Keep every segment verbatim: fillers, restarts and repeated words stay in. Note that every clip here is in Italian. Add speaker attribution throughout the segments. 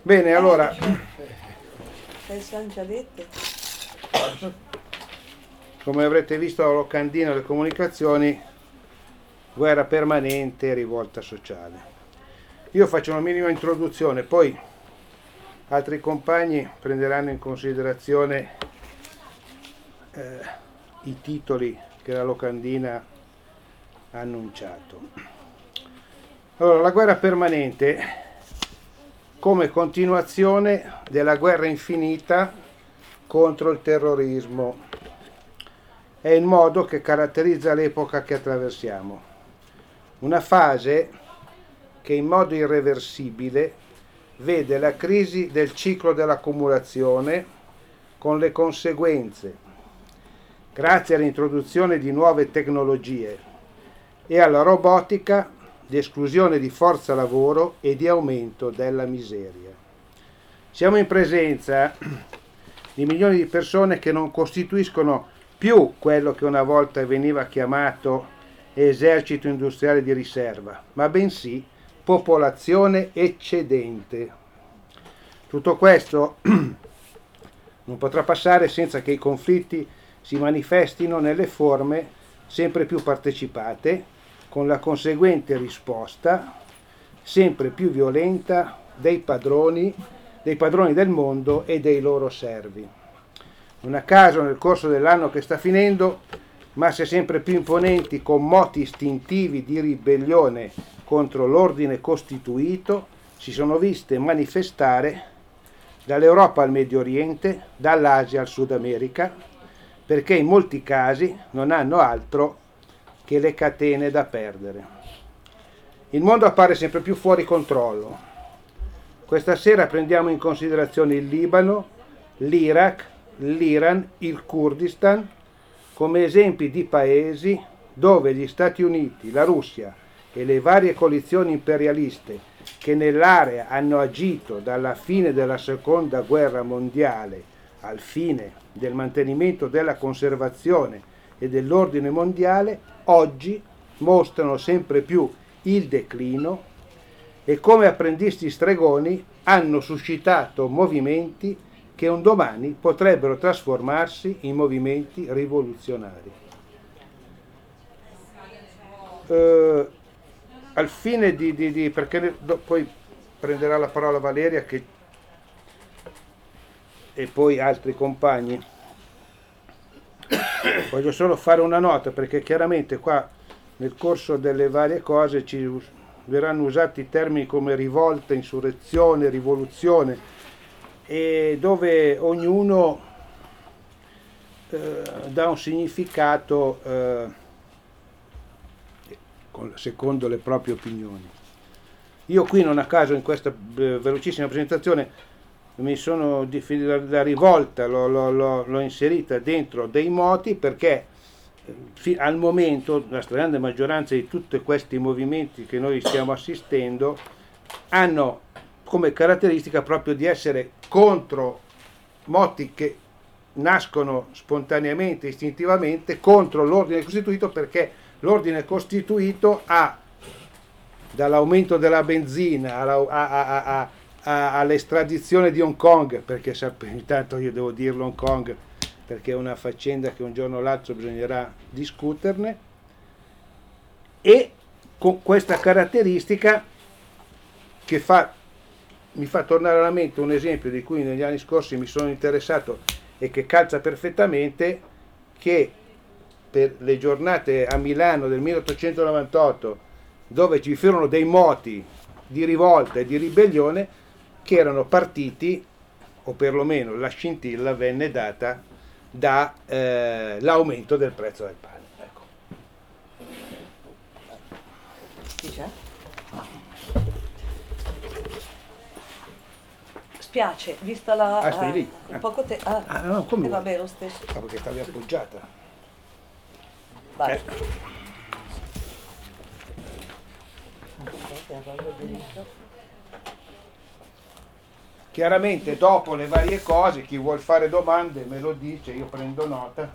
Speaker 1: Bene, allora, come avrete visto la locandina delle comunicazioni, guerra permanente e rivolta sociale. Io faccio una minima introduzione, poi altri compagni prenderanno in considerazione eh, i titoli che la locandina ha annunciato. Allora, la guerra permanente come continuazione della guerra infinita contro il terrorismo è il modo che caratterizza l'epoca che attraversiamo. Una fase che in modo irreversibile vede la crisi del ciclo dell'accumulazione con le conseguenze, grazie all'introduzione di nuove tecnologie e alla robotica, di esclusione di forza lavoro e di aumento della miseria. Siamo in presenza di milioni di persone che non costituiscono più quello che una volta veniva chiamato esercito industriale di riserva, ma bensì popolazione eccedente. Tutto questo non potrà passare senza che i conflitti si manifestino nelle forme sempre più partecipate, con la conseguente risposta sempre più violenta dei padroni, dei padroni del mondo e dei loro servi. Non a caso nel corso dell'anno che sta finendo, masse sempre più imponenti con moti istintivi di ribellione contro l'ordine costituito si sono viste manifestare dall'Europa al Medio Oriente, dall'Asia al Sud America, perché in molti casi non hanno altro che le catene da perdere. Il mondo appare sempre più fuori controllo. Questa sera prendiamo in considerazione il Libano, l'Iraq, l'Iran, il Kurdistan come esempi di paesi dove gli Stati Uniti, la Russia e le varie coalizioni imperialiste che nell'area hanno agito dalla fine della seconda guerra mondiale al fine del mantenimento della conservazione e dell'ordine mondiale, oggi mostrano sempre più il declino e come apprendisti stregoni hanno suscitato movimenti che un domani potrebbero trasformarsi in movimenti rivoluzionari. Eh, al fine di, di, di perché ne, do, poi prenderà la parola Valeria che, e poi altri compagni, voglio solo fare una nota perché chiaramente qua nel corso delle varie cose ci verranno usati termini come rivolta, insurrezione, rivoluzione, e dove ognuno eh, dà un significato eh, secondo le proprie opinioni. Io qui non a caso in questa eh, velocissima presentazione mi sono definito la rivolta, l'ho, l'ho, l'ho, l'ho inserita dentro dei moti perché eh, al momento la stragrande maggioranza di tutti questi movimenti che noi stiamo assistendo hanno come caratteristica proprio di essere contro moti che nascono spontaneamente, istintivamente, contro l'ordine costituito, perché l'ordine costituito ha, dall'aumento della benzina alla, a, a, a, a, all'estradizione di Hong Kong, perché intanto io devo dirlo Hong Kong, perché è una faccenda che un giorno o l'altro bisognerà discuterne, e con questa caratteristica che fa mi fa tornare alla mente un esempio di cui negli anni scorsi mi sono interessato e che calza perfettamente, che per le giornate a Milano del milleottocentonovantotto, dove ci furono dei moti di rivolta e di ribellione che erano partiti, o perlomeno la scintilla venne data dall'aumento eh, del prezzo del pane. Ecco.
Speaker 2: Chi c'è? Spiace, vista la...
Speaker 1: Ah, stai lì?
Speaker 2: Uh, poco te... Ah,
Speaker 1: ah no, come?
Speaker 2: Eh, vabbè, lo stesso.
Speaker 1: Ah, perché stavi appoggiata.
Speaker 2: Vai.
Speaker 1: Eh. Chiaramente dopo le varie cose, chi vuol fare domande me lo dice, io prendo nota.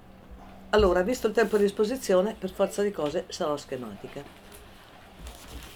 Speaker 2: Allora, visto il tempo a disposizione, per forza di cose sarò schematica.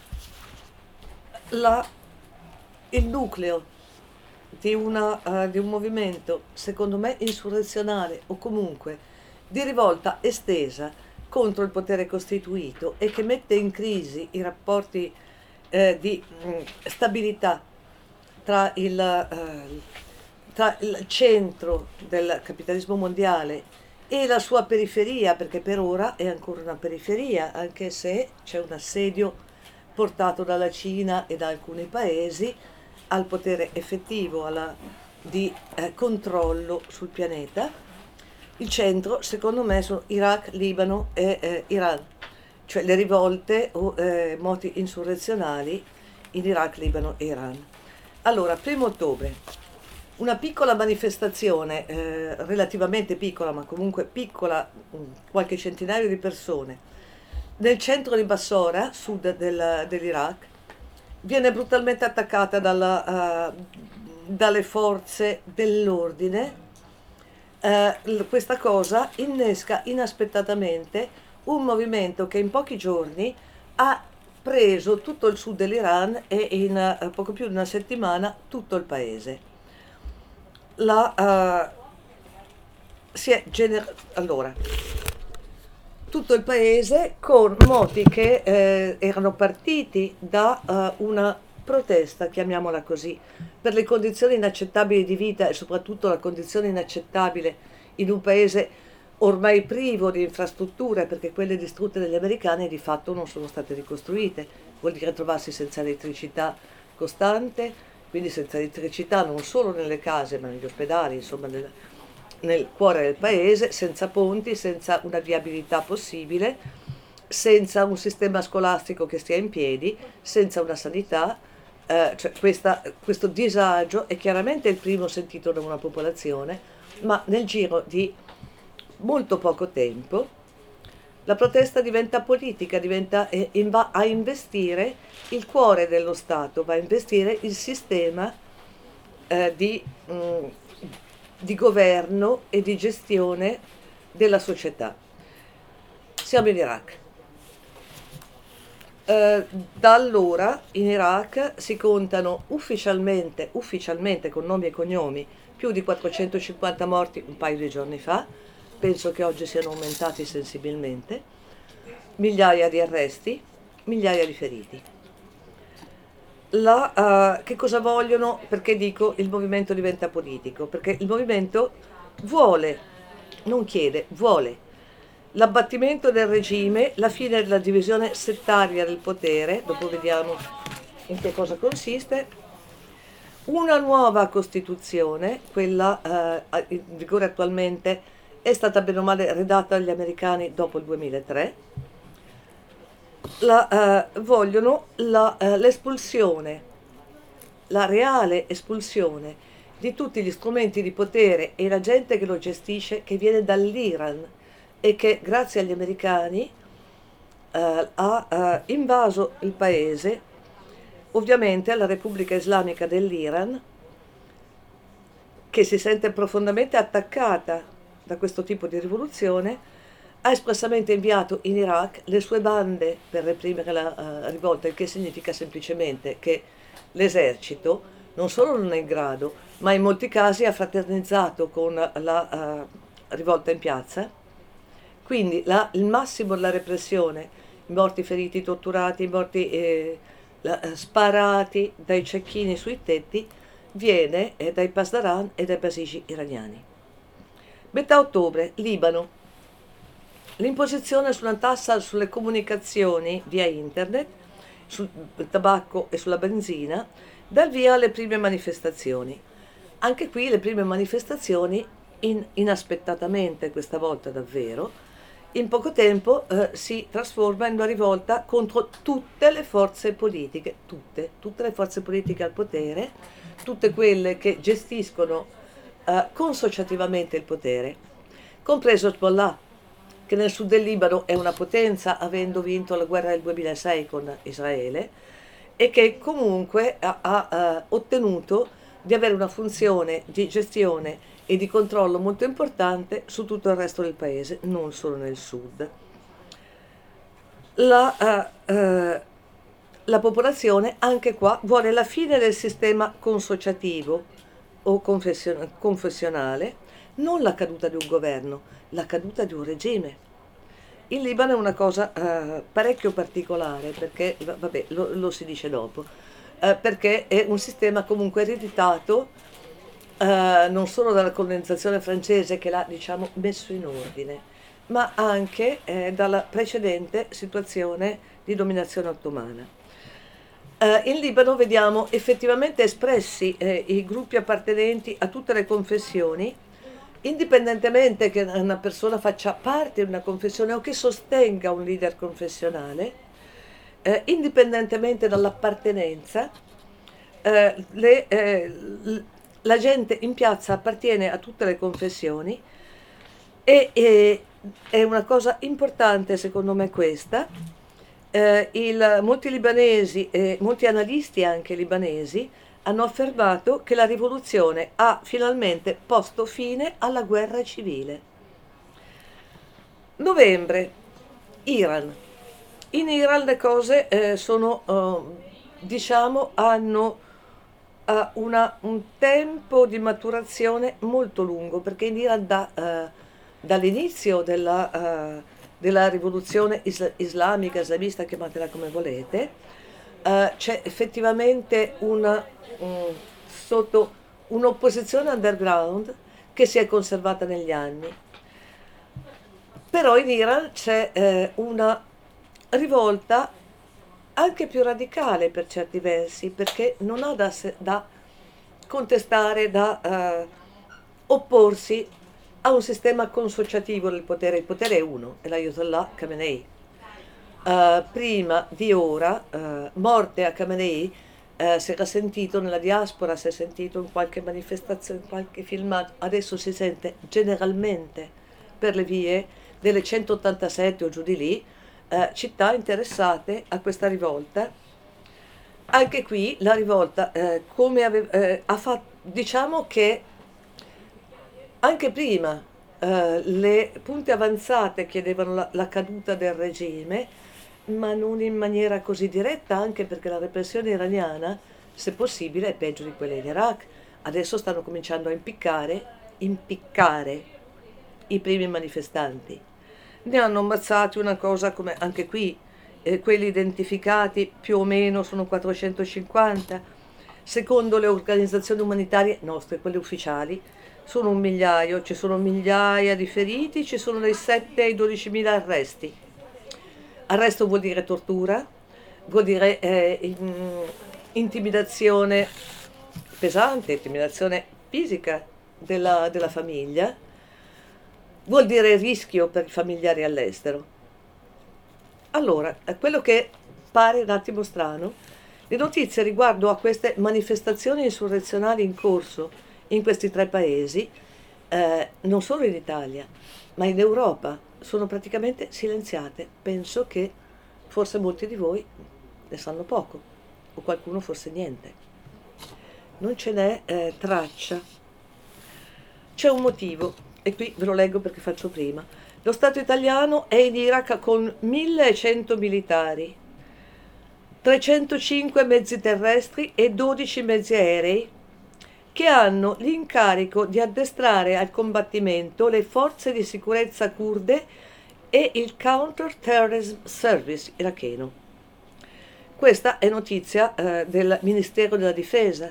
Speaker 2: la- il nucleo di, una, eh, di un movimento, secondo me, insurrezionale o comunque di rivolta estesa contro il potere costituito e che mette in crisi i rapporti eh, di mh, stabilità tra il, eh, tra il centro del capitalismo mondiale e la sua periferia, perché per ora è ancora una periferia, anche se c'è un assedio portato dalla Cina e da alcuni paesi al potere effettivo, alla, di eh, controllo sul pianeta. Il centro, secondo me, sono Iraq, Libano e eh, Iran, cioè le rivolte o eh, moti insurrezionali in Iraq, Libano e Iran. Allora, primo ottobre, una piccola manifestazione, eh, relativamente piccola, ma comunque piccola, mh, qualche centinaio di persone, nel centro di Bassora, sud del- dell'Iraq, viene brutalmente attaccata dalla, eh, dalle forze dell'ordine. Eh, l- questa cosa innesca inaspettatamente un movimento che in pochi giorni ha preso tutto il sud dell'Iran e in eh, poco più di una settimana tutto il paese. La, eh, si è gener- allora, tutto il paese con moti che eh, erano partiti da eh, una protesta, chiamiamola così, per le condizioni inaccettabili di vita e soprattutto la condizione inaccettabile in un paese ormai privo di infrastrutture, perché quelle distrutte dagli americani di fatto non sono state ricostruite. Vuol dire trovarsi senza elettricità costante, quindi senza elettricità non solo nelle case ma negli ospedali, insomma nel, nel cuore del paese, senza ponti, senza una viabilità possibile, senza un sistema scolastico che stia in piedi, senza una sanità. Eh, cioè questa- questo disagio è chiaramente il primo sentito da una popolazione, ma nel giro di molto poco tempo la protesta diventa politica, diventa, eh, in- va a investire il cuore dello Stato, va a investire il sistema eh, di, mm, di governo e di gestione della società. Siamo in Iraq. Eh, da allora in Iraq si contano ufficialmente, ufficialmente con nomi e cognomi, più di quattrocentocinquanta morti un paio di giorni fa, penso che oggi siano aumentati sensibilmente, migliaia di arresti, migliaia di feriti. La, eh, che cosa vogliono? Perché dico il movimento diventa politico? Perché il movimento vuole, non chiede, vuole l'abbattimento del regime, la fine della divisione settaria del potere, dopo vediamo in che cosa consiste, una nuova Costituzione, quella eh, in vigore attualmente, è stata bene o male redatta dagli americani dopo il duemilatré. La, eh, vogliono la, eh, l'espulsione, la reale espulsione di tutti gli strumenti di potere e la gente che lo gestisce che viene dall'Iran e che grazie agli americani eh, ha eh, invaso il paese, ovviamente la Repubblica Islamica dell'Iran, che si sente profondamente attaccata da questo tipo di rivoluzione, ha espressamente inviato in Iraq le sue bande per reprimere la eh, rivolta, il che significa semplicemente che l'esercito non solo non è in grado, ma in molti casi ha fraternizzato con la eh, rivolta in piazza. Quindi la- il massimo della repressione, i morti, feriti, torturati, i morti eh, la- eh, sparati dai cecchini sui tetti, viene eh, dai pasdaran e dai basiji iraniani. Metà ottobre, Libano. L'imposizione su una tassa sulle comunicazioni via internet, sul tabacco e sulla benzina, dà il via alle prime manifestazioni. Anche qui le prime manifestazioni, in- inaspettatamente questa volta davvero, in poco tempo eh, si trasforma in una rivolta contro tutte le forze politiche, tutte, tutte le forze politiche al potere, tutte quelle che gestiscono eh, consociativamente il potere, compreso Hezbollah, che nel sud del Libano è una potenza, avendo vinto la guerra del duemilasei con Israele, e che comunque ha, ha, eh, ottenuto di avere una funzione di gestione e di controllo molto importante su tutto il resto del paese, non solo nel sud. La, eh, eh, la popolazione anche qua vuole la fine del sistema consociativo o confession- confessionale, non la caduta di un governo, la caduta di un regime. Il Libano è una cosa eh, parecchio particolare perché, va- vabbè, lo, lo si dice dopo, eh, perché è un sistema comunque ereditato eh, non solo dalla colonizzazione francese che l'ha, diciamo, messo in ordine, ma anche eh, dalla precedente situazione di dominazione ottomana. Eh, in Libano vediamo effettivamente espressi eh, i gruppi appartenenti a tutte le confessioni, indipendentemente che una persona faccia parte di una confessione o che sostenga un leader confessionale, eh, indipendentemente dall'appartenenza, eh, le, eh, l- la gente in piazza appartiene a tutte le confessioni e, e è una cosa importante secondo me questa. Eh, il- molti libanesi e molti analisti anche libanesi hanno affermato che la rivoluzione ha finalmente posto fine alla guerra civile. Novembre, Iran. In Iran le cose eh, sono, eh, diciamo, hanno eh, una- un tempo di maturazione molto lungo, perché in Iran da, eh, dall'inizio della, eh, della rivoluzione isla- islamica, islamista, chiamatela come volete, eh, c'è effettivamente una, mm, sotto un'opposizione underground che si è conservata negli anni. Però in Iran c'è eh, una rivolta anche più radicale per certi versi, perché non ha da, se- da contestare, da eh, opporsi a un sistema consociativo del potere. Il potere è uno, è l'Ayatollah Khamenei. Eh, prima di ora, eh, morte a Khamenei, eh, si era sentito nella diaspora, si è sentito in qualche manifestazione, in qualche filmato, adesso si sente generalmente per le vie delle centottantasette o giù di lì, eh, città interessate a questa rivolta. Anche qui la rivolta, eh, come ave- eh, ha fatto, diciamo che anche prima eh, le punte avanzate chiedevano la, la caduta del regime, ma non in maniera così diretta, anche perché la repressione iraniana, se possibile, è peggio di quella in Iraq. Adesso stanno cominciando a impiccare, impiccare i primi manifestanti. Ne hanno ammazzati una cosa come anche qui, eh, quelli identificati più o meno sono quattrocentocinquanta. Secondo le organizzazioni umanitarie nostre, quelle ufficiali, sono un migliaio, ci sono migliaia di feriti, ci sono dai sette ai dodicimila arresti. Arresto vuol dire tortura, vuol dire eh, in- intimidazione pesante, intimidazione fisica della, della famiglia, vuol dire rischio per i familiari all'estero. Allora, eh, quello che pare un attimo strano, le notizie riguardo a queste manifestazioni insurrezionali in corso in questi tre paesi, eh, non solo in Italia, ma in Europa, sono praticamente silenziate. Penso che forse molti di voi ne sanno poco, o qualcuno forse niente. Non ce n'è eh, traccia. C'è un motivo, e qui ve lo leggo perché faccio prima. Lo Stato italiano è in Iraq con millecento militari, trecentocinque mezzi terrestri e dodici mezzi aerei che hanno l'incarico di addestrare al combattimento le forze di sicurezza kurde e il Counter-Terrorism Service iracheno. Questa è notizia eh, del Ministero della Difesa.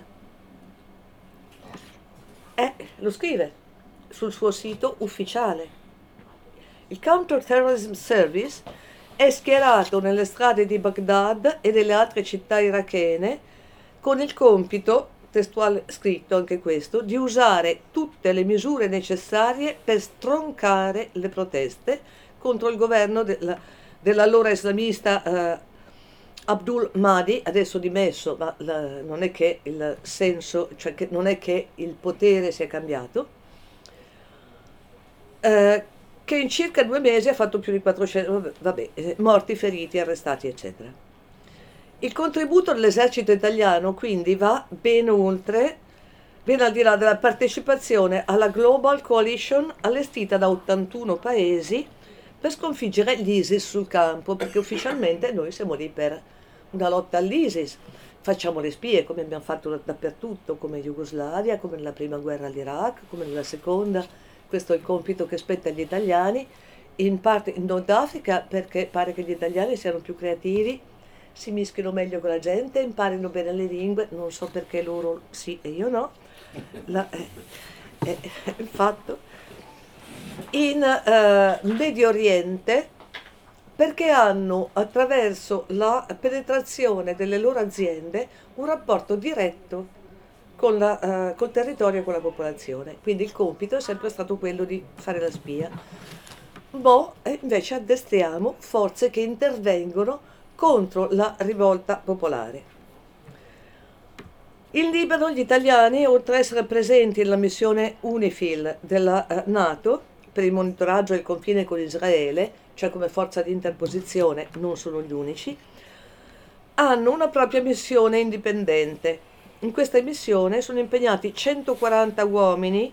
Speaker 2: Eh, lo scrive sul suo sito ufficiale. Il Counter-Terrorism Service è schierato nelle strade di Baghdad e delle altre città irachene con il compito, testuale scritto anche questo, di usare tutte le misure necessarie per stroncare le proteste contro il governo della, dell'allora islamista eh, Abdul Mahdi, adesso dimesso, ma la- non è che il senso, cioè che non è che il potere sia cambiato, eh, che in circa due mesi ha fatto più di quattrocento, vabbè, eh, morti, feriti, arrestati, eccetera. Il contributo dell'esercito italiano quindi va ben oltre, ben al di là della partecipazione alla Global Coalition allestita da ottantuno paesi per sconfiggere l'ISIS sul campo, perché ufficialmente noi siamo lì per una lotta all'ISIS, facciamo le spie come abbiamo fatto da- dappertutto, come in Jugoslavia, come nella prima guerra all'Iraq, come nella seconda. Questo è il compito che spetta agli italiani, in parte in Nord Africa perché pare che gli italiani siano più creativi, si mischino meglio con la gente, imparino bene le lingue, non so perché loro sì e io no, la- è, è- è il fatto. In eh, Medio Oriente perché hanno attraverso la penetrazione delle loro aziende un rapporto diretto con la, eh, col territorio e con la popolazione. Quindi il compito è sempre stato quello di fare la spia. Mo' eh, invece addestriamo forze che intervengono contro la rivolta popolare. In Libano gli italiani, oltre ad essere presenti nella missione UNIFIL della eh, NATO per il monitoraggio del confine con Israele, cioè come forza di interposizione, non sono gli unici, hanno una propria missione indipendente. In questa missione sono impegnati centoquaranta uomini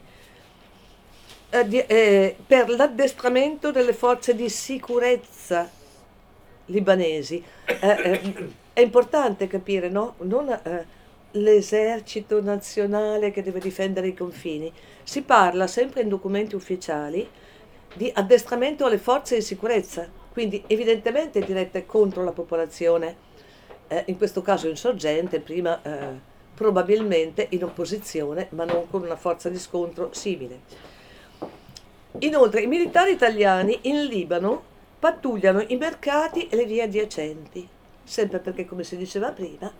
Speaker 2: eh, di- eh, per l'addestramento delle forze di sicurezza libanesi. Eh, eh, è importante capire, no? Non eh, l'esercito nazionale che deve difendere i confini. Si parla sempre in documenti ufficiali di addestramento alle forze di sicurezza, quindi evidentemente dirette contro la popolazione, eh, in questo caso insorgente, prima eh, probabilmente in opposizione, ma non con una forza di scontro simile. Inoltre, i militari italiani in Libano pattugliano i mercati e le vie adiacenti, sempre perché, come si diceva prima,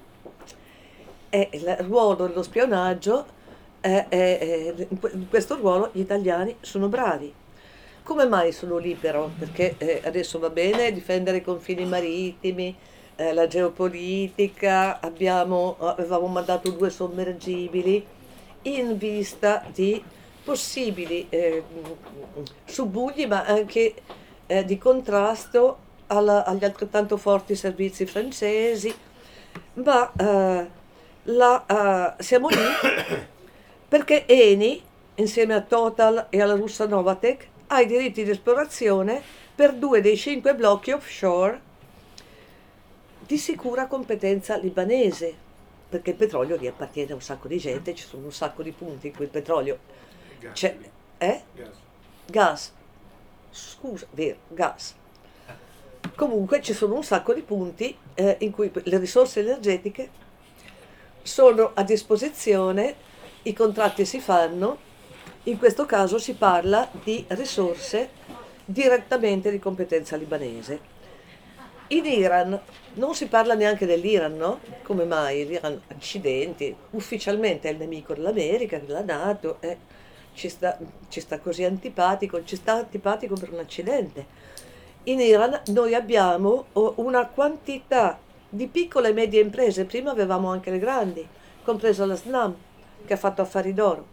Speaker 2: è il ruolo dello spionaggio, è- è- è- in que- in questo ruolo gli italiani sono bravi. Come mai sono lì però? Perché eh, adesso va bene difendere i confini marittimi, eh, la geopolitica, abbiamo, avevamo mandato due sommergibili in vista di possibili eh, subugli, ma anche eh, di contrasto alla- agli altrettanto forti servizi francesi. Ma eh, la, eh, siamo lì perché Eni, insieme a Total e alla russa Novatek, ha i diritti di esplorazione per due dei cinque blocchi offshore di sicura competenza libanese, perché il petrolio lì appartiene a un sacco di gente, ci sono un sacco di punti in cui il petrolio
Speaker 1: Gas
Speaker 2: c'è.
Speaker 1: lì.
Speaker 2: Eh?
Speaker 1: Gas.
Speaker 2: Gas. Scusa, vero, gas. Comunque ci sono un sacco di punti eh, in cui le risorse energetiche sono a disposizione, i contratti si fanno, in questo caso si parla di risorse direttamente di competenza libanese. In Iran non si parla neanche dell'Iran, no? Come mai? L'Iran, accidenti, ufficialmente è il nemico dell'America, della NATO, eh, ci sta, ci sta così antipatico, ci sta antipatico per un accidente. In Iran noi abbiamo oh, una quantità di piccole e medie imprese, prima avevamo anche le grandi, compresa la Snam, che ha fatto affari d'oro.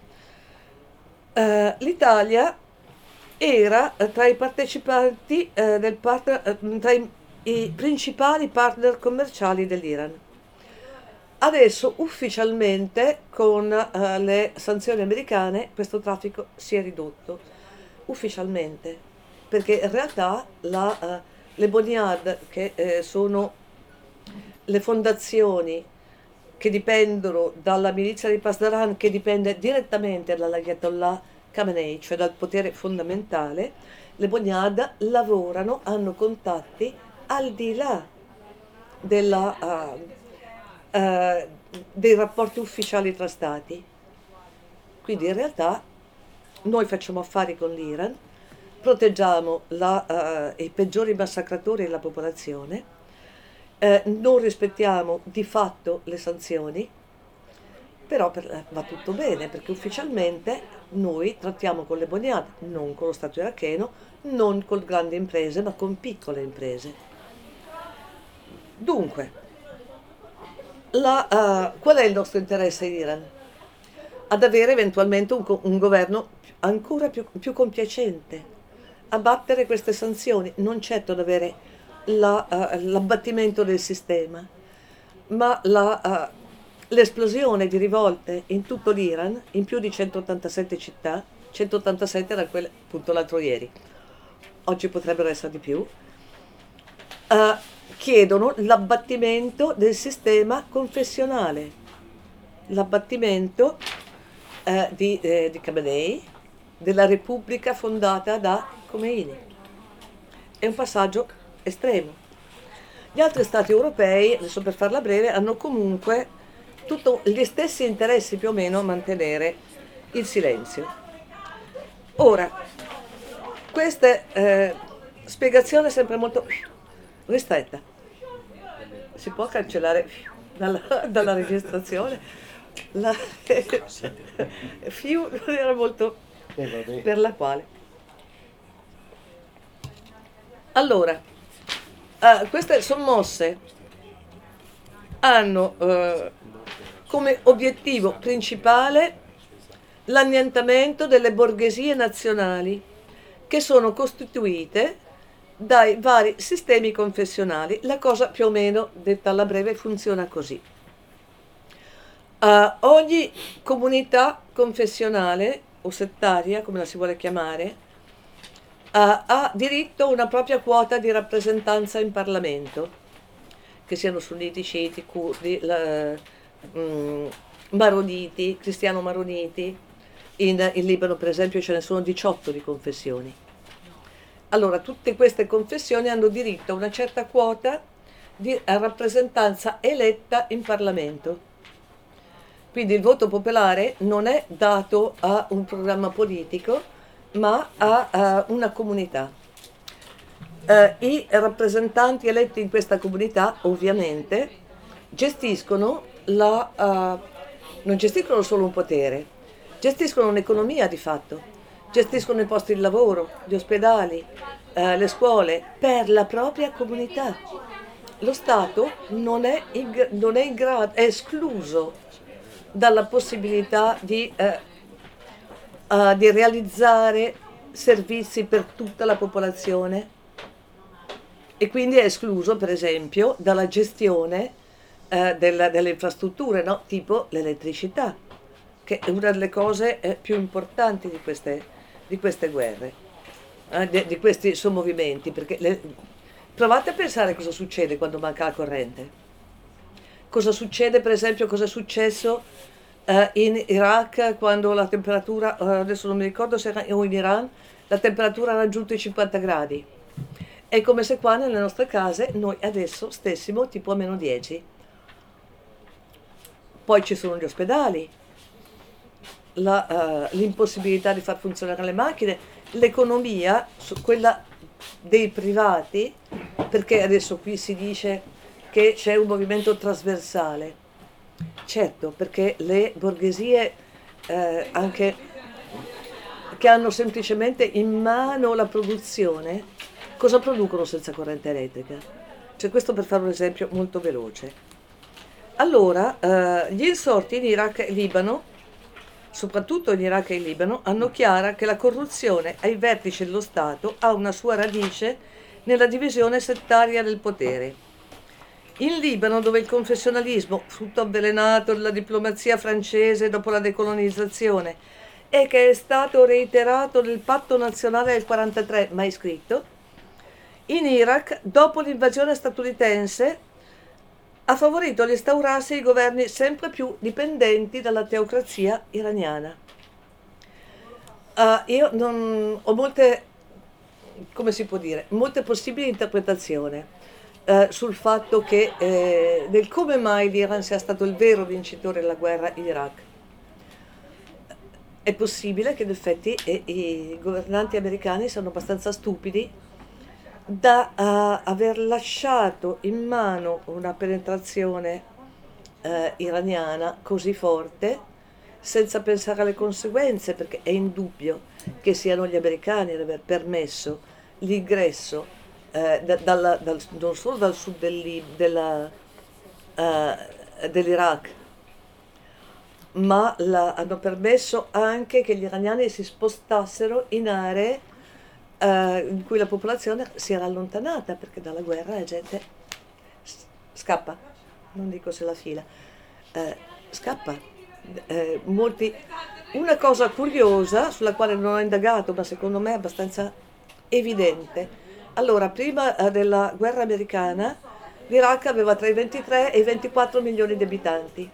Speaker 2: Eh, L'Italia era eh, tra i partecipanti eh, del partner, eh, tra i, i principali partner commerciali dell'Iran. Adesso ufficialmente con eh, le sanzioni americane questo traffico si è ridotto, ufficialmente, perché in realtà la, eh, le Boniad, che eh, sono le fondazioni che dipendono dalla milizia di Pasdaran, che dipende direttamente dall'Ayatollah Khamenei, cioè dal potere fondamentale, le Boniad lavorano, hanno contatti al di là della, eh, eh, dei rapporti ufficiali tra stati. Quindi in realtà noi facciamo affari con l'Iran, proteggiamo la, eh, i peggiori massacratori della popolazione, eh, non rispettiamo di fatto le sanzioni, però per- eh, va tutto bene perché ufficialmente noi trattiamo con le Boniad, non con lo Stato iracheno, non con grandi imprese, ma con piccole imprese. Dunque, la, eh, qual è il nostro interesse in Iran? Ad avere eventualmente un, co- un governo ancora più, più compiacente, abbattere queste sanzioni, non certo ad avere la, eh, l'abbattimento del sistema, ma la, eh, l'esplosione di rivolte in tutto l'Iran, in più di centottantasette città, centottantasette era quelle appunto l'altro ieri, oggi potrebbero essere di più, eh, chiedono l'abbattimento del sistema confessionale, l'abbattimento eh, di, eh, di Khamenei, della Repubblica fondata da Khomeini. È un passaggio estremo. Gli altri stati europei, adesso per farla breve, hanno comunque tutti gli stessi interessi più o meno a mantenere il silenzio. Ora, questa eh, spiegazione è sempre molto ristretta. Si può cancellare dalla, dalla registrazione? La, Fiu non era molto per la quale. Allora, eh, queste sommosse hanno eh, come obiettivo principale l'annientamento delle borghesie nazionali che sono costituite dai vari sistemi confessionali. La cosa più o meno, detta alla breve, funziona così. Uh, ogni comunità confessionale o settaria, come la si vuole chiamare, uh, ha diritto a una propria quota di rappresentanza in Parlamento, che siano sunniti, sciiti, curdi, la, mm, maroniti, cristiano-maroniti. In, in Libano, per esempio, ce ne sono diciotto di confessioni. Allora, tutte queste confessioni hanno diritto a una certa quota di rappresentanza eletta in Parlamento. Quindi il voto popolare non è dato a un programma politico, ma a, a una comunità. Eh, I rappresentanti eletti in questa comunità, ovviamente, gestiscono la, uh, non gestiscono solo un potere, gestiscono un'economia di fatto, gestiscono i posti di lavoro, gli ospedali, eh, le scuole, per la propria comunità. Lo Stato non è in, non è in grado, è escluso dalla possibilità di, eh, uh, di realizzare servizi per tutta la popolazione e quindi è escluso, per esempio, dalla gestione eh, della, delle infrastrutture, no? Tipo l'elettricità, che è una delle cose eh, più importanti di queste, di queste guerre, eh, di, di questi sommovimenti, perché le, provate a pensare cosa succede quando manca la corrente. Cosa succede, per esempio, cosa è successo eh, in Iraq quando la temperatura, eh, adesso non mi ricordo se era, o in Iran, la temperatura ha raggiunto i cinquanta gradi. È come se qua nelle nostre case noi adesso stessimo tipo a meno dieci. Poi ci sono gli ospedali, la, uh, l'impossibilità di far funzionare le macchine, l'economia, quella dei privati, perché adesso qui si dice che c'è un movimento trasversale. Certo, perché le borghesie eh, anche che hanno semplicemente in mano la produzione, cosa producono senza corrente elettrica? Cioè, questo per fare un esempio molto veloce. Allora, eh, gli insorti in Iraq e Libano, soprattutto in Iraq e in Libano, hanno chiara che la corruzione ai vertici dello Stato ha una sua radice nella divisione settaria del potere. In Libano, dove il confessionalismo, frutto avvelenato della diplomazia francese dopo la decolonizzazione, e che è stato reiterato nel patto nazionale del quarantatré, mai scritto, in Iraq, dopo l'invasione statunitense, ha favorito l'instaurarsi di governi sempre più dipendenti dalla teocrazia iraniana. Uh, io non, ho molte, come si può dire, molte possibili interpretazioni uh, sul fatto che, eh, del come mai l'Iran sia stato il vero vincitore della guerra in Iraq. È possibile che in effetti eh, i governanti americani siano abbastanza stupidi da uh, aver lasciato in mano una penetrazione uh, iraniana così forte senza pensare alle conseguenze, perché è indubbio che siano gli americani ad aver permesso l'ingresso uh, da, dalla, dal, non solo dal sud del, della, uh, dell'Iraq, ma la, hanno permesso anche che gli iraniani si spostassero in aree Uh, in cui la popolazione si era allontanata, perché dalla guerra la gente scappa, non dico se la fila, uh, scappa. Uh, molti... Una cosa curiosa, sulla quale non ho indagato, ma secondo me è abbastanza evidente. Allora, prima uh, della guerra americana, l'Iraq aveva tra i ventitré e i ventiquattro milioni di abitanti.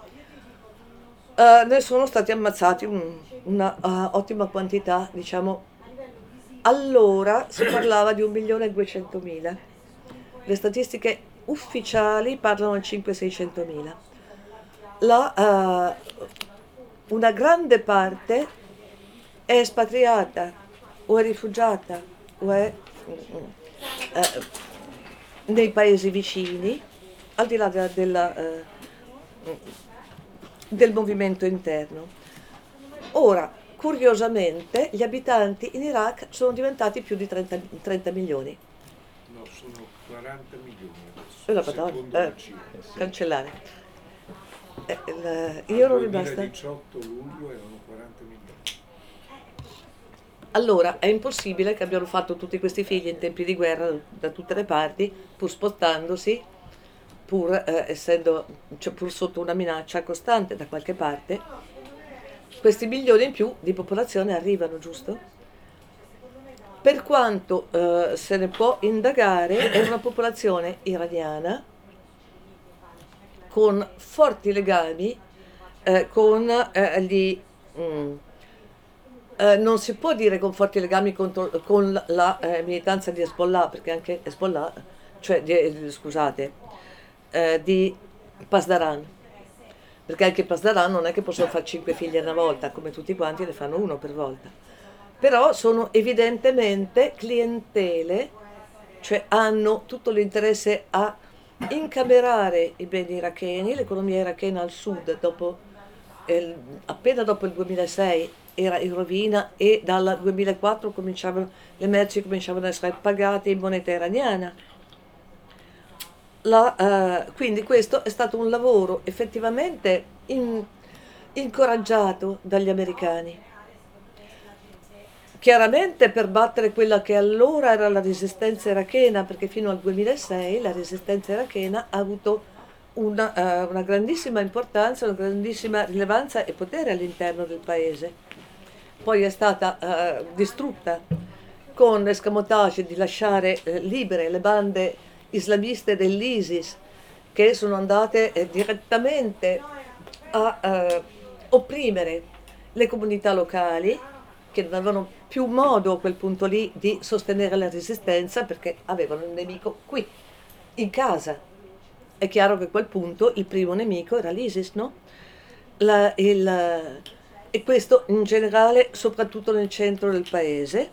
Speaker 2: Eh, ne sono stati ammazzati un- una eh, ottima quantità, diciamo. Allora si parlava di un milione e duecentomila. Le statistiche ufficiali parlano di cinquecento-seicentomila. La, eh, una grande parte è espatriata o è rifugiata o è mm, eh, nei paesi vicini, al di là della- della, eh, del movimento interno. Ora, curiosamente, gli abitanti in Iraq sono diventati più di trenta, trenta milioni.
Speaker 3: No, sono quaranta milioni
Speaker 2: E la
Speaker 3: adesso,
Speaker 2: Madonna,
Speaker 3: secondo
Speaker 2: eh,
Speaker 3: la cifra.
Speaker 2: cancellare. Eh, il-
Speaker 3: Al
Speaker 2: io ero rimasta.
Speaker 3: duemiladiciotto luglio erano quaranta milioni.
Speaker 2: Allora, è impossibile che abbiano fatto tutti questi figli in tempi di guerra da tutte le parti, pur spostandosi, pur eh, essendo, cioè, pur sotto una minaccia costante da qualche parte. Questi milioni in più di popolazione arrivano, giusto? Per quanto eh, se ne può indagare, è una popolazione iraniana con forti legami eh, con eh, gli... mm, eh, non si può dire con forti legami contro- con la, la, eh, militanza di Hezbollah, perché anche Hezbollah, cioè di- eh, scusate, eh, di Pasdaran, perché anche Pasdaran non è che possono fare cinque figli una volta, come tutti quanti ne fanno uno per volta. Però sono evidentemente clientele, cioè hanno tutto l'interesse a incamerare i beni iracheni, l'economia irachena al sud, dopo, eh, appena dopo il duemilasei era in rovina e dal duemilaquattro cominciavano, le merci cominciavano ad essere pagate in moneta iraniana. La, eh, quindi questo è stato un lavoro effettivamente in- incoraggiato dagli americani. Chiaramente per battere quella che allora era la resistenza irachena, perché fino al duemilasei la resistenza irachena ha avuto una, eh, una grandissima importanza, una grandissima rilevanza e potere all'interno del paese. Poi è stata eh, distrutta con l'escamotage di lasciare eh, libere le bande islamiste dell'ISIS, che sono andate eh, direttamente a eh, opprimere le comunità locali, che non avevano più modo a quel punto lì di sostenere la resistenza perché avevano un nemico qui, in casa. È chiaro che a quel punto il primo nemico era l'ISIS, no? La- il- e questo in generale, soprattutto nel centro del paese.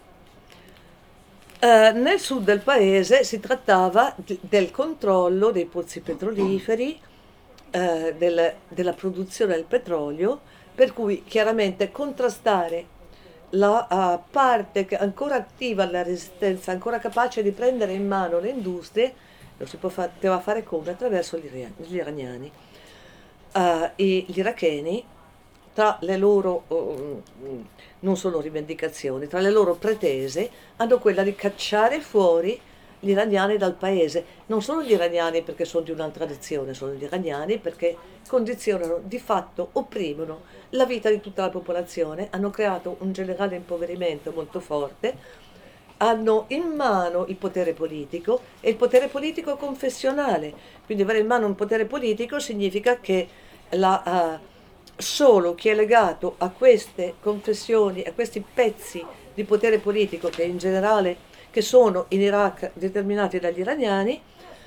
Speaker 2: Eh, nel sud del paese si trattava di- del controllo dei pozzi petroliferi, eh, del- della produzione del petrolio, per cui chiaramente contrastare la eh, parte che ancora attiva alla resistenza, ancora capace di prendere in mano le industrie, lo si può fa- poteva fare come? Attraverso gli, ira- gli iraniani. Eh, e gli iracheni, tra le loro, oh, mm, non sono rivendicazioni, tra le loro pretese, hanno quella di cacciare fuori gli iraniani dal paese. Non sono gli iraniani perché sono di un'altra nazione, sono gli iraniani perché condizionano, di fatto opprimono la vita di tutta la popolazione, hanno creato un generale impoverimento molto forte, hanno in mano il potere politico e il potere politico confessionale. Quindi avere in mano un potere politico significa che la, eh, solo chi è legato a queste confessioni, a questi pezzi di potere politico che in generale che sono in Iraq determinati dagli iraniani,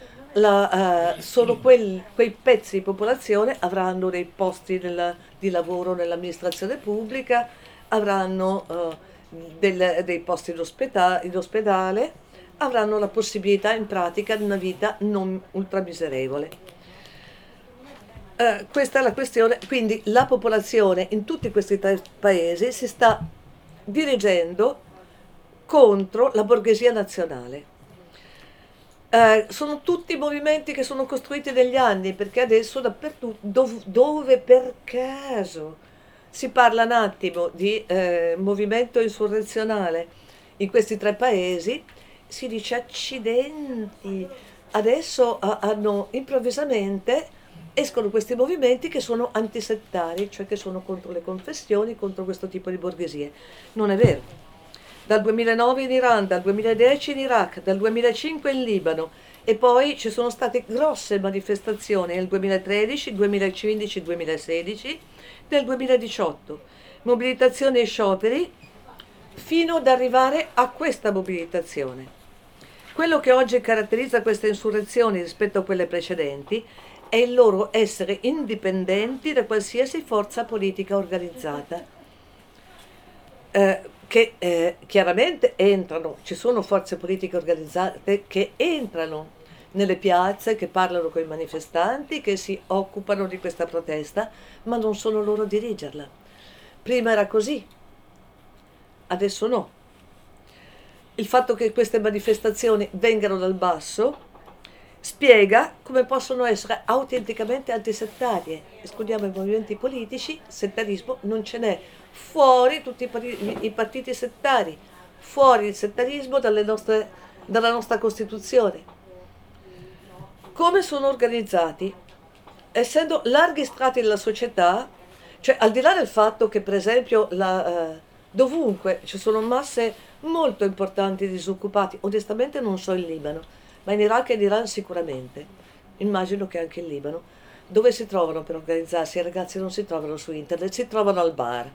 Speaker 2: la, eh, solo quel- quei pezzi di popolazione avranno dei posti nel- di lavoro nell'amministrazione pubblica, avranno eh, del- dei posti in, ospeda- in ospedale, avranno la possibilità in pratica di una vita non ultramiserevole. Eh, questa è la questione, quindi la popolazione in tutti questi tre paesi si sta dirigendo contro la borghesia nazionale. Eh, sono tutti movimenti che sono costruiti negli anni, perché adesso dappertutto, dov- dove per caso si parla un attimo di eh, movimento insurrezionale in questi tre paesi, si dice accidenti. Adesso ah, hanno improvvisamente escono questi movimenti che sono antisettari, cioè che sono contro le confessioni, contro questo tipo di borghesie. Non è vero. Dal duemilanove in Iran, dal duemiladieci in Iraq, dal duemilacinque in Libano E poi ci sono state grosse manifestazioni nel duemilatredici, duemilaquindici, duemilasedici, nel duemiladiciotto, mobilitazioni e scioperi, fino ad arrivare a questa mobilitazione. Quello che oggi caratterizza queste insurrezioni rispetto a quelle precedenti è il loro essere indipendenti da qualsiasi forza politica organizzata, eh, che eh, chiaramente entrano, ci sono forze politiche organizzate che entrano nelle piazze, che parlano con i manifestanti, che si occupano di questa protesta, ma non sono loro a dirigerla. Prima era così, adesso no. Il fatto che queste manifestazioni vengano dal basso spiega come possono essere autenticamente antisettarie. Escludiamo i movimenti politici, settarismo non ce n'è. Fuori tutti i partiti, i partiti settari, fuori il settarismo dalle nostre, dalla nostra Costituzione. Come sono organizzati? Essendo larghi strati della società, cioè al di là del fatto che per esempio la, eh, dovunque ci sono masse molto importanti di disoccupati, onestamente non so il Libano, ma in Iraq e in Iran sicuramente, immagino che anche in Libano, dove si trovano per organizzarsi? I ragazzi non si trovano su internet, si trovano al bar.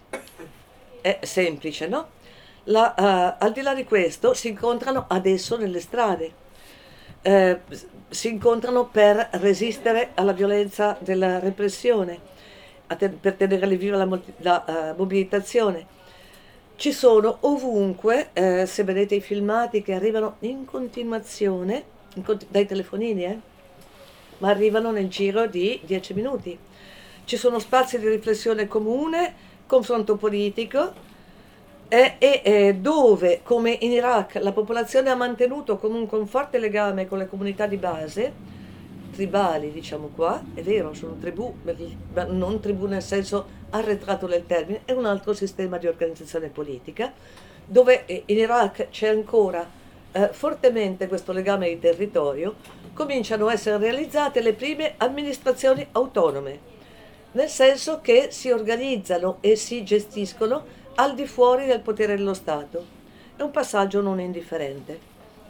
Speaker 2: È semplice, no? La, uh, al di là di questo si incontrano adesso nelle strade, eh, si incontrano per resistere alla violenza della repressione, te- per tenere viva la, mo- la uh, mobilitazione. Ci sono ovunque, eh, se vedete i filmati che arrivano in continuazione, in cont- dai telefonini, eh, ma arrivano nel giro di dieci minuti. Ci sono spazi di riflessione comune, confronto politico, eh, e eh, dove, come in Iraq, la popolazione ha mantenuto comunque un forte legame con le comunità di base, tribali, diciamo qua, è vero, sono tribù, ma non tribù nel senso arretrato del termine, è un altro sistema di organizzazione politica, dove in Iraq c'è ancora eh, fortemente questo legame di territorio, cominciano a essere realizzate le prime amministrazioni autonome, nel senso che si organizzano e si gestiscono al di fuori del potere dello Stato. È un passaggio non indifferente.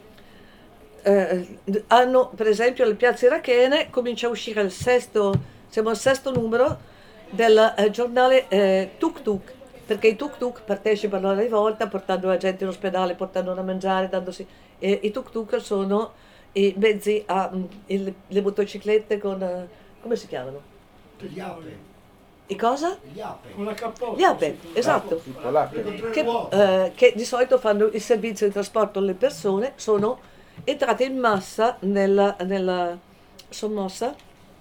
Speaker 2: Eh, hanno, per esempio, le piazze irachene comincia a uscire il sesto, siamo al sesto numero del eh, giornale eh, Tuk Tuk, perché i Tuk Tuk partecipano alla rivolta portando la gente in ospedale, portando da mangiare, dandosi, eh, i Tuk Tuk sono i mezzi a mh, il- le motociclette con, eh, come si chiamano?
Speaker 4: Gli ape,
Speaker 2: I cosa?
Speaker 4: gli ape.
Speaker 3: Con la cappotto.
Speaker 2: Gli ape, esatto.
Speaker 1: Tipo l'ape.
Speaker 2: Che, eh, che di solito fanno il servizio di trasporto alle persone, sono entrate in massa nella, nella sommossa.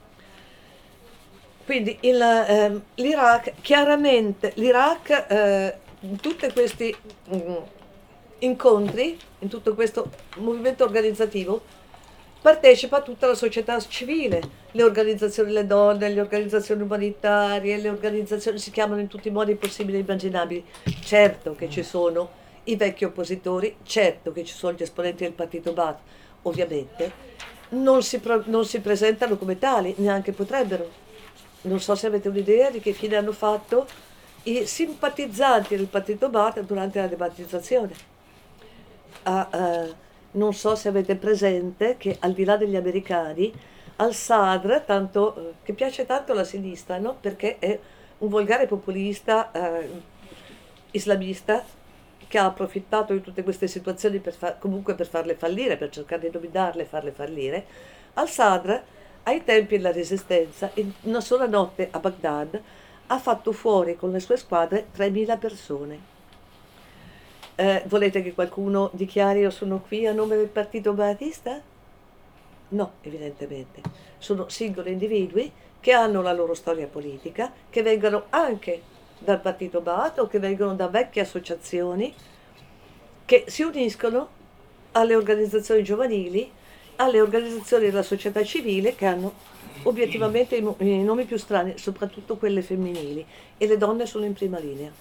Speaker 2: Quindi il, ehm, l'Iraq, chiaramente l'Iraq, eh, in tutti questi mm, incontri, in tutto questo movimento organizzativo, partecipa tutta la società civile, le organizzazioni delle donne, le organizzazioni umanitarie, le organizzazioni si chiamano in tutti i modi possibili e immaginabili. Certo che ci sono i vecchi oppositori, certo che ci sono gli esponenti del partito Baath, ovviamente non si, pro- non si presentano come tali, neanche potrebbero. Non so se avete un'idea di che fine hanno fatto i simpatizzanti del partito Baath durante la debattizzazione. Ah, eh, non so se avete presente che al di là degli americani, al-Sadr, tanto, eh, che piace tanto alla sinistra, no? Perché è un volgare populista eh, islamista che ha approfittato di tutte queste situazioni per fa- comunque per farle fallire, per cercare di dominarle e farle fallire. Al-Sadr, ai tempi della Resistenza, in una sola notte a Baghdad, ha fatto fuori con le sue squadre tremila persone. Eh, volete che qualcuno dichiari io sono qui a nome del partito baathista? No, evidentemente. Sono singoli individui che hanno la loro storia politica, che vengono anche dal partito Baath o che vengono da vecchie associazioni, che si uniscono alle organizzazioni giovanili, alle organizzazioni della società civile che hanno obiettivamente i, mo- i nomi più strani, soprattutto quelle femminili, e le donne sono in prima linea.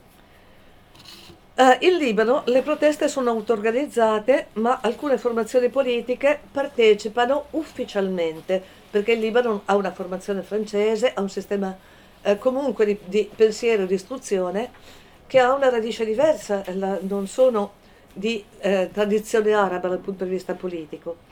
Speaker 2: Eh, in Libano le proteste sono auto-organizzate, ma alcune formazioni politiche partecipano ufficialmente, perché il Libano ha una formazione francese, ha un sistema eh, comunque di, di pensiero e di istruzione che ha una radice diversa, la- non sono di eh, tradizione araba dal punto di vista politico.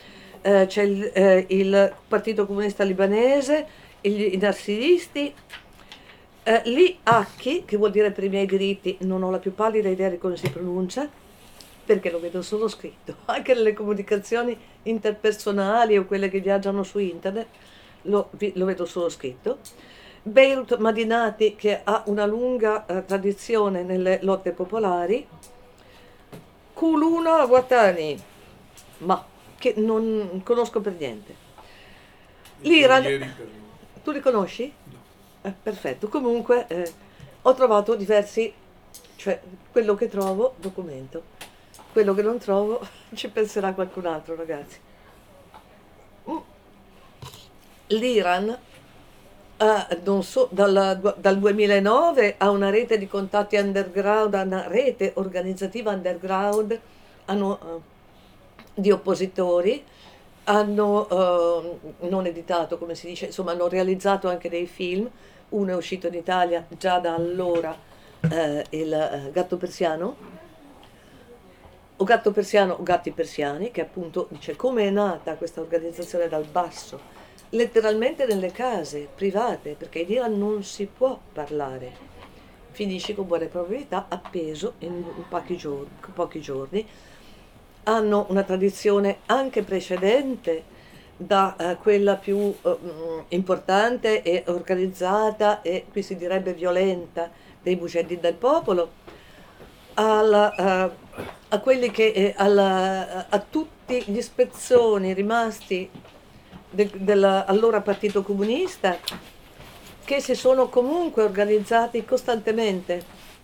Speaker 2: eh, c'è il, eh, il Partito Comunista Libanese, il- i nassiristi, eh, Li Aki, che vuol dire per i miei diritti, non ho la più pallida idea di come si pronuncia, perché lo vedo solo scritto, anche nelle comunicazioni interpersonali o quelle che viaggiano su internet, lo, vi- lo vedo solo scritto. Beirut Madinati, che ha una lunga eh, tradizione nelle lotte popolari. Kuluna Watani, ma che non conosco per niente. L'Iran,
Speaker 3: Ieri per...
Speaker 2: tu li conosci?
Speaker 3: No.
Speaker 2: Eh, perfetto, comunque eh, ho trovato diversi, cioè quello che trovo documento, quello che non trovo ci penserà qualcun altro, ragazzi. Mm. L'Iran eh, non so, dal, dal duemilanove ha una rete di contatti underground, una rete organizzativa underground hanno, eh, di oppositori, hanno eh, non editato, come si dice, insomma hanno realizzato anche dei film, uno è uscito in Italia già da allora, eh, il eh, Gatto Persiano, o Gatto Persiano o Gatti Persiani, che appunto dice come è nata questa organizzazione dal basso, letteralmente nelle case private, perché in Iran non si può parlare. Finisce con buone probabilità appeso in, in pochi, giorni, pochi giorni. Hanno una tradizione anche precedente da eh, quella più eh, importante e organizzata e qui si direbbe violenta dei Mujahideen del popolo, alla, eh, a quelli che eh, alla- a tutti gli spezzoni rimasti del, dell'allora Partito Comunista, che si sono comunque organizzati costantemente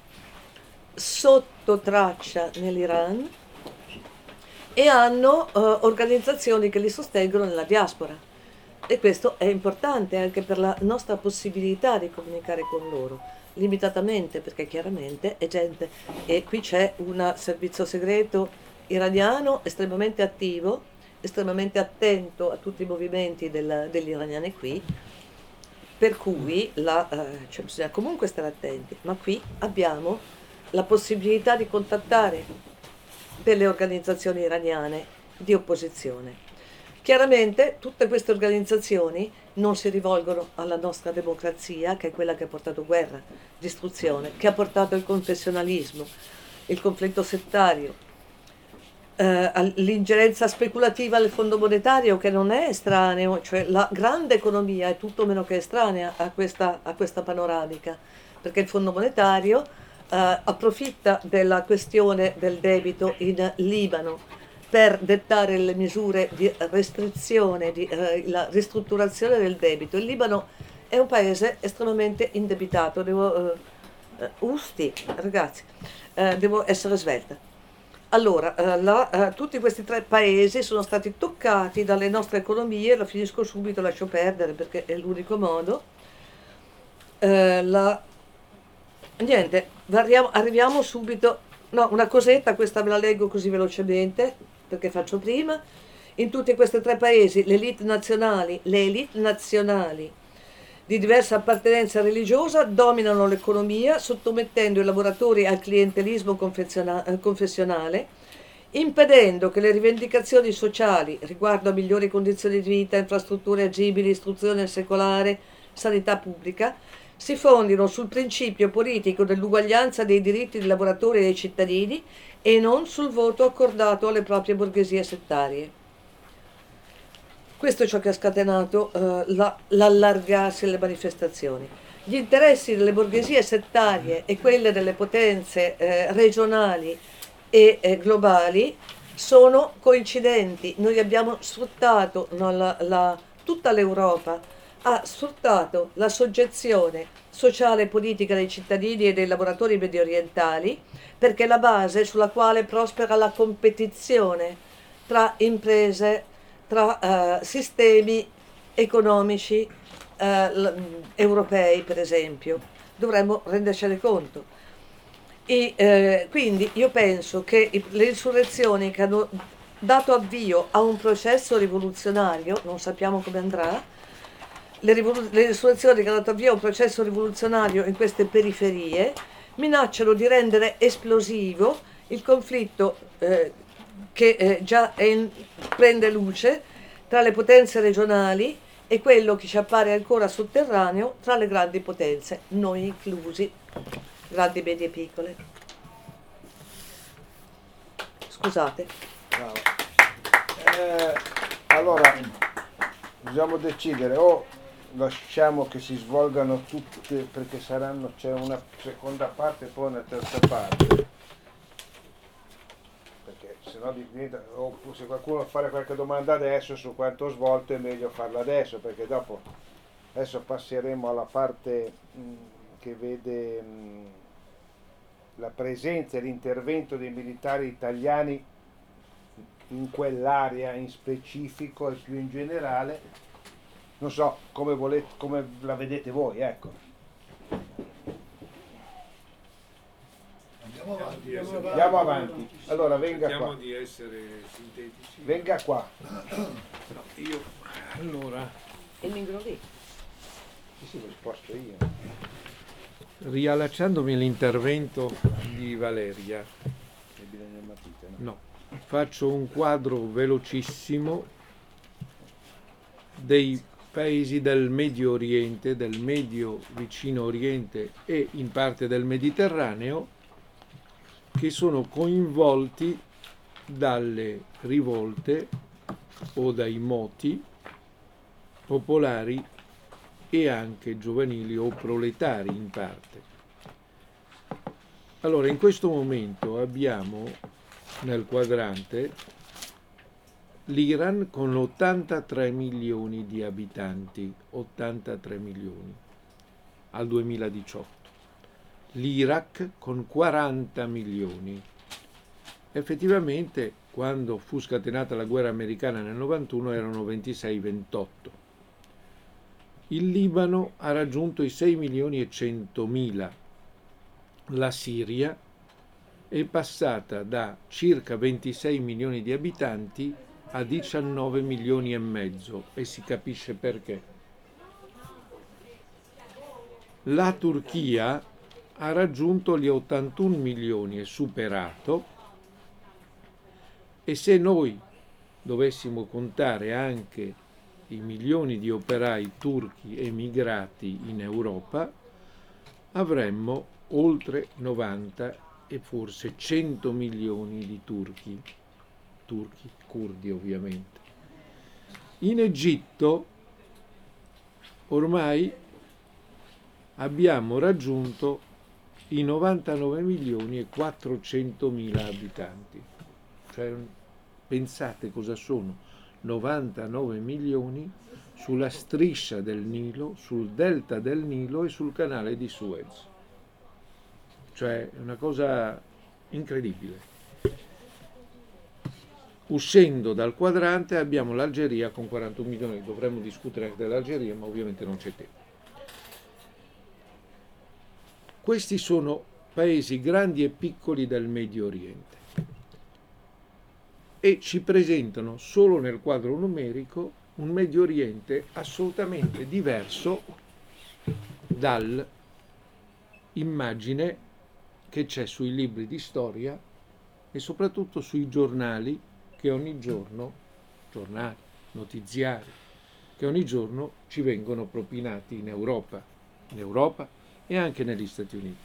Speaker 2: sotto traccia nell'Iran e hanno eh, organizzazioni che li sostengono nella diaspora. E questo è importante anche per la nostra possibilità di comunicare con loro, limitatamente, perché chiaramente è gente, e qui c'è un servizio segreto iraniano estremamente attivo, estremamente attento a tutti i movimenti del- degli iraniani qui, per cui la, eh, cioè bisogna comunque stare attenti, ma qui abbiamo la possibilità di contattare delle organizzazioni iraniane di opposizione. Chiaramente tutte queste organizzazioni non si rivolgono alla nostra democrazia, che è quella che ha portato guerra, distruzione, che ha portato il confessionalismo, il conflitto settario, eh, all'ingerenza speculativa del fondo monetario, che non è estraneo, cioè la grande economia è tutto meno che estranea a questa, a questa panoramica, perché il fondo monetario eh, approfitta della questione del debito in Libano per dettare le misure di restrizione, di eh, la ristrutturazione del debito. Il Libano è un paese estremamente indebitato, devo, eh, eh, Usti, ragazzi, eh, devo essere svelta. Allora, eh, la- eh, tutti questi tre paesi sono stati toccati dalle nostre economie, la finisco subito, lascio perdere perché è l'unico modo. Eh, la- Niente, arriviamo, arriviamo subito. No, una cosetta, questa ve la leggo così velocemente, perché faccio prima. In tutti questi tre paesi le elite nazionali, le elite nazionali di diversa appartenenza religiosa dominano l'economia, sottomettendo i lavoratori al clientelismo confeziona- eh, confessionale, impedendo che le rivendicazioni sociali riguardo a migliori condizioni di vita, infrastrutture agibili, istruzione secolare, sanità pubblica, si fondino sul principio politico dell'uguaglianza dei diritti dei lavoratori e dei cittadini e non sul voto accordato alle proprie borghesie settarie. Questo è ciò che ha scatenato eh, la- l'allargarsi delle manifestazioni. Gli interessi delle borghesie settarie e quelle delle potenze eh, regionali e eh, globali sono coincidenti. Noi abbiamo sfruttato no, la- la- tutta l'Europa ha sfruttato la soggezione sociale e politica dei cittadini e dei lavoratori mediorientali perché è la base sulla quale prospera la competizione tra imprese, tra eh, sistemi economici eh, l- europei, per esempio. Dovremmo rendercene conto. E, eh, quindi io penso che i- le insurrezioni che hanno dato avvio a un processo rivoluzionario, non sappiamo come andrà, le, rivolu- le insurrezioni che hanno dato avvio a un processo rivoluzionario in queste periferie minacciano di rendere esplosivo il conflitto eh, che eh, già è in- prende luce tra le potenze regionali e quello che ci appare ancora sotterraneo tra le grandi potenze, noi inclusi, grandi, medie e piccole. Scusate.
Speaker 1: Bravo. Eh, allora, dobbiamo decidere o lasciamo che si svolgano tutte, perché saranno, c'è una seconda parte e poi una terza parte, perché se no diventa, o se qualcuno fare qualche domanda adesso su quanto ho svolto è meglio farla adesso, perché dopo adesso passeremo alla parte mh, che vede mh, la presenza e l'intervento dei militari italiani in quell'area in specifico e più in generale. Non so come volete, come la vedete voi, ecco.
Speaker 4: Andiamo avanti.
Speaker 1: Andiamo avanti. Allora venga
Speaker 3: Cerchiamo
Speaker 1: qua.
Speaker 3: di essere sintetici.
Speaker 1: Venga qua.
Speaker 3: No, io, allora,
Speaker 2: Il micro lì.
Speaker 1: Sì, sì, lo sposto io.
Speaker 3: riallacciandomi all'intervento di Valeria,
Speaker 1: C'è bisogno di matite, no?
Speaker 3: no, faccio un quadro velocissimo dei paesi del Medio Oriente, del Medio Vicino Oriente e in parte del Mediterraneo che sono coinvolti dalle rivolte o dai moti popolari e anche giovanili o proletari in parte. Allora, in questo momento abbiamo nel quadrante l'Iran con ottantatré milioni di abitanti, ottantatré milioni al duemiladiciotto, l'Iraq con quaranta milioni. Effettivamente, quando fu scatenata la guerra americana nel novantuno erano ventisei ventotto. Il Libano ha raggiunto i sei milioni e centomila. La Siria è passata da circa ventisei milioni di abitanti a diciannove milioni e mezzo e si capisce perché. La Turchia ha raggiunto gli ottantuno milioni e superato, e se noi dovessimo contare anche i milioni di operai turchi emigrati in Europa, avremmo oltre novanta e forse cento milioni di turchi, turchi curdi ovviamente. In Egitto ormai abbiamo raggiunto i novantanove milioni e quattrocentomila abitanti. Cioè, pensate cosa sono novantanove milioni sulla striscia del Nilo, sul delta del Nilo e sul canale di Suez. Cioè, è una cosa incredibile. Uscendo dal quadrante abbiamo l'Algeria con quarantuno milioni, dovremmo discutere anche dell'Algeria, ma ovviamente non c'è tempo. Questi sono paesi grandi e piccoli del Medio Oriente e ci presentano solo nel quadro numerico un Medio Oriente assolutamente diverso dall'immagine che c'è sui libri di storia e soprattutto sui giornali che ogni giorno, giornali, notiziari, che ogni giorno ci vengono propinati in Europa, in Europa e anche negli Stati Uniti.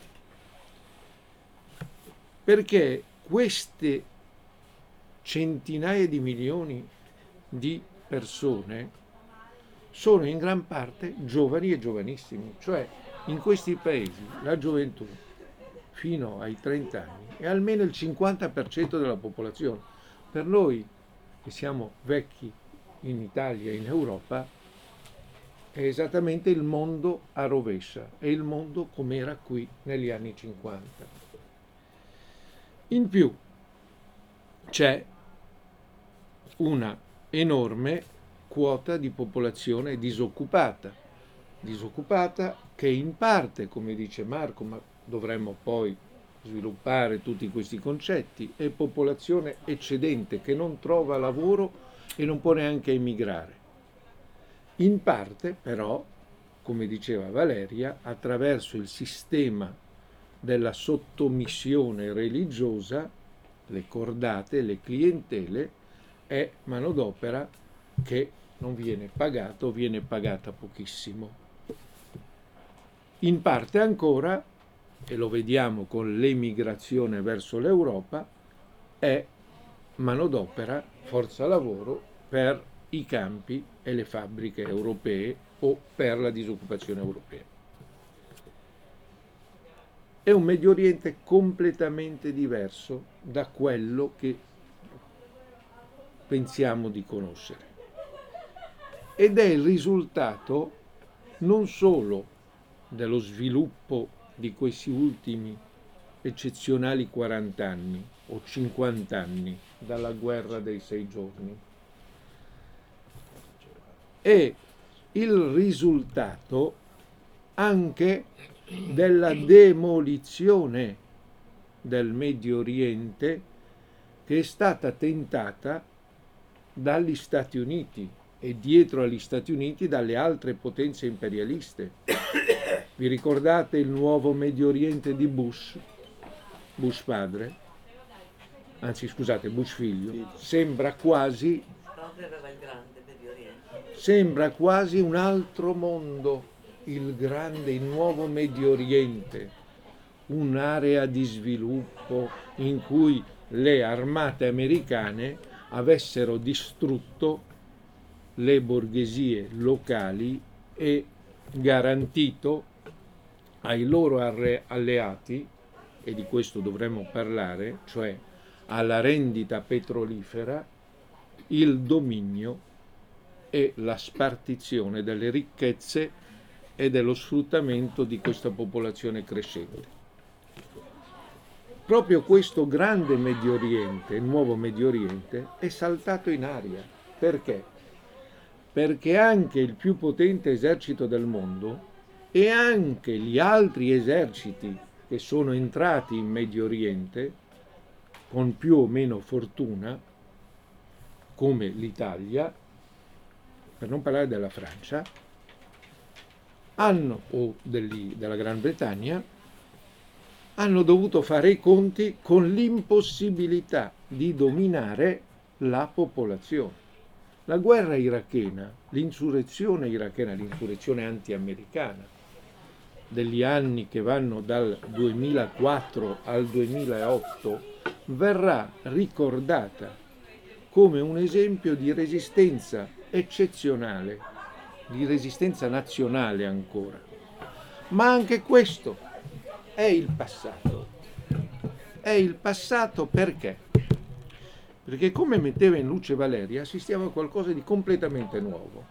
Speaker 3: Perché queste centinaia di milioni di persone sono in gran parte giovani e giovanissimi, cioè in questi paesi la gioventù fino ai trenta anni è almeno il cinquanta per cento della popolazione. Per noi che siamo vecchi in Italia e in Europa è esattamente il mondo a rovescia, è il mondo come era qui negli anni cinquanta. In più c'è una enorme quota di popolazione disoccupata, disoccupata che in parte, come dice Marco, ma dovremmo poi sviluppare tutti questi concetti, è popolazione eccedente che non trova lavoro e non può neanche emigrare. In parte, però, come diceva Valeria, attraverso il sistema della sottomissione religiosa, le cordate, le clientele, è manodopera che non viene pagato, viene pagata pochissimo. In parte ancora, e lo vediamo con l'emigrazione verso l'Europa, è manodopera, forza lavoro per i campi e le fabbriche europee o per la disoccupazione europea. È un Medio Oriente completamente diverso da quello che pensiamo di conoscere. Ed è il risultato non solo dello sviluppo di questi ultimi eccezionali quaranta anni o cinquanta anni dalla guerra dei sei giorni, è il risultato anche della demolizione del Medio Oriente che è stata tentata dagli Stati Uniti e dietro agli Stati Uniti dalle altre potenze imperialiste. Vi ricordate il nuovo Medio Oriente di Bush? Bush padre? Anzi, scusate, Bush figlio. Sembra quasi, sembra quasi un altro mondo, il grande, il nuovo Medio Oriente, un'area di sviluppo in cui le armate americane avessero distrutto le borghesie locali e garantito ai loro alleati, e di questo dovremmo parlare, cioè alla rendita petrolifera, il dominio e la spartizione delle ricchezze e dello sfruttamento di questa popolazione crescente. Proprio questo grande Medio Oriente, il nuovo Medio Oriente, è saltato in aria. Perché? Perché anche il più potente esercito del mondo e anche gli altri eserciti che sono entrati in Medio Oriente, con più o meno fortuna, come l'Italia, per non parlare della Francia, hanno, o degli, della Gran Bretagna, hanno dovuto fare i conti con l'impossibilità di dominare la popolazione. La guerra irachena, l'insurrezione irachena, l'insurrezione anti-americana degli anni che vanno dal duemilaquattro al duemilaotto verrà ricordata come un esempio di resistenza eccezionale, di resistenza nazionale ancora. Ma anche questo è il passato. È il passato perché? Perché, come metteva in luce Valeria, assistiamo a qualcosa di completamente nuovo.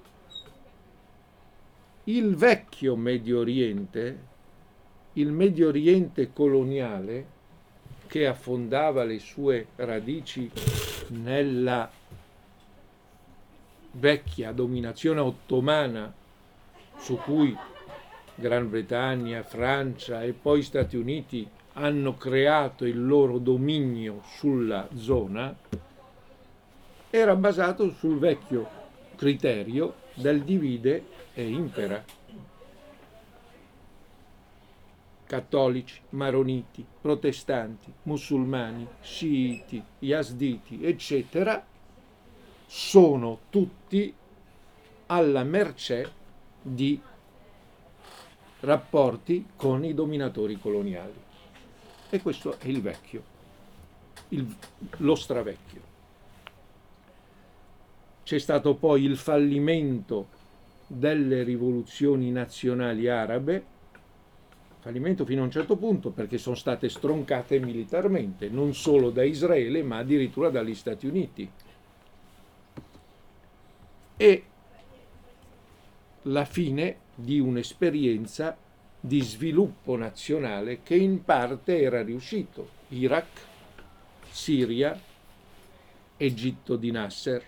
Speaker 3: Il vecchio Medio Oriente, il Medio Oriente coloniale, che affondava le sue radici nella vecchia dominazione ottomana, su cui Gran Bretagna, Francia e poi Stati Uniti hanno creato il loro dominio sulla zona, era basato sul vecchio criterio del divide e impera. Cattolici, maroniti, protestanti, musulmani, sciiti, yazditi, eccetera, sono tutti alla mercé di rapporti con i dominatori coloniali. E questo è il vecchio, il, lo stravecchio. C'è stato poi il fallimento delle rivoluzioni nazionali arabe, fallimento fino a un certo punto perché sono state stroncate militarmente, non solo da Israele ma addirittura dagli Stati Uniti. E la fine di un'esperienza di sviluppo nazionale che in parte era riuscito. Iraq, Siria, Egitto di Nasser.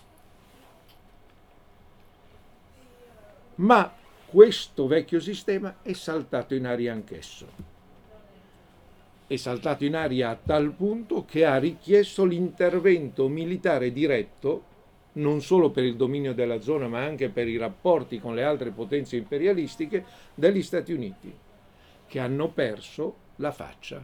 Speaker 3: Ma questo vecchio sistema è saltato in aria anch'esso. È saltato in aria a tal punto che ha richiesto l'intervento militare diretto non solo per il dominio della zona, ma anche per i rapporti con le altre potenze imperialistiche degli Stati Uniti, che hanno perso la faccia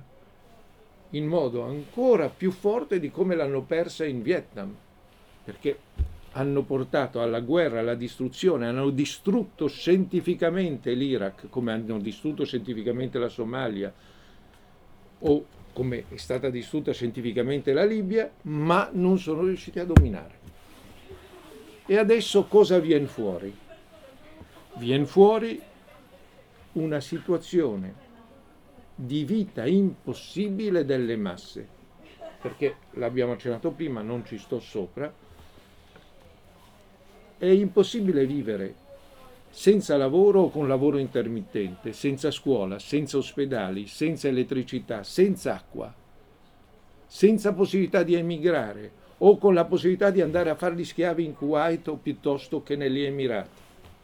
Speaker 3: in modo ancora più forte di come l'hanno persa in Vietnam, perché hanno portato alla guerra, alla distruzione, hanno distrutto scientificamente l'Iraq, come hanno distrutto scientificamente la Somalia, o come è stata distrutta scientificamente la Libia, ma non sono riusciti a dominare. E adesso cosa viene fuori? Viene fuori una situazione di vita impossibile delle masse, perché l'abbiamo accennato prima, non ci sto sopra. È impossibile vivere senza lavoro o con lavoro intermittente, senza scuola, senza ospedali, senza elettricità, senza acqua, senza possibilità di emigrare o con la possibilità di andare a fare gli schiavi in Kuwait o piuttosto che negli Emirati.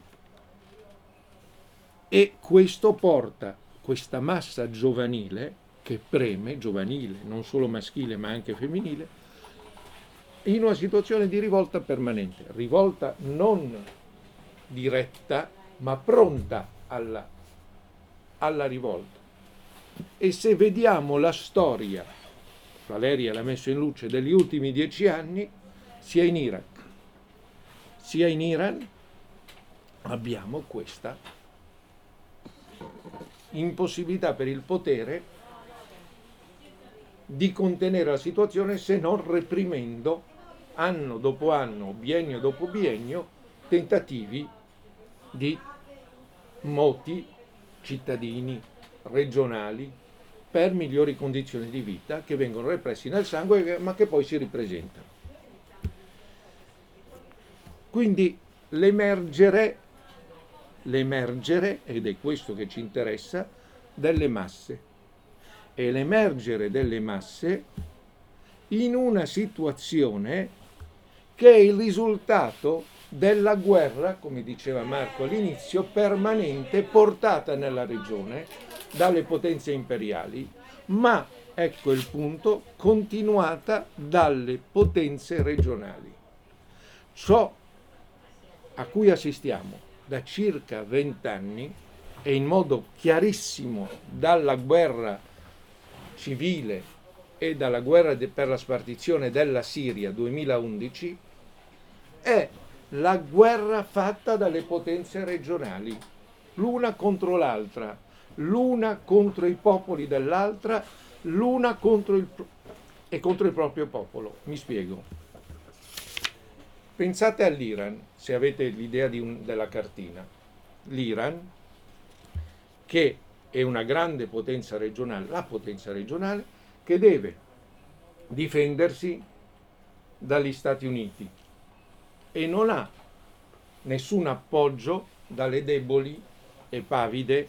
Speaker 3: E questo porta questa massa giovanile, che preme, giovanile, non solo maschile ma anche femminile, in una situazione di rivolta permanente, rivolta non diretta, ma pronta alla, alla rivolta. E se vediamo la storia, Valeria l'ha messo in luce, degli ultimi dieci anni, sia in Iraq, sia in Iran, abbiamo questa impossibilità per il potere di contenere la situazione se non reprimendo anno dopo anno, biennio dopo biennio, tentativi di moti cittadini regionali per migliori condizioni di vita che vengono repressi nel sangue ma che poi si ripresentano. Quindi l'emergere, l'emergere, ed è questo che ci interessa, delle masse. E l'emergere delle masse in una situazione che è il risultato della guerra, come diceva Marco all'inizio, permanente portata nella regione dalle potenze imperiali, ma, ecco il punto, continuata dalle potenze regionali. Ciò a cui assistiamo da circa vent'anni e in modo chiarissimo dalla guerra civile e dalla guerra de- per la spartizione della Siria duemilaundici è la guerra fatta dalle potenze regionali, l'una contro l'altra, l'una contro i popoli dell'altra, l'una contro il, e contro il proprio popolo. Mi spiego. Pensate all'Iran, se avete l'idea di un, della cartina. L'Iran, che è una grande potenza regionale, la potenza regionale, che deve difendersi dagli Stati Uniti e non ha nessun appoggio dalle deboli e pavide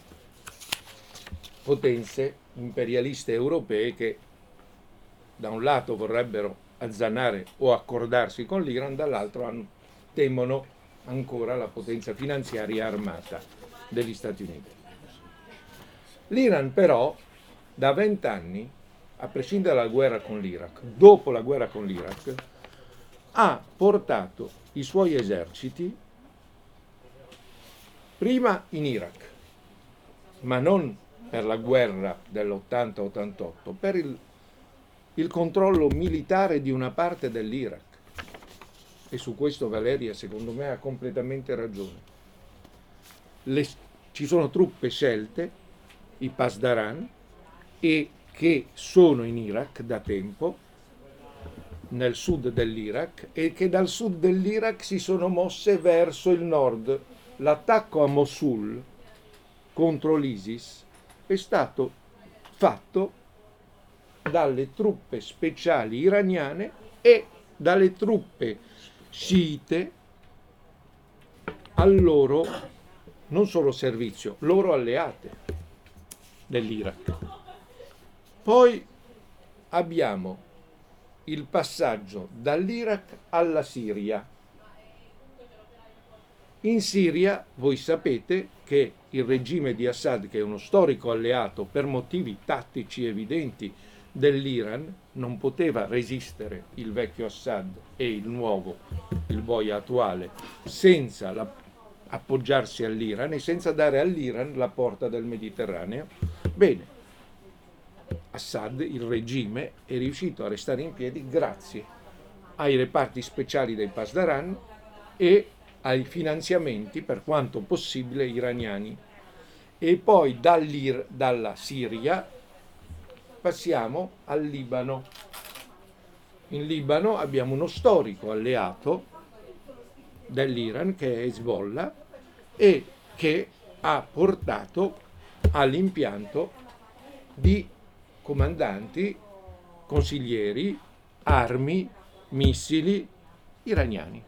Speaker 3: potenze imperialiste europee che da un lato vorrebbero azzanare o accordarsi con l'Iran, dall'altro hanno, temono ancora la potenza finanziaria armata degli Stati Uniti. L'Iran però da vent'anni, a prescindere dalla guerra con l'Iraq, dopo la guerra con l'Iraq, ha portato i suoi eserciti prima in Iraq, ma non per la guerra dell'ottanta ottantotto, per il, il controllo militare di una parte dell'Iraq. E su questo Valeria, secondo me, ha completamente ragione. Le, ci sono truppe scelte, i Pasdaran, e che sono in Iraq da tempo, nel sud dell'Iraq, e che dal sud dell'Iraq si sono mosse verso il nord. L'attacco a Mosul contro l'ISIS è stato fatto dalle truppe speciali iraniane e dalle truppe sciite al loro, non solo servizio, loro alleate dell'Iraq. Poi abbiamo il passaggio dall'Iraq alla Siria. In Siria voi sapete che il regime di Assad, che è uno storico alleato per motivi tattici evidenti dell'Iran, non poteva resistere il vecchio Assad e il nuovo, il boia attuale, senza la, appoggiarsi all'Iran e senza dare all'Iran la porta del Mediterraneo. Bene, Assad, il regime, è riuscito a restare in piedi grazie ai reparti speciali dei Pasdaran e ai finanziamenti, per quanto possibile, iraniani. E poi dall'Ir- dalla Siria passiamo al Libano. In Libano abbiamo uno storico alleato dell'Iran che è Hezbollah e che ha portato all'impianto di comandanti, consiglieri, armi, missili iraniani.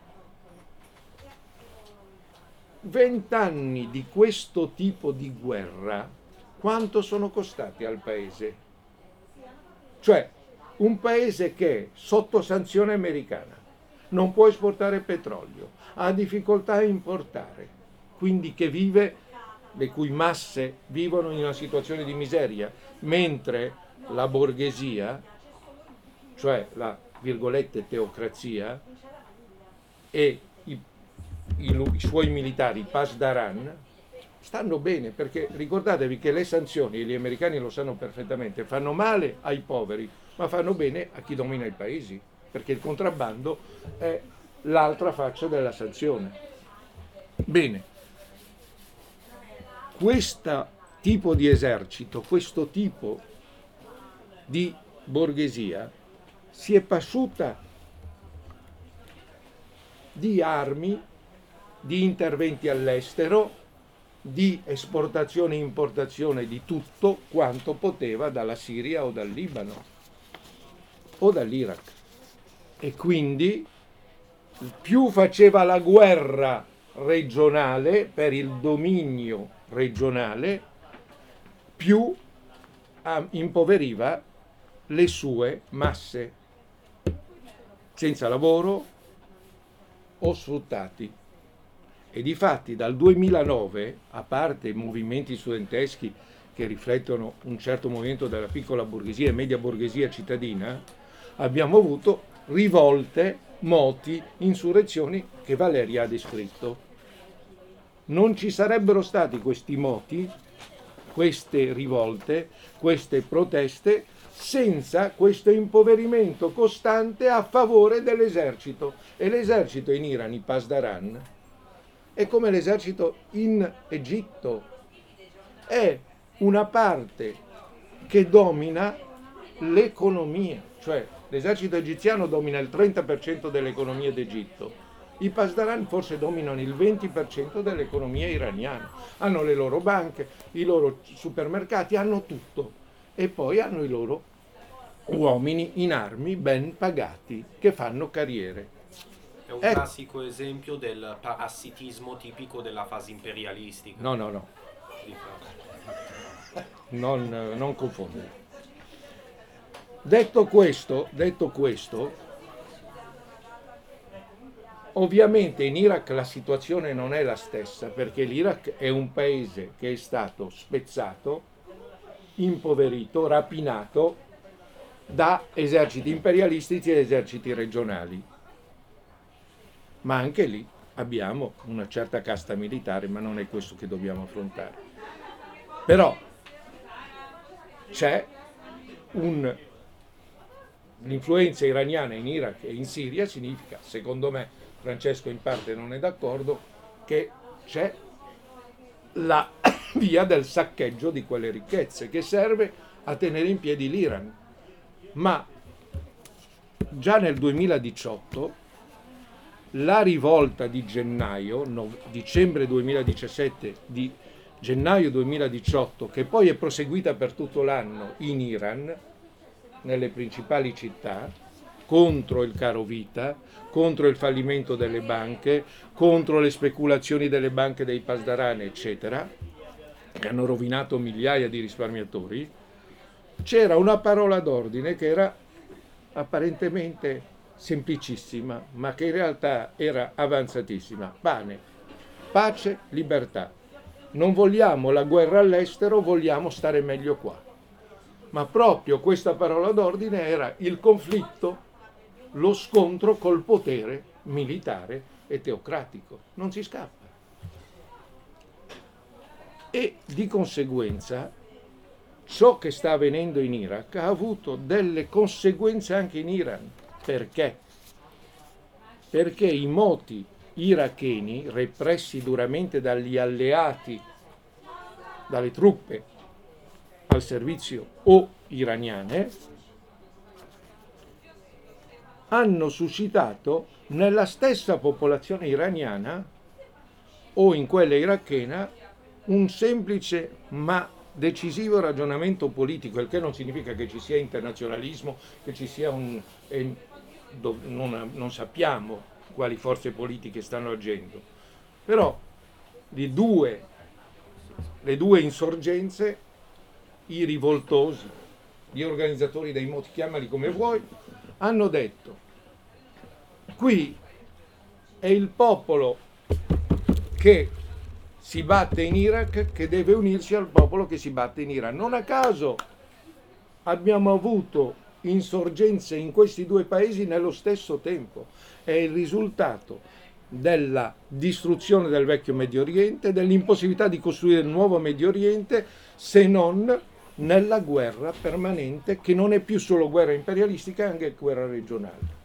Speaker 3: Vent'anni di questo tipo di guerra, quanto sono costati al paese? Cioè, un paese che è sotto sanzione americana, non può esportare petrolio, ha difficoltà a importare, quindi che vive, le cui masse vivono in una situazione di miseria, mentre la borghesia, cioè la virgolette teocrazia, e i, i, i suoi militari, i Pasdaran, stanno bene, perché ricordatevi che le sanzioni, e gli americani lo sanno perfettamente, fanno male ai poveri, ma fanno bene a chi domina i paesi, perché il contrabbando è l'altra faccia della sanzione. Bene, questo tipo di esercito, questo tipo di borghesia si è pasciuta di armi, di interventi all'estero, di esportazione e importazione di tutto quanto poteva dalla Siria o dal Libano o dall'Iraq. E quindi più faceva la guerra regionale per il dominio regionale, più impoveriva le sue masse senza lavoro o sfruttati. E difatti dal duemilanove, a parte i movimenti studenteschi che riflettono un certo movimento della piccola borghesia e media borghesia cittadina, abbiamo avuto rivolte, moti, insurrezioni che Valeria ha descritto. Non ci sarebbero stati questi moti, queste rivolte, queste proteste, senza questo impoverimento costante a favore dell'esercito. E l'esercito in Iran, i Pasdaran, è come l'esercito in Egitto, è una parte che domina l'economia, cioè l'esercito egiziano domina il trenta per cento dell'economia d'Egitto, i Pasdaran forse dominano il venti per cento dell'economia iraniana, hanno le loro banche, i loro supermercati, hanno tutto e poi hanno i loro uomini in armi ben pagati che fanno carriere.
Speaker 4: È un
Speaker 3: Ecco.
Speaker 4: classico esempio del parassitismo tipico della fase imperialistica.
Speaker 3: No, no, no, non, non confondere. Detto questo, detto questo, ovviamente in Iraq la situazione non è la stessa, perché l'Iraq è un paese che è stato spezzato, impoverito, rapinato da eserciti imperialistici ed eserciti regionali. Ma anche lì abbiamo una certa casta militare, ma non è questo che dobbiamo affrontare. Però c'è un... l'influenza iraniana in Iraq e in Siria significa, secondo me, Francesco in parte non è d'accordo, che c'è la via del saccheggio di quelle ricchezze che serve a tenere in piedi l'Iran. Ma già nel duemiladiciotto la rivolta di gennaio, no, dicembre duemiladiciassette, di gennaio duemiladiciotto, che poi è proseguita per tutto l'anno in Iran, nelle principali città, contro il caro vita, contro il fallimento delle banche, contro le speculazioni delle banche dei Pasdaran, eccetera, che hanno rovinato migliaia di risparmiatori, c'era una parola d'ordine che era apparentemente semplicissima, ma che in realtà era avanzatissima. Pane, pace, libertà. Non vogliamo la guerra all'estero, vogliamo stare meglio qua. Ma proprio questa parola d'ordine era il conflitto, lo scontro col potere militare e teocratico. Non si scappa. E di conseguenza ciò che sta avvenendo in Iraq ha avuto delle conseguenze anche in Iran. Perché? Perché i moti iracheni, repressi duramente dagli alleati, dalle truppe al servizio o iraniane, hanno suscitato nella stessa popolazione iraniana o in quella irachena un semplice ma decisivo ragionamento politico, il che non significa che ci sia internazionalismo, che ci sia un... Eh, do, non, non sappiamo quali forze politiche stanno agendo, però di due, le due insorgenze, i rivoltosi, gli organizzatori dei moti, chiamali come vuoi, hanno detto: qui è il popolo che si batte in Iraq che deve unirsi al popolo che si batte in Iran. Non a caso abbiamo avuto insorgenze in questi due paesi nello stesso tempo. È il risultato della distruzione del vecchio Medio Oriente, dell'impossibilità di costruire il nuovo Medio Oriente, se non nella guerra permanente, che non è più solo guerra imperialistica, è anche guerra regionale.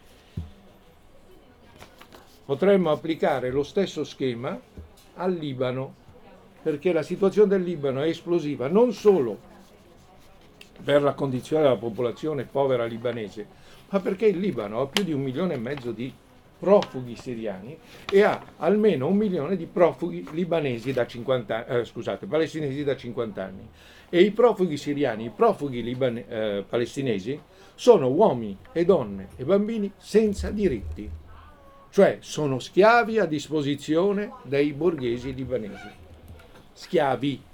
Speaker 3: Potremmo applicare lo stesso schema al Libano, perché la situazione del Libano è esplosiva non solo per la condizione della popolazione povera libanese, ma perché il Libano ha più di un milione e mezzo di profughi siriani e ha almeno un milione di profughi libanesi da cinquanta, eh, scusate, palestinesi da cinquanta anni. E i profughi siriani, i profughi libane, eh, palestinesi sono uomini e donne e bambini senza diritti, cioè sono schiavi a disposizione dei borghesi libanesi, schiavi,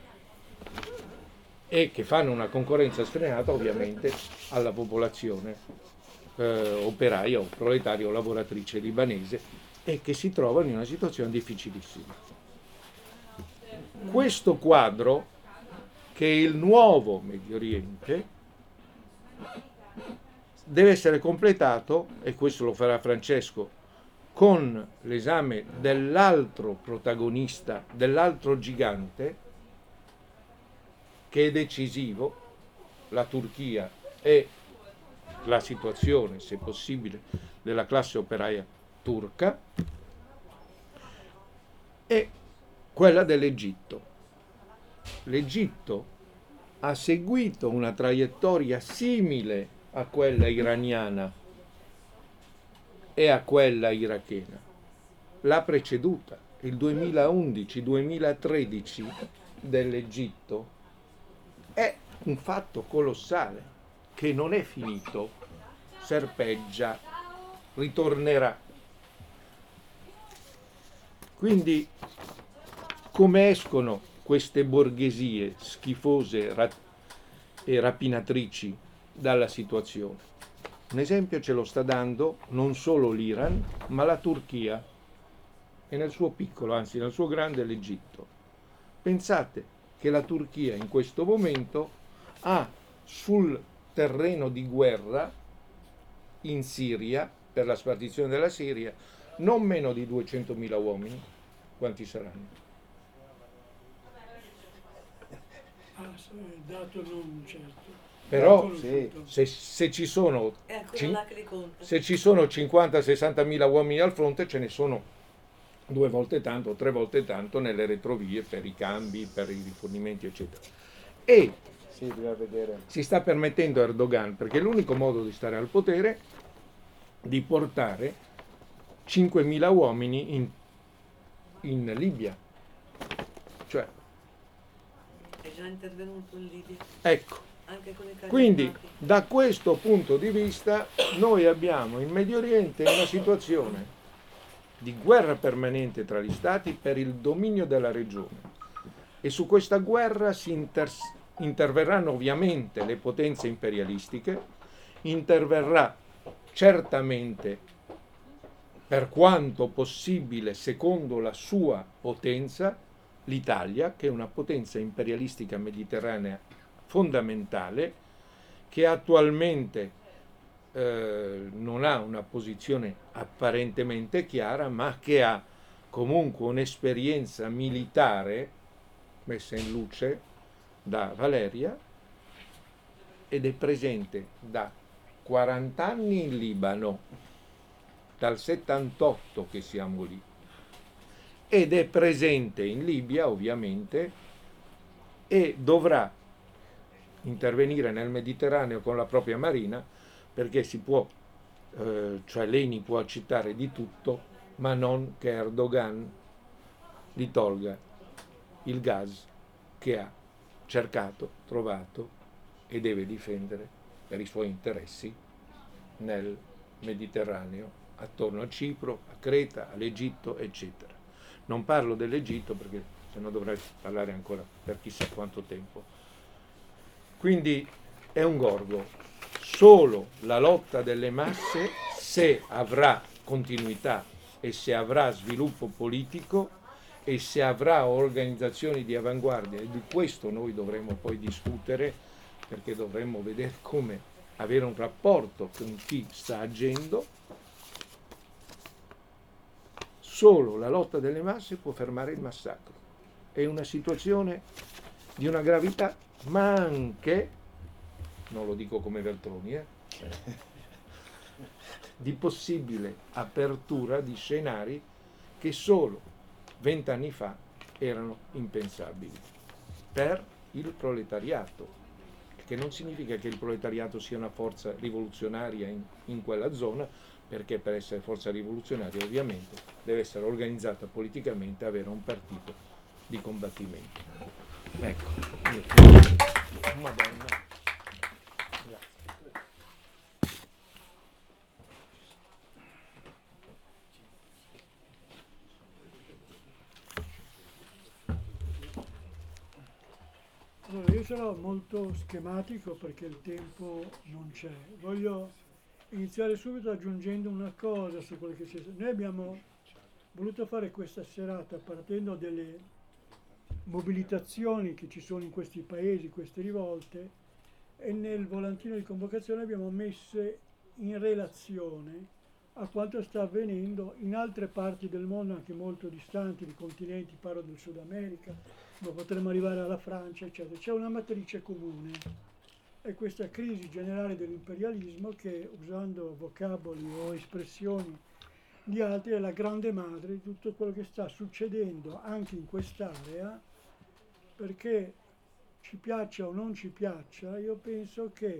Speaker 3: e che fanno una concorrenza sfrenata ovviamente alla popolazione eh, operaia o proletaria o lavoratrice libanese, e che si trovano in una situazione difficilissima. Questo quadro, che è il nuovo Medio Oriente, deve essere completato, e questo lo farà Francesco, con l'esame dell'altro protagonista, dell'altro gigante, che è decisivo, la Turchia, e la situazione, se possibile, della classe operaia turca, e quella dell'Egitto. L'Egitto ha seguito una traiettoria simile a quella iraniana e a quella irachena. L'ha preceduta. Il duemilaundici duemilatredici dell'Egitto è un fatto colossale che non è finito, serpeggia, ritornerà. Quindi come escono queste borghesie schifose e rapinatrici dalla situazione? Un esempio ce lo sta dando non solo l'Iran, ma la Turchia, e nel suo piccolo, anzi nel suo grande, l'Egitto. Pensate che la Turchia in questo momento ha sul terreno di guerra in Siria, per la spartizione della Siria, non meno di duecentomila uomini. Quanti saranno?
Speaker 5: Ah, sì, dato non certo.
Speaker 3: Però
Speaker 5: Dato
Speaker 1: sì.
Speaker 5: tutto.
Speaker 3: se, se ci sono
Speaker 2: È ancora
Speaker 3: cin-
Speaker 2: là che li conta.
Speaker 3: se ci sono cinquanta sessanta mila uomini al fronte, ce ne sono due volte tanto o tre volte tanto nelle retrovie per i cambi, per i rifornimenti, eccetera. E
Speaker 1: Sì, bisogna vedere.
Speaker 3: si sta permettendo a Erdogan, perché è l'unico modo di stare al potere, di portare cinquemila uomini in, in Libia. Cioè,
Speaker 2: È già intervenuto in Libia,
Speaker 3: ecco,
Speaker 2: anche con i carri
Speaker 3: quindi
Speaker 2: armati.
Speaker 3: da questo punto di vista noi abbiamo il Medio Oriente in una situazione di guerra permanente tra gli stati per il dominio della regione, e su questa guerra si inter- interverranno ovviamente le potenze imperialistiche, interverrà certamente, per quanto possibile secondo la sua potenza, l'Italia, che è una potenza imperialistica mediterranea fondamentale, che attualmente eh, non ha una posizione apparentemente chiara, ma che ha comunque un'esperienza militare messa in luce da Valeria, ed è presente da quaranta anni in Libano, dal settantotto che siamo lì, ed è presente in Libia ovviamente e dovrà intervenire nel Mediterraneo con la propria marina, perché si può, eh, cioè l'E N I può accettare di tutto, ma non che Erdogan gli tolga il gas che ha cercato, trovato e deve difendere per i suoi interessi nel Mediterraneo, attorno a Cipro, a Creta, all'Egitto, eccetera. Non parlo dell'Egitto perché sennò dovrei parlare ancora per chissà quanto tempo. Quindi è un gorgo. Solo la lotta delle masse, se avrà continuità e se avrà sviluppo politico e se avrà organizzazioni di avanguardia, e di questo noi dovremo poi discutere, perché dovremmo vedere come avere un rapporto con chi sta agendo, solo la lotta delle masse può fermare il massacro. È una situazione di una gravità, ma anche, non lo dico come Veltroni, eh, di possibile apertura di scenari che solo vent'anni fa erano impensabili per il proletariato, che non significa che il proletariato sia una forza rivoluzionaria in, in quella zona, perché per essere forza rivoluzionaria ovviamente deve essere organizzata politicamente e avere un partito di combattimento. Ecco, io credo. Madonna.
Speaker 5: Allora, io sarò molto schematico perché il tempo non c'è. Voglio iniziare subito aggiungendo una cosa su quello che si è. Noi abbiamo voluto fare questa serata partendo dalle mobilitazioni che ci sono in questi paesi, queste rivolte, e nel volantino di convocazione abbiamo messe in relazione a quanto sta avvenendo in altre parti del mondo, anche molto distanti, di continenti, parlo del Sud America, ma potremmo arrivare alla Francia, eccetera. C'è una matrice comune, è questa crisi generale dell'imperialismo che, usando vocaboli o espressioni di altri, è la grande madre di tutto quello che sta succedendo anche in quest'area, perché ci piaccia o non ci piaccia, io penso che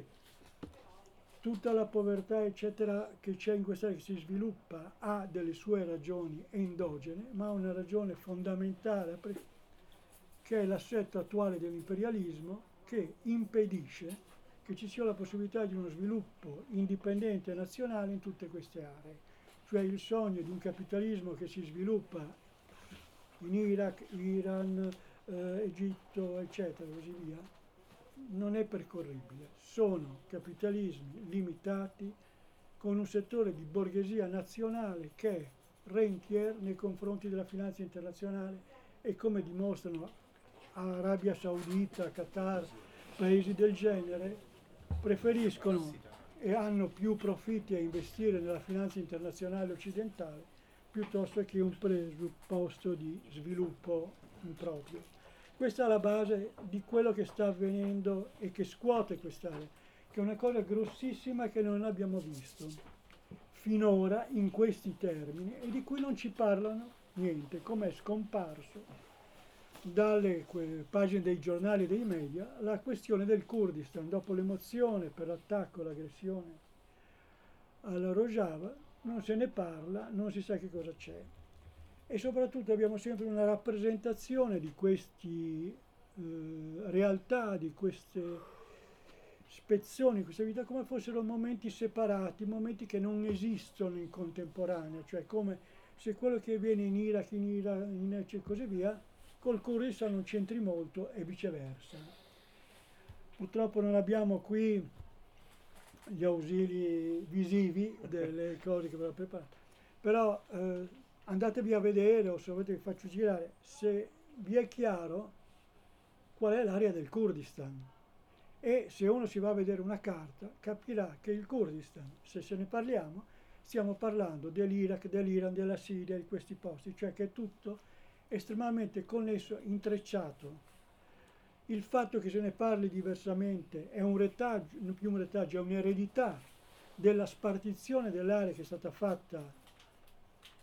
Speaker 5: tutta la povertà eccetera che c'è in quest'area, che si sviluppa, ha delle sue ragioni endogene, ma ha una ragione fondamentale che è l'assetto attuale dell'imperialismo, che impedisce che ci sia la possibilità di uno sviluppo indipendente e nazionale in tutte queste aree. Cioè il sogno di un capitalismo che si sviluppa in Iraq, Iran, eh, Egitto, eccetera, così via, non è percorribile. Sono capitalismi limitati con un settore di borghesia nazionale che è rentier nei confronti della finanza internazionale, e come dimostrano Arabia Saudita, Qatar, paesi del genere, preferiscono e hanno più profitti a investire nella finanza internazionale occidentale piuttosto che un presupposto di sviluppo improprio. Questa è la base di quello che sta avvenendo e che scuote quest'area, che è una cosa grossissima che non abbiamo visto finora in questi termini e di cui non ci parlano niente, come è scomparso dalle pagine dei giornali e dei media la questione del Kurdistan. Dopo l'emozione per l'attacco, l'aggressione alla Rojava, non se ne parla, non si sa che cosa c'è. E soprattutto abbiamo sempre una rappresentazione di queste eh, realtà, di queste spezzoni, questa vita, come fossero momenti separati, momenti che non esistono in contemporanea, cioè come se quello che avviene in Iraq, in Iran, in e così via, col Kurdistan non c'entri molto e viceversa. Purtroppo non abbiamo qui gli ausili visivi delle cose che ve l'ho preparato, però eh, andatevi a vedere, o se volete vi faccio girare, se vi è chiaro qual è l'area del Kurdistan, e se uno si va a vedere una carta capirà che il Kurdistan, se se ne parliamo, stiamo parlando dell'Iraq, dell'Iran, della Siria, di questi posti, cioè che è tutto estremamente connesso, intrecciato. Il fatto che se ne parli diversamente è un retaggio, non più un retaggio, è un'eredità della spartizione dell'area che è stata fatta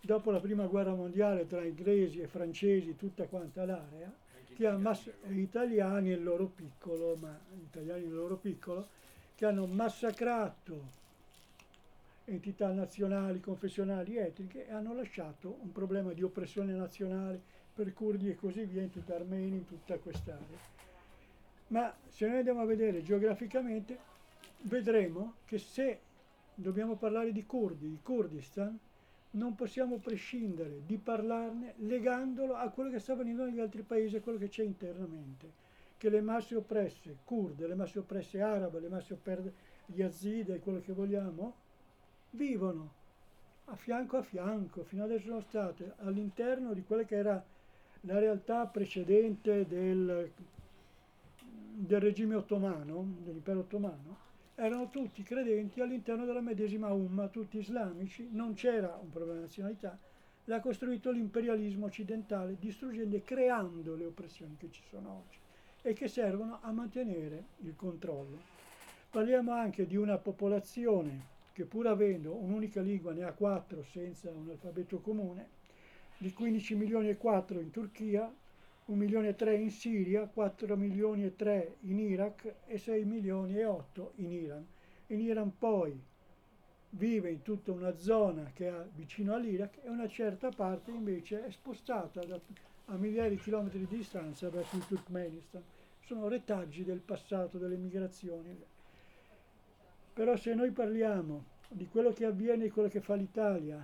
Speaker 5: dopo la prima guerra mondiale tra inglesi e francesi, tutta quanta l'area, che ha mass- e italiani nel loro piccolo, ma italiani nel loro piccolo, che hanno massacrato entità nazionali, confessionali, etniche e hanno lasciato un problema di oppressione nazionale per curdi e così via, entità armeni in tutta quest'area. Ma se noi andiamo a vedere geograficamente, vedremo che se dobbiamo parlare di curdi, di Kurdistan, non possiamo prescindere di parlarne legandolo a quello che sta avvenendo negli altri paesi, a quello che c'è internamente, che le masse oppresse kurde, le masse oppresse arabe, le masse oppresse yazide, quello che vogliamo, vivono a fianco a fianco, fino adesso sono state all'interno di quella che era la realtà precedente del, del regime ottomano, dell'impero ottomano, erano tutti credenti all'interno della medesima Umma, tutti islamici, non c'era un problema di nazionalità, l'ha costruito l'imperialismo occidentale, distruggendo e creando le oppressioni che ci sono oggi e che servono a mantenere il controllo. Parliamo anche di una popolazione che pur avendo un'unica lingua ne ha quattro senza un alfabeto comune, di quindici milioni e quattro in Turchia, un milione e tre in Siria, quattro milioni e tre in Iraq e sei milioni e otto in Iran. In Iran poi vive in tutta una zona che è vicino all'Iraq e una certa parte invece è spostata da, a migliaia di chilometri di distanza verso il Turkmenistan. Sono retaggi del passato, delle migrazioni. Però se noi parliamo di quello che avviene e quello che fa l'Italia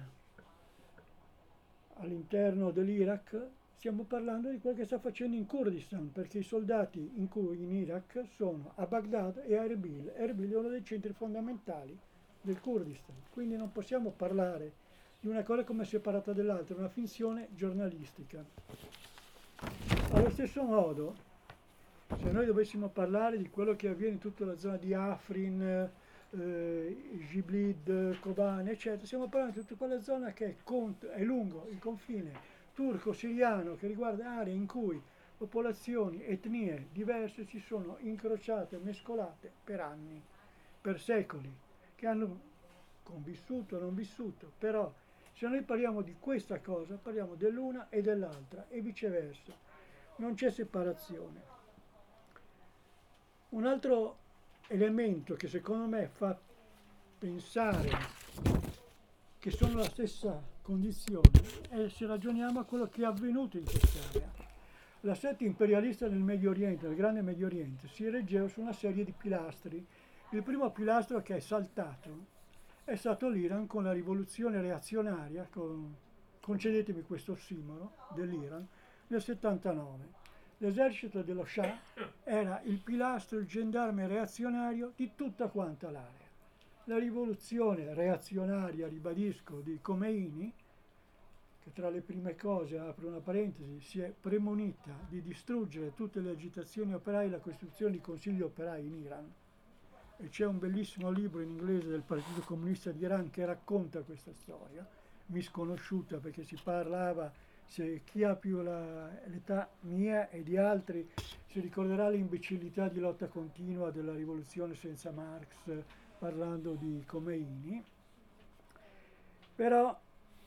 Speaker 5: all'interno dell'Iraq, stiamo parlando di quello che sta facendo in Kurdistan, perché i soldati in, in Iraq sono a Baghdad e a Erbil. Erbil è uno dei centri fondamentali del Kurdistan, quindi non possiamo parlare di una cosa come separata dall'altra, è una finzione giornalistica. Allo stesso modo, se noi dovessimo parlare di quello che avviene in tutta la zona di Afrin, eh, Giblid, Kobane, eccetera, stiamo parlando di tutta quella zona che è, cont- è lungo il confine turco-siriano, che riguarda aree in cui popolazioni, etnie diverse si sono incrociate, mescolate per anni, per secoli, che hanno convissuto o non vissuto, però se noi parliamo di questa cosa, parliamo dell'una e dell'altra e viceversa, non c'è separazione. Un altro elemento che secondo me fa pensare che sono la stessa condizione è se ragioniamo a quello che è avvenuto in quest'area. L'assetto imperialista nel Medio Oriente, nel grande Medio Oriente, si reggeva su una serie di pilastri. Il primo pilastro che è saltato è stato l'Iran con la rivoluzione reazionaria, con, concedetemi questo ossimoro, dell'Iran, nel settantanove. L'esercito dello Shah era il pilastro, il gendarme reazionario di tutta quanta l'area. La rivoluzione reazionaria, ribadisco, di Khomeini, che tra le prime cose, apro una parentesi, si è premunita di distruggere tutte le agitazioni operaie e la costruzione di consigli operai in Iran. E c'è un bellissimo libro in inglese del Partito Comunista di Iran che racconta questa storia, misconosciuta perché si parlava, se chi ha più la, l'età mia e di altri si ricorderà l'imbecillità di lotta continua della rivoluzione senza Marx, parlando di Khomeini. Però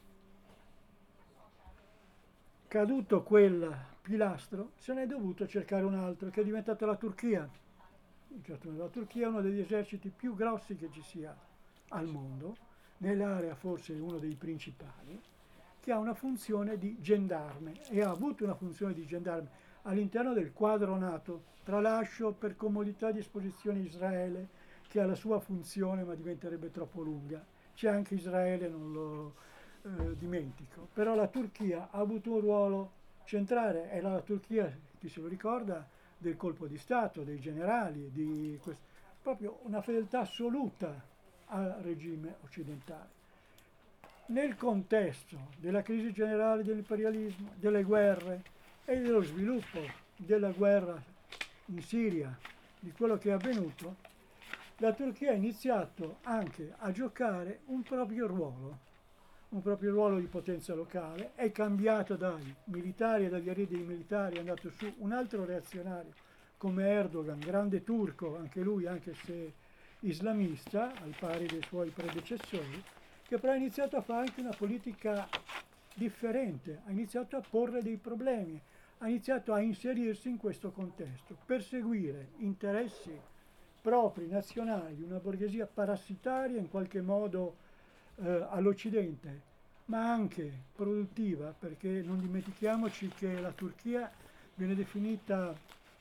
Speaker 5: caduto quel pilastro se ne è dovuto cercare un altro che è diventato la Turchia. La Turchia è uno degli eserciti più grossi che ci sia al mondo, nell'area forse uno dei principali, che ha una funzione di gendarme e ha avuto una funzione di gendarme all'interno del quadro NATO. Tralascio per comodità di esposizione Israele, che ha la sua funzione ma diventerebbe troppo lunga. C'è anche Israele, non lo eh, dimentico. Però la Turchia ha avuto un ruolo centrale, era la Turchia, chi se lo ricorda, del colpo di Stato, dei generali, di quest- proprio una fedeltà assoluta al regime occidentale. Nel contesto della crisi generale dell'imperialismo, delle guerre e dello sviluppo della guerra in Siria, di quello che è avvenuto, la Turchia ha iniziato anche a giocare un proprio ruolo, un proprio ruolo di potenza locale, è cambiato dai militari e dagli eredi dei militari, è andato su un altro reazionario come Erdogan, grande turco, anche lui, anche se islamista, al pari dei suoi predecessori, che che però ha iniziato a fare anche una politica differente, ha iniziato a porre dei problemi, ha iniziato a inserirsi in questo contesto, perseguire interessi propri, nazionali, di una borghesia parassitaria in qualche modo eh, all'Occidente, ma anche produttiva, perché non dimentichiamoci che la Turchia viene definita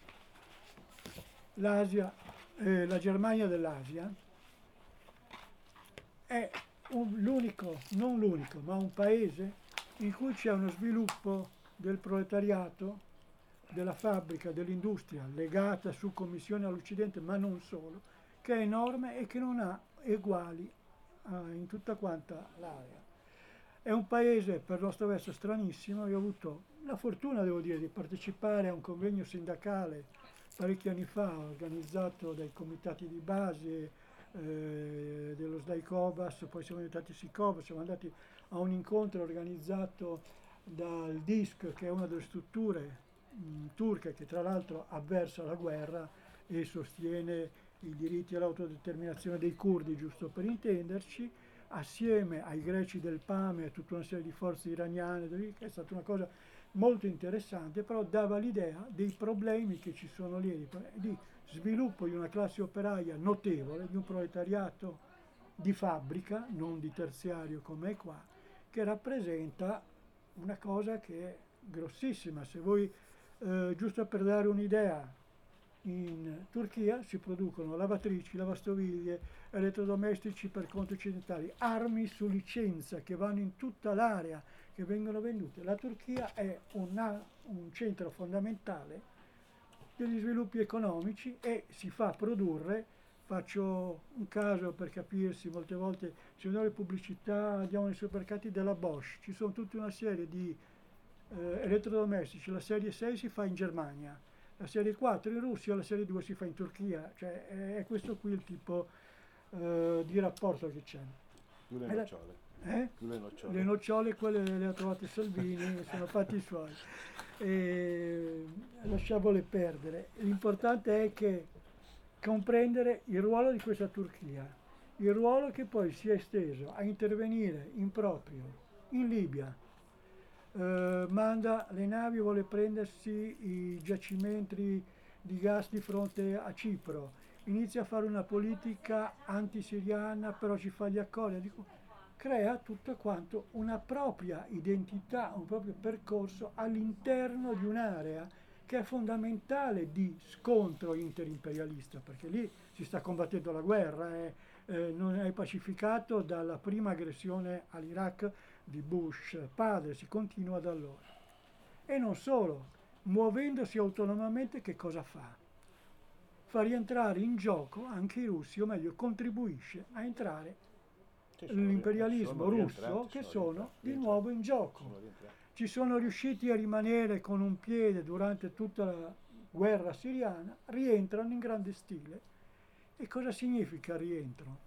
Speaker 5: l'Asia, eh, la Germania dell'Asia, è un- l'unico, non l'unico, ma un paese in cui c'è uno sviluppo del proletariato, della fabbrica, dell'industria legata su commissione all'Occidente, ma non solo, che è enorme e che non ha eguali eh, in tutta quanta l'area. È un paese per il nostro verso stranissimo. Io ho avuto la fortuna, devo dire, di partecipare a un convegno sindacale parecchi anni fa, organizzato dai comitati di base eh, dello SDAICOBAS, poi siamo diventati SICOBAS, siamo andati a un incontro organizzato dal D I S C, che è una delle strutture mh, turche che tra l'altro avversa la guerra e sostiene i diritti all'autodeterminazione dei curdi, giusto per intenderci, assieme ai greci del Pame e a tutta una serie di forze iraniane, che è stata una cosa molto interessante, però dava l'idea dei problemi che ci sono lì, di, di sviluppo di una classe operaia notevole, di un proletariato di fabbrica, non di terziario come è qua, che rappresenta una cosa che è grossissima. Se voi, eh, giusto per dare un'idea, in Turchia si producono lavatrici, lavastoviglie, elettrodomestici per conto occidentali, armi su licenza che vanno in tutta l'area, che vengono vendute. La Turchia è una, un centro fondamentale degli sviluppi economici e si fa produrre. Faccio un caso per capirsi: molte volte se vediamo le pubblicità, andiamo nei supermercati della Bosch, ci sono tutta una serie di eh, elettrodomestici, la serie sei si fa in Germania, la serie quattro in Russia, la serie due si fa in Turchia, cioè è questo qui il tipo eh, di rapporto che c'è.
Speaker 1: Più le
Speaker 5: E la-
Speaker 1: nocciole.
Speaker 5: eh?
Speaker 1: Più le nocciole.
Speaker 5: Le nocciole quelle le ha trovate Salvini, sono fatti i suoi. E lasciamole perdere. L'importante è che comprendere il ruolo di questa Turchia, il ruolo che poi si è esteso a intervenire in proprio in Libia, eh, manda le navi, vuole prendersi i giacimenti di gas di fronte a Cipro, inizia a fare una politica antisiriana, però ci fa gli accordi, dico, crea tutto quanto una propria identità, un proprio percorso all'interno di un'area che è fondamentale di scontro interimperialista, perché lì si sta combattendo la guerra, è, eh, non è pacificato dalla prima aggressione all'Iraq di Bush padre, si continua da allora. E non solo, muovendosi autonomamente che cosa fa? Fa rientrare in gioco anche i russi, o meglio contribuisce a entrare
Speaker 1: Sì, sono
Speaker 5: l'imperialismo
Speaker 1: sono
Speaker 5: russo,
Speaker 1: rientrati,
Speaker 5: che
Speaker 1: sono
Speaker 5: sono
Speaker 1: rientrati,
Speaker 5: di
Speaker 1: rientrati.
Speaker 5: nuovo in gioco.
Speaker 1: Sono rientrati.
Speaker 5: Ci sono riusciti a rimanere con un piede durante tutta la guerra siriana, rientrano in grande stile. E cosa significa rientro?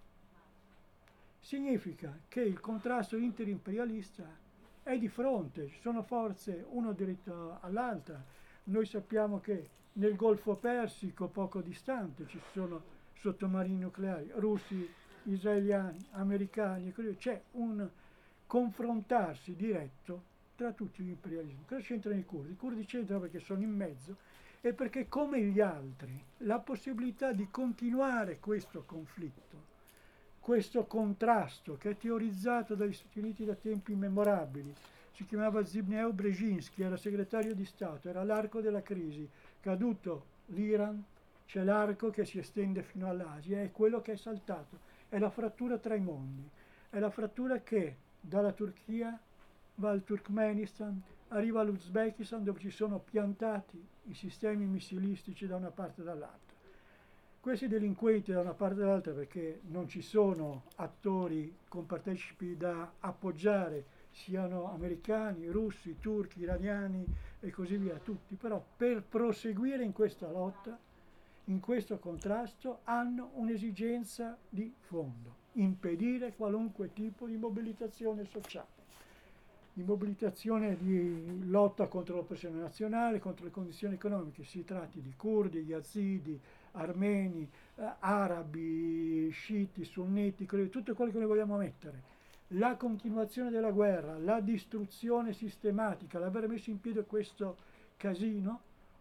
Speaker 5: Significa che il contrasto interimperialista è di fronte, ci sono forze uno diretto all'altra. Noi sappiamo che nel Golfo Persico, poco distante, ci sono sottomarini nucleari russi, israeliani, americani e così via. C'è un confrontarsi diretto tra tutti gli imperialismi. Cosa c'entrano i curdi? I curdi c'entrano perché sono in mezzo e perché, come gli altri, la possibilità di continuare questo conflitto, questo contrasto che è teorizzato dagli Stati Uniti da tempi immemorabili, si chiamava Zbigniew Brzezinski, era segretario di Stato, era l'arco della crisi, caduto l'Iran, c'è l'arco che si estende fino all'Asia, è quello che è saltato, è la frattura tra i mondi, è la frattura che dalla Turchia va al Turkmenistan, arriva all'Uzbekistan, dove ci sono piantati i sistemi missilistici da una parte e dall'altra. Questi delinquenti da una parte e dall'altra, perché non ci sono attori compartecipi da appoggiare, siano americani, russi, turchi, iraniani e così via, tutti, però per proseguire in questa lotta, in questo contrasto, hanno un'esigenza di fondo: impedire qualunque tipo di mobilitazione sociale, di mobilitazione di lotta contro l'oppressione nazionale, contro le condizioni economiche, si tratti di curdi, yazidi, armeni, eh, arabi, sciiti, sunniti, tutto quello che noi vogliamo mettere, la continuazione della guerra, la distruzione sistematica, l'aver messo in piedi questo casino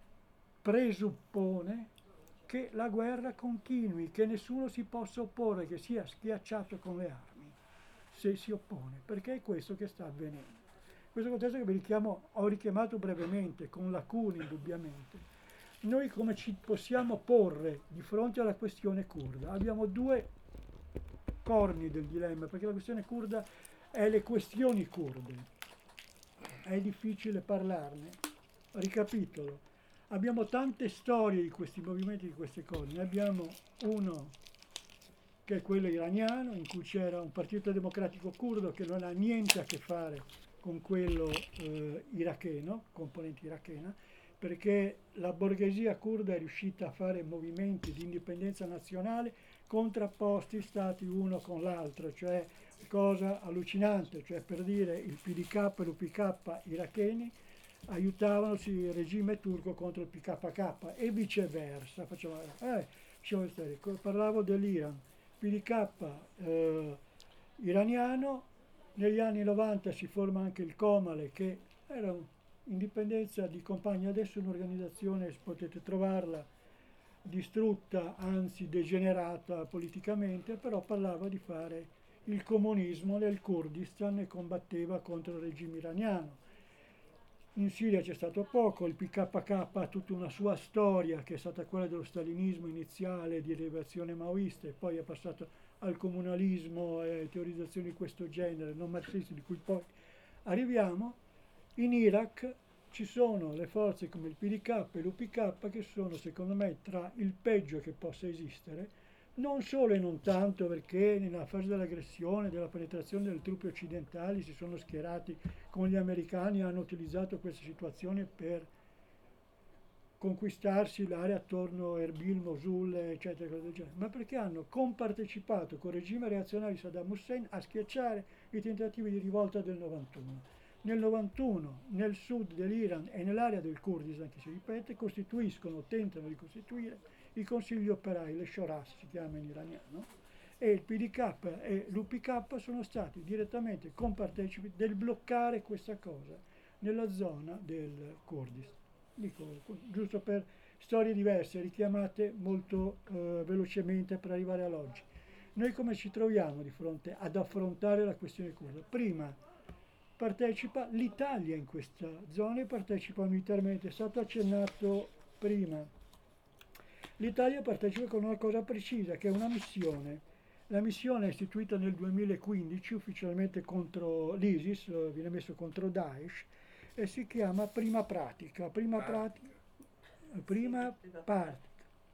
Speaker 5: presuppone che la guerra continui, che nessuno si possa opporre, che sia schiacciato con le armi se si oppone, perché è questo che sta avvenendo. Questo contesto che vi richiamo, ho richiamato brevemente, con lacune indubbiamente. Noi come ci possiamo porre di fronte alla questione curda? Abbiamo due corni del dilemma, perché la questione curda è le questioni curde. È difficile parlarne. Ricapitolo. Abbiamo tante storie di questi movimenti, di queste cose. Ne abbiamo uno che è quello iraniano, in cui c'era un partito democratico curdo che non ha niente a che fare con quello eh, iracheno, componente irachena, perché la borghesia curda è riuscita a fare movimenti di indipendenza nazionale contrapposti stati uno con l'altro, cioè cosa allucinante, cioè per dire il P D K e l'U P K iracheni aiutavano il regime turco contro il P K K e viceversa. Facciamo, eh, facciamo parlavo dell'Iran, P D K eh, iraniano, negli anni novanta si forma anche il Comale, che era un'indipendenza di compagni, adesso è un'organizzazione, potete trovarla, distrutta, anzi degenerata politicamente, però parlava di fare il comunismo nel Kurdistan e combatteva contro il regime iraniano. In Siria c'è stato poco, il P K K ha tutta una sua storia che è stata quella dello stalinismo iniziale di derivazione maoista e poi è passato al comunalismo e teorizzazioni di questo genere, non marxisti, di cui poi arriviamo. In Iraq ci sono le forze come il P D K e l'U P K che sono secondo me tra il peggio che possa esistere, non solo e non tanto perché nella fase dell'aggressione, della penetrazione delle truppe occidentali si sono schierati con gli americani e hanno utilizzato questa situazione per conquistarsi l'area attorno a Erbil, Mosul, eccetera, cose del genere, ma perché hanno compartecipato col regime reazionario di Saddam Hussein a schiacciare i tentativi di rivolta del novantuno. Nel novantuno nel sud dell'Iran e nell'area del Kurdistan, che si ripete, costituiscono, tentano di costituire i consigli operai, le shoras si chiama in iraniano, e il P D K e l'U P K sono stati direttamente compartecipi del bloccare questa cosa nella zona del Kurdistan. Dico, giusto per storie diverse, richiamate molto eh, velocemente per arrivare all'oggi. Noi come ci troviamo di fronte ad affrontare la questione kurda? Prima partecipa l'Italia in questa zona e partecipa militarmente, è stato accennato prima. L'Italia partecipa con una cosa precisa, che è una missione. La missione è istituita nel duemilaquindici ufficialmente contro l'ISIS, viene messo contro Daesh, e si chiama Prima Pratica. Prima Pratica, prima Pratica.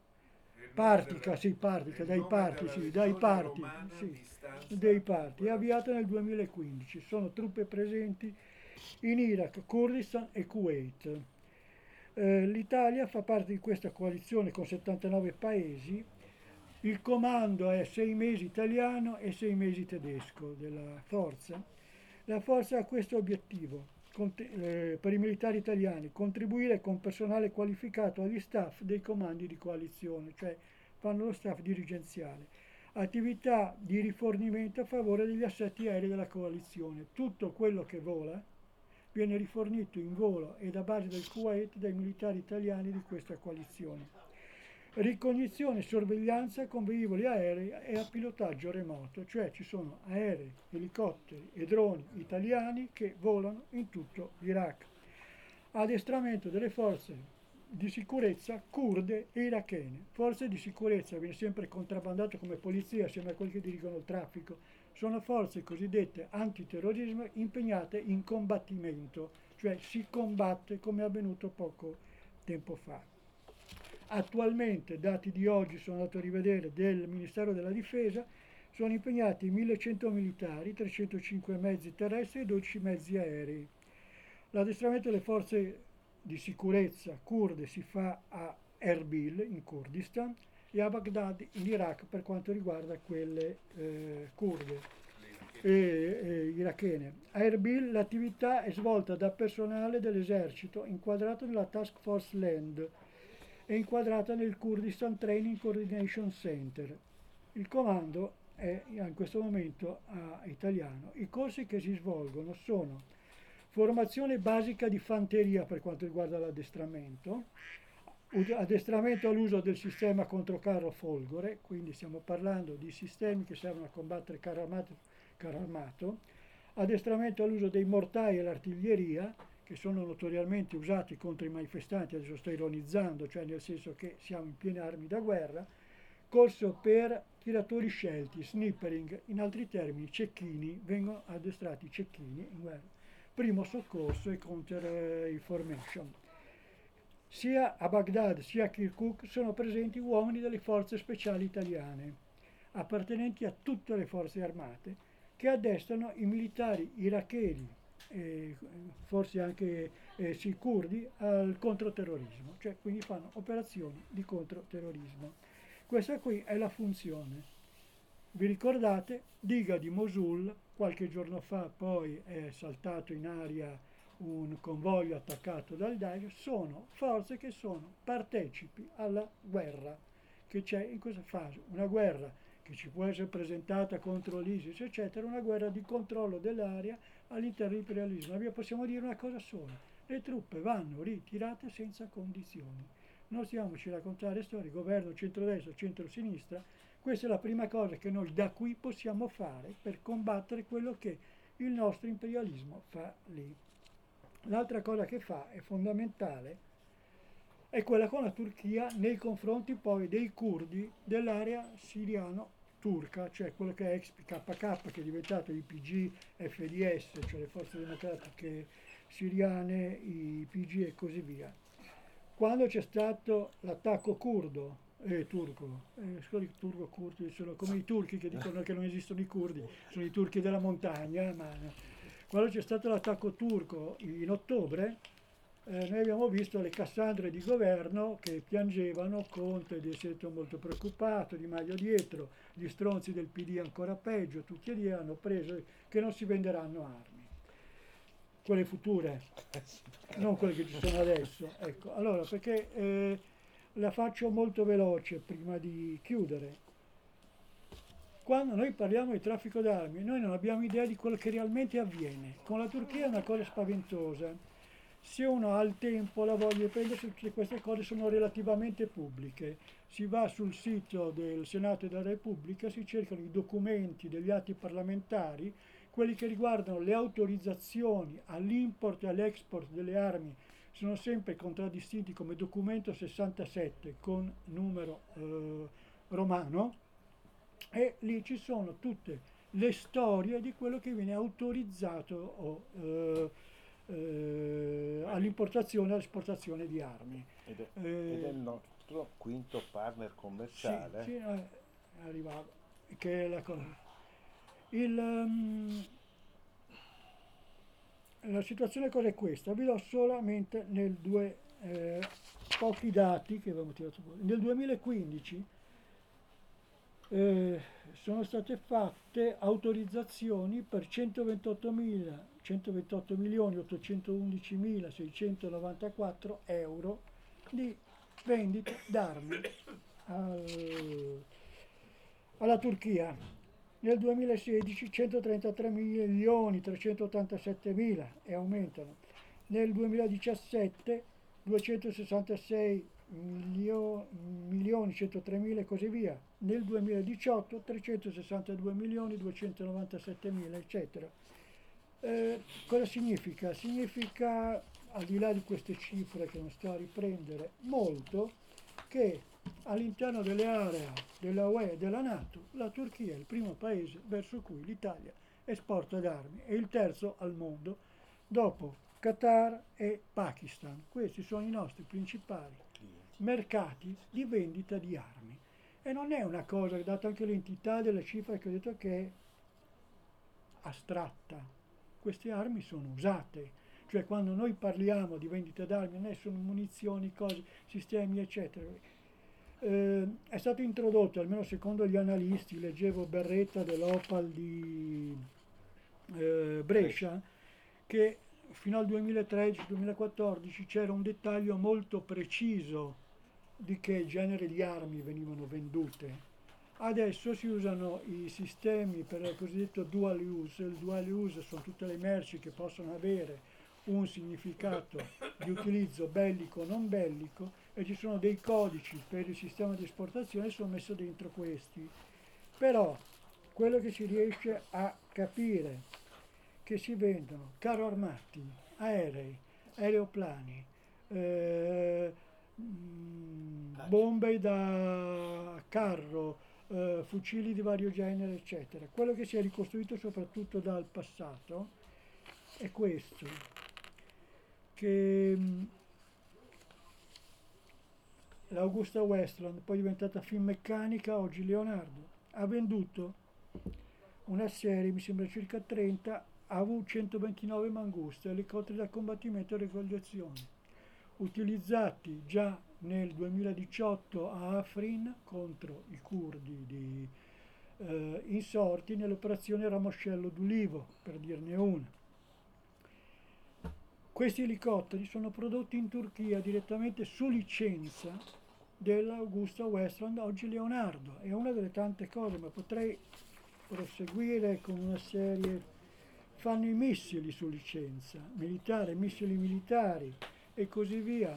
Speaker 5: Partica, sì, Partica, dai parti, sì, dai parti, sì, dei parti. È avviata nel duemilaquindici, sono truppe presenti in Iraq, Kurdistan e Kuwait. Eh, L'Italia fa parte di questa coalizione con settantanove paesi, il comando è sei mesi italiano e sei mesi tedesco della forza. La forza ha questo obiettivo. Eh, per i militari italiani contribuire con personale qualificato agli staff dei comandi di coalizione, cioè fanno lo staff dirigenziale, attività di rifornimento a favore degli assetti aerei della coalizione. Tutto quello che vola viene rifornito in volo e da base del Kuwait dai militari italiani di questa coalizione. Ricognizione e sorveglianza con velivoli aerei e a pilotaggio remoto, cioè ci sono aerei, elicotteri e droni italiani che volano in tutto l'Iraq. Addestramento delle forze di sicurezza kurde e irachene. Forze di sicurezza viene sempre contrabbandato come polizia assieme a quelli che dirigono il traffico. Sono forze cosiddette antiterrorismo impegnate in combattimento, cioè si combatte come è avvenuto poco tempo fa. Attualmente, dati di oggi, sono andato a rivedere del Ministero della Difesa, sono impegnati millecento militari, trecentocinque mezzi terrestri e dodici mezzi aerei. L'addestramento delle forze di sicurezza kurde si fa a Erbil in Kurdistan e a Baghdad in Iraq per quanto riguarda quelle eh, kurde e, e irachene. A Erbil l'attività è svolta da personale dell'esercito inquadrato nella Task Force Land e inquadrata nel Kurdistan Training Coordination Center. Il comando è in questo momento a italiano. I corsi che si svolgono sono formazione basica di fanteria per quanto riguarda l'addestramento, addestramento all'uso del sistema controcarro Folgore, quindi stiamo parlando di sistemi che servono a combattere carro armato, carro armato, addestramento all'uso dei mortai e l'artiglieria, che sono notoriamente usati contro i manifestanti, adesso sto ironizzando, cioè nel senso che siamo in piene armi da guerra, corso per tiratori scelti, snippering, in altri termini cecchini, vengono addestrati i cecchini in guerra, primo soccorso e counter information. Sia a Baghdad sia a Kirkuk sono presenti uomini delle forze speciali italiane, appartenenti a tutte le forze armate, che addestrano i militari iracheni e forse anche eh, sì, curdi al controterrorismo, cioè quindi fanno operazioni di controterrorismo. Questa qui è la funzione. Vi ricordate? Diga di Mosul, qualche giorno fa poi è saltato in aria un convoglio attaccato dal Daesh, sono forze che sono partecipi alla guerra che c'è in questa fase, una guerra che ci può essere presentata contro l'ISIS, eccetera, una guerra di controllo dell'area all'interno dell'imperialismo. Noi possiamo dire una cosa sola: le truppe vanno ritirate senza condizioni. Non stiamoci a raccontare storie, governo centrodestra, centrosinistra, questa è la prima cosa che noi da qui possiamo fare per combattere quello che il nostro imperialismo fa lì. L'altra cosa che fa è fondamentale è quella con la Turchia nei confronti poi dei curdi dell'area siriano-turca, cioè quello che è ex P K K, che è diventato I P G F D S, cioè le forze democratiche siriane, i P G e così via. Quando c'è stato l'attacco curdo, eh, turco, eh, scusi, turco, curdi, sono come i turchi che dicono che non esistono i curdi, sono i turchi della montagna, ma quando c'è stato l'attacco turco in ottobre, eh, noi abbiamo visto le Cassandre di governo che piangevano, Conte di essere molto preoccupato, Di Maio dietro, gli stronzi del P D ancora peggio, tutti e due hanno preso che non si venderanno armi, quelle future, non quelle che ci sono adesso. Ecco, allora, perché eh, la faccio molto veloce prima di chiudere. Quando noi parliamo di traffico d'armi, noi non abbiamo idea di quello che realmente avviene. Con la Turchia è una cosa spaventosa. Se uno ha il tempo, la voglia di prendersi, tutte queste cose sono relativamente pubbliche. Si va sul sito del Senato della Repubblica, si cercano i documenti degli atti parlamentari, quelli che riguardano le autorizzazioni all'import e all'export delle armi sono sempre contraddistinti come documento sessantasette con numero eh, romano, e lì ci sono tutte le storie di quello che viene autorizzato o, eh, eh, all'importazione e all'esportazione di armi.
Speaker 1: Ed è,
Speaker 5: Eh,
Speaker 1: ed è il nostro quinto partner commerciale.
Speaker 5: Sì, sì, eh, arrivava, che è la cosa. Il, um, la situazione cosa è questa? Vi do solamente nel due, eh, pochi dati che abbiamo tirato fuori. Nel duemilaquindici Eh, sono state fatte autorizzazioni per centoventotto milioni ottocentoundicimilaseicentonovantaquattro euro di vendita d'armi al, alla Turchia. Nel duemilasedici centotrentatré milioni trecentottantasettemila e aumentano. Nel duemiladiciassette duecentosessantasei milioni centotremila e così via. Nel duemiladiciotto trecentosessantadue milioni duecentonovantasettemila, eccetera. Eh, cosa significa? Significa, al di là di queste cifre che non sto a riprendere molto, che all'interno delle aree della U E e della NATO la Turchia è il primo paese verso cui l'Italia esporta d'armi e il terzo al mondo dopo Qatar e Pakistan. Questi sono i nostri principali mercati di vendita di armi. E non è una cosa, data anche l'entità delle cifre che ho detto, che è astratta. Queste armi sono usate. Cioè quando noi parliamo di vendita d'armi non sono munizioni, cose, sistemi, eccetera. Eh, è stato introdotto, almeno secondo gli analisti, leggevo Berretta dell'Opal di eh, Brescia, che fino al duemilatredici duemilaquattordici c'era un dettaglio molto preciso di che genere di armi venivano vendute Adesso si usano i sistemi per il cosiddetto dual use. Il dual use sono tutte le merci che possono avere un significato di utilizzo bellico o non bellico, e ci sono dei codici per il sistema di esportazione che sono messi dentro questi. Però quello che si riesce a capire, che si vendono carro armati, aerei, aeroplani, eh, mh, bombe da carro, eh, fucili di vario genere, eccetera. Quello che si è ricostruito soprattutto dal passato è questo, che mh, l'Augusta Westland, poi diventata Finmeccanica, oggi Leonardo, ha venduto una serie, mi sembra circa trenta, A V centoventinove Mangusta, elicotteri da combattimento e ricognizione, utilizzati già nel duemiladiciotto a Afrin contro i curdi di, eh, insorti nell'operazione Ramoscello d'Ulivo, per dirne una. Questi elicotteri sono prodotti in Turchia direttamente su licenza dell'Augusta Westland, oggi Leonardo. È una delle tante cose, ma potrei proseguire con una serie. Fanno i missili su licenza militare, missili militari e così via.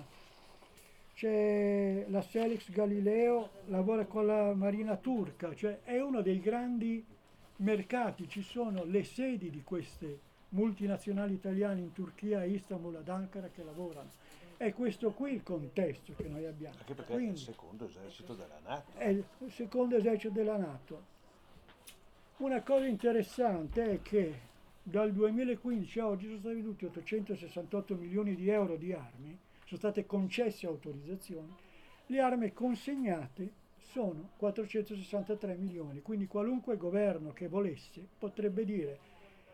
Speaker 5: C'è la Selex Galileo, lavora con la Marina turca, cioè è uno dei grandi mercati. Ci sono le sedi di queste multinazionali italiane in Turchia, a Istanbul, ad Ankara, che lavorano. È questo qui il contesto che noi abbiamo.
Speaker 1: Anche perché
Speaker 5: Quindi,
Speaker 1: è il secondo esercito della NATO.
Speaker 5: è il secondo esercito della NATO. Una cosa interessante è che dal duemilaquindici a oggi sono stati venduti ottocentosessantotto milioni di euro di armi, sono state concesse autorizzazioni, le armi consegnate sono quattrocentosessantatré milioni, quindi qualunque governo che volesse potrebbe dire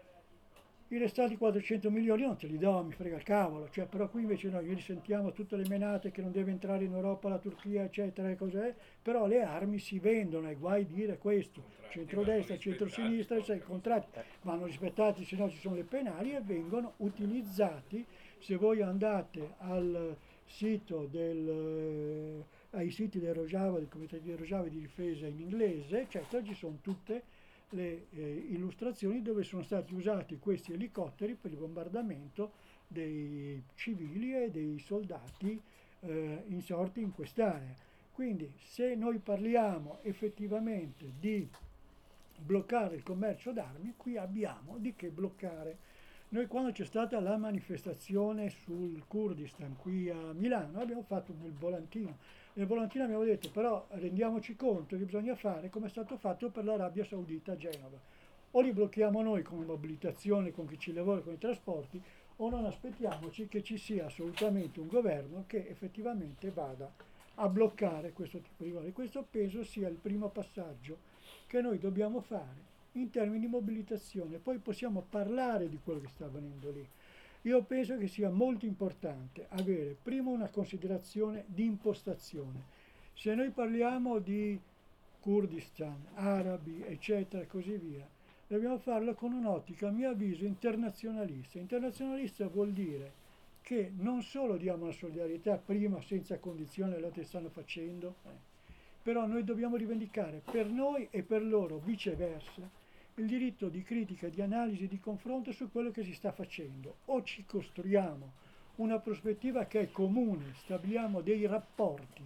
Speaker 5: i restanti quattrocento milioni non te li do, mi frega il cavolo, cioè, però qui invece noi risentiamo tutte le menate che non deve entrare in Europa la Turchia, eccetera, e cos'è, però le armi si vendono, e guai dire questo, centrodestra, centrosinistra, cioè i contratti vanno rispettati, se no ci sono le penali, e vengono utilizzati. Se voi andate al sito del, eh, ai siti del Rojava, del Comitato di Rojava di difesa in inglese, eccetera, ci sono tutte le eh, illustrazioni dove sono stati usati questi elicotteri per il bombardamento dei civili e dei soldati eh, insorti in quest'area. Quindi se noi parliamo effettivamente di bloccare il commercio d'armi, qui abbiamo di che bloccare. Noi quando c'è stata la manifestazione sul Kurdistan qui a Milano abbiamo fatto nel volantino. Nel volantino abbiamo detto però rendiamoci conto che bisogna fare come è stato fatto per l'Arabia Saudita a Genova. O li blocchiamo noi con mobilitazione, con chi ci lavora, con i trasporti, o non aspettiamoci che ci sia assolutamente un governo che effettivamente vada a bloccare questo tipo di cose. Questo penso sia il primo passaggio che noi dobbiamo fare in termini di mobilitazione. Poi possiamo parlare di quello che sta avvenendo lì. Io penso che sia molto importante avere prima una considerazione di impostazione. Se noi parliamo di Kurdistan, arabi, eccetera, e così via, dobbiamo farlo con un'ottica, a mio avviso, internazionalista. Internazionalista vuol dire che non solo diamo la solidarietà prima senza condizione alle che stanno facendo, eh, però noi dobbiamo rivendicare per noi e per loro viceversa il diritto di critica, di analisi, di confronto su quello che si sta facendo. O ci costruiamo una prospettiva che è comune, stabiliamo dei rapporti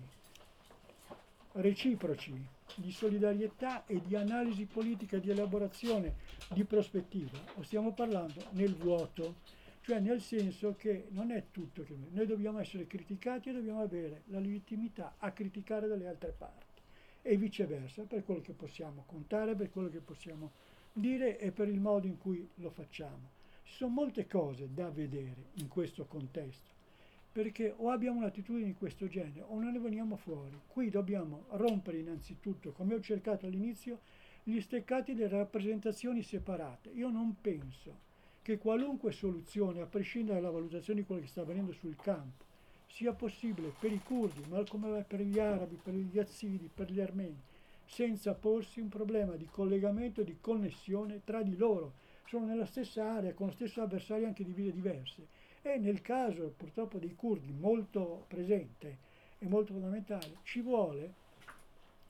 Speaker 5: reciproci di solidarietà e di analisi politica, di elaborazione di prospettiva, o stiamo parlando nel vuoto, cioè nel senso che non è tutto che noi, noi dobbiamo essere criticati e dobbiamo avere la legittimità a criticare dalle altre parti e viceversa, per quello che possiamo contare, per quello che possiamo dire e per il modo in cui lo facciamo. Ci sono molte cose da vedere in questo contesto, perché o abbiamo un'attitudine di questo genere o non ne veniamo fuori. Qui dobbiamo rompere innanzitutto, come ho cercato all'inizio, gli steccati delle rappresentazioni separate. Io non penso che qualunque soluzione, a prescindere dalla valutazione di quello che sta avvenendo sul campo, sia possibile per i curdi, ma come per gli arabi, per gli yazidi, per gli armeni, senza porsi un problema di collegamento e di connessione tra di loro. Sono nella stessa area, con lo stesso avversario anche di vie diverse. E nel caso purtroppo dei curdi molto presente e molto fondamentale, ci vuole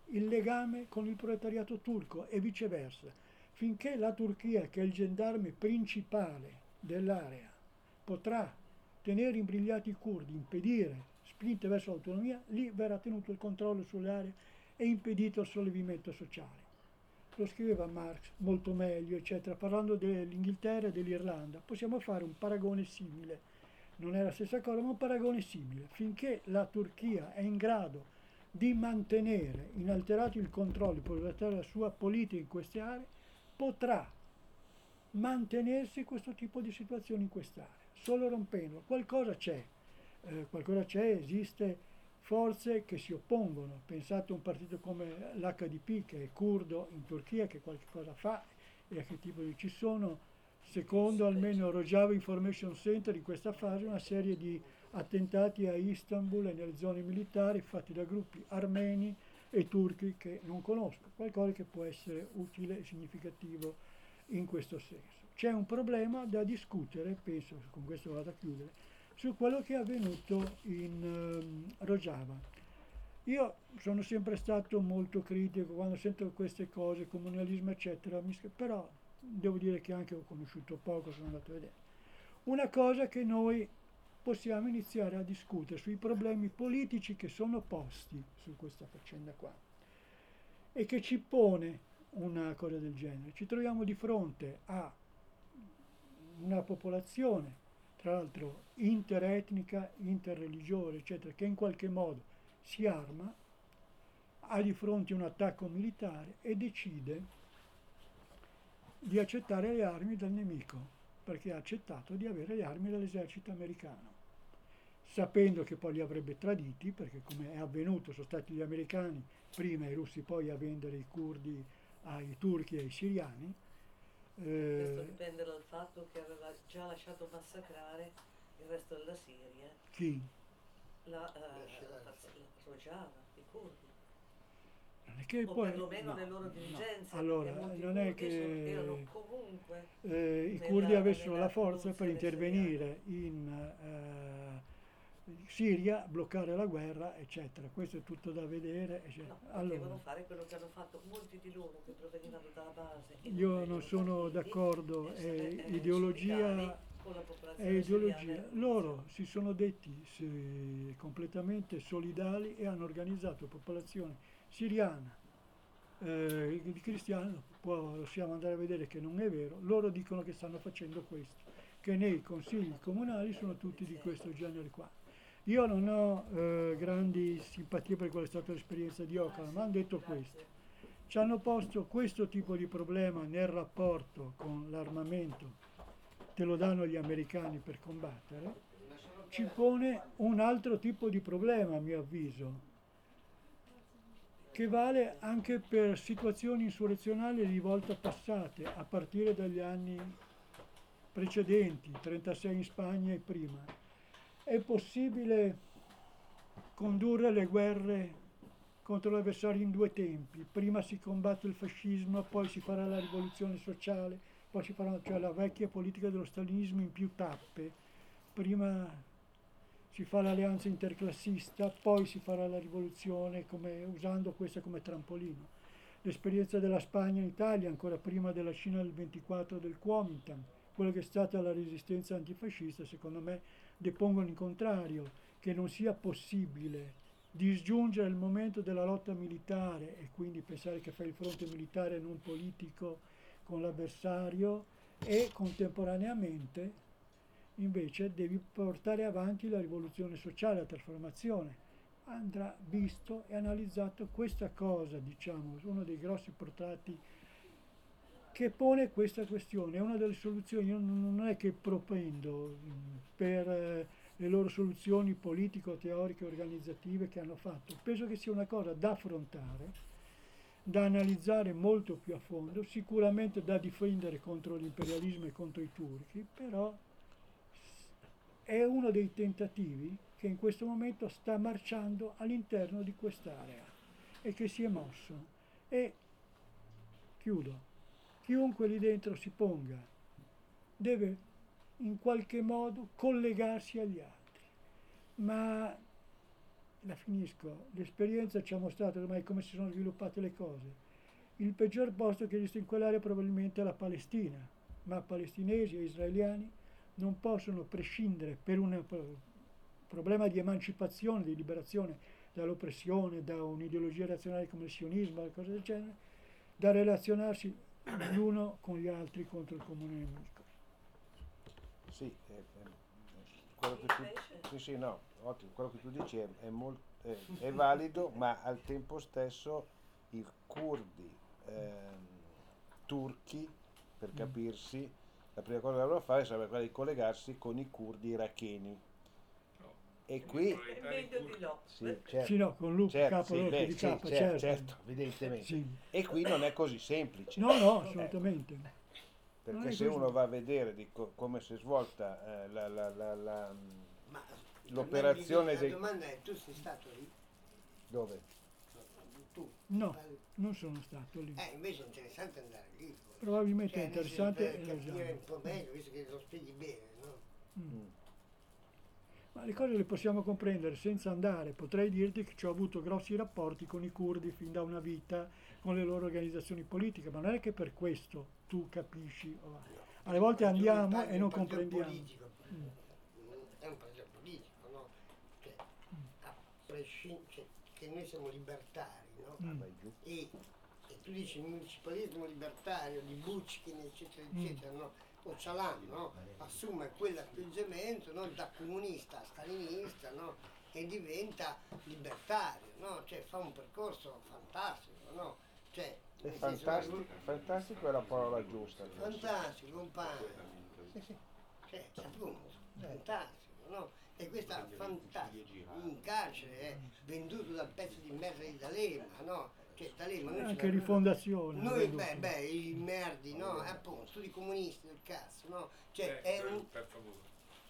Speaker 5: il legame con il proletariato turco e viceversa. Finché la Turchia, che è il gendarme principale dell'area, potrà tenere imbrigliati i curdi, impedire spinte verso l'autonomia, lì verrà tenuto il controllo sull'area e impedito il sollevamento sociale. Lo scriveva Marx molto meglio, eccetera, parlando dell'Inghilterra e dell'Irlanda. Possiamo fare un paragone simile, non è la stessa cosa, ma un paragone simile. Finché la Turchia è in grado di mantenere inalterato il controllo, la sua politica in queste aree, potrà mantenersi questo tipo di situazione in quest'area. Solo rompendo, qualcosa c'è, eh, qualcosa c'è, esiste forze che si oppongono. Pensate a un partito come l'H D P, che è curdo in Turchia, che qualche cosa fa, e a che tipo di... Ci sono, secondo almeno Rojava Information Center, in questa fase una serie di attentati a Istanbul e nelle zone militari fatti da gruppi armeni e turchi che non conosco, qualcosa che può essere utile e significativo in questo senso. C'è un problema da discutere, penso, con questo vado a chiudere, su quello che è avvenuto in um, Rojava. Io sono sempre stato molto critico quando sento queste cose, comunalismo eccetera, mi, però devo dire che anche ho conosciuto poco, sono andato a vedere. Una cosa che noi possiamo iniziare a discutere sui problemi politici che sono posti su questa faccenda qua e che ci pone una cosa del genere. Ci troviamo di fronte a una popolazione, tra l'altro interetnica, interreligiosa, eccetera, che in qualche modo si arma, ha di fronte un attacco militare e decide di accettare le armi dal nemico, perché ha accettato di avere le armi dall'esercito americano, sapendo che poi li avrebbe traditi, perché come è avvenuto sono stati gli americani prima e i russi poi a vendere i curdi ai turchi e ai siriani.
Speaker 2: Questo
Speaker 5: Eh,
Speaker 2: dipende dal fatto che aveva già lasciato massacrare il resto della Siria,
Speaker 5: chi?
Speaker 2: la eh, Rojava, i curdi,
Speaker 5: Non è che
Speaker 2: o
Speaker 5: poi,
Speaker 2: perlomeno
Speaker 5: no,
Speaker 2: le loro
Speaker 5: no.
Speaker 2: dirigenze,
Speaker 5: Allora,
Speaker 2: perché molti
Speaker 5: non è
Speaker 2: curdi sono-
Speaker 5: che
Speaker 2: erano comunque
Speaker 5: eh, i
Speaker 2: nella-
Speaker 5: curdi avessero
Speaker 2: nella
Speaker 5: la forza per
Speaker 2: rivoluzione
Speaker 5: intervenire in eh, Siria, bloccare la guerra, eccetera. Questo è tutto da vedere, eccetera.
Speaker 2: No, potevano
Speaker 5: Allora,
Speaker 2: fare quello che hanno fatto molti di loro che provenivano dalla base e
Speaker 5: io non
Speaker 2: venivano
Speaker 5: sono
Speaker 2: partiti,
Speaker 5: d'accordo,
Speaker 2: eh,
Speaker 5: è
Speaker 2: eh, eh,
Speaker 5: ideologia,
Speaker 2: sindacali con la
Speaker 5: è
Speaker 2: popolazione
Speaker 5: ideologia.
Speaker 2: siriana e
Speaker 5: Loro si sono detti sì, completamente solidali e hanno organizzato popolazione siriana, eh, di cristiani, poi possiamo andare a vedere che non è vero, loro dicono che stanno facendo questo, che nei consigli comunali sono tutti di questo genere qua. Io non ho eh, grandi simpatie per quella che è stata l'esperienza di Ockham, ma hanno detto questo. Ci hanno posto questo tipo di problema nel rapporto con l'armamento, te lo danno gli americani per combattere, ci pone un altro tipo di problema a mio avviso, che vale anche per situazioni insurrezionali di volta passate, a partire dagli anni precedenti, trentasei in Spagna e prima. È possibile condurre le guerre contro l'avversario in due tempi. Prima si combatte il fascismo, poi si farà la rivoluzione sociale, poi si farà, cioè la vecchia politica dello stalinismo in più tappe. Prima si fa l'alleanza interclassista, poi si farà la rivoluzione come, usando questa come trampolino. L'esperienza della Spagna in Italia, ancora prima della Cina del ventiquattro del Kuomintang, quella che è stata la resistenza antifascista, secondo me depongono in contrario che non sia possibile disgiungere il momento della lotta militare e quindi pensare che fai il fronte militare e non politico con l'avversario e contemporaneamente invece devi portare avanti la rivoluzione sociale, la trasformazione. Andrà visto e analizzato questa cosa, diciamo, uno dei grossi portati che pone questa questione. È una delle soluzioni, io non è che propendo per eh, le loro soluzioni politico-teoriche organizzative che hanno fatto, penso che sia una cosa da affrontare, da analizzare molto più a fondo, sicuramente da difendere contro l'imperialismo e contro i turchi, però è uno dei tentativi che in questo momento sta marciando all'interno di quest'area e che si è mosso. E chiudo, chiunque lì dentro si ponga deve in qualche modo collegarsi agli altri, ma la finisco, l'esperienza ci ha mostrato ormai come si sono sviluppate le cose. Il peggior posto che esiste in quell'area probabilmente è la Palestina, ma palestinesi e israeliani non possono prescindere per un pro- problema di emancipazione, di liberazione dall'oppressione, da un'ideologia razionale come il sionismo, cose del genere, da relazionarsi l'uno con gli altri contro il comune nemico.
Speaker 1: Sì, è, è- quello che tu, sì, sì, no, ottimo, quello che tu dici è, è mol- è- è valido, ma al tempo stesso i curdi ehm, turchi, per capirsi, la prima cosa che dovrebbero fare sarebbe quella di collegarsi con i curdi iracheni. E qui,
Speaker 2: È meglio di no.
Speaker 1: sì,
Speaker 5: Sì,
Speaker 1: certo,
Speaker 5: no, con Luca,
Speaker 1: certo,
Speaker 5: capo
Speaker 1: sì,
Speaker 5: l'orco
Speaker 1: beh,
Speaker 5: di
Speaker 1: sì,
Speaker 5: capa,
Speaker 1: certo,
Speaker 5: certo.
Speaker 1: certo, evidentemente.
Speaker 5: Sì.
Speaker 1: E qui non è così semplice.
Speaker 5: No, no,
Speaker 1: Eh,
Speaker 5: assolutamente. Non
Speaker 1: perché
Speaker 5: è
Speaker 1: se
Speaker 5: così.
Speaker 1: uno va a vedere di co- come si è svolta eh, la- la- la- la-
Speaker 6: Ma
Speaker 1: l'operazione
Speaker 6: la
Speaker 1: dei...
Speaker 6: domanda è: tu sei stato lì?
Speaker 1: Dove?
Speaker 6: Tu?
Speaker 5: No, non sono stato lì.
Speaker 6: Eh, invece è interessante andare lì.
Speaker 5: Probabilmente
Speaker 6: Cioè,
Speaker 5: è
Speaker 6: nel senso,
Speaker 5: interessante
Speaker 6: per
Speaker 5: e lo
Speaker 6: capire
Speaker 5: usiamo.
Speaker 6: un po' meglio, visto che lo spieghi bene, no?
Speaker 1: Mm.
Speaker 5: Ma le cose le possiamo comprendere senza andare. Potrei dirti che ci ho avuto grossi rapporti con i curdi fin da una vita, con le loro organizzazioni politiche, ma non è che per questo tu capisci. o- Alle volte
Speaker 6: Ma tu
Speaker 5: andiamo
Speaker 6: parli di
Speaker 5: e
Speaker 6: un
Speaker 5: non
Speaker 6: partito
Speaker 5: comprendiamo.
Speaker 6: politico. È un partito politico, no? Cioè, a prescindere, cioè, che noi siamo libertari, no?
Speaker 5: Mm.
Speaker 1: Vai giù.
Speaker 6: E, e tu dici municipalismo libertario di Buchkin, eccetera, eccetera, no? Öcalan, no? Assume quell'atteggiamento, no? Da comunista a stalinista, no? E diventa libertario, no? Cioè fa un percorso fantastico, no? Cioè,
Speaker 1: È
Speaker 6: nel senso,
Speaker 1: fantastico, fantastico è la parola giusta. forse.
Speaker 6: fantastico, compagno.
Speaker 1: Sì, sì.
Speaker 6: Cioè, appunto, fantastico, no? E questa fantastico, in carcere è venduto dal pezzo di merda di D'Alema, no? Cioè, D'Alema noi
Speaker 5: Anche
Speaker 6: ce l'abbiamo-
Speaker 5: rifondazione.
Speaker 6: Noi,
Speaker 5: vedo.
Speaker 6: beh, beh, i merdi, no? E appunto, tutti i comunisti del cazzo, no? Cioè, è un...
Speaker 4: Per favore.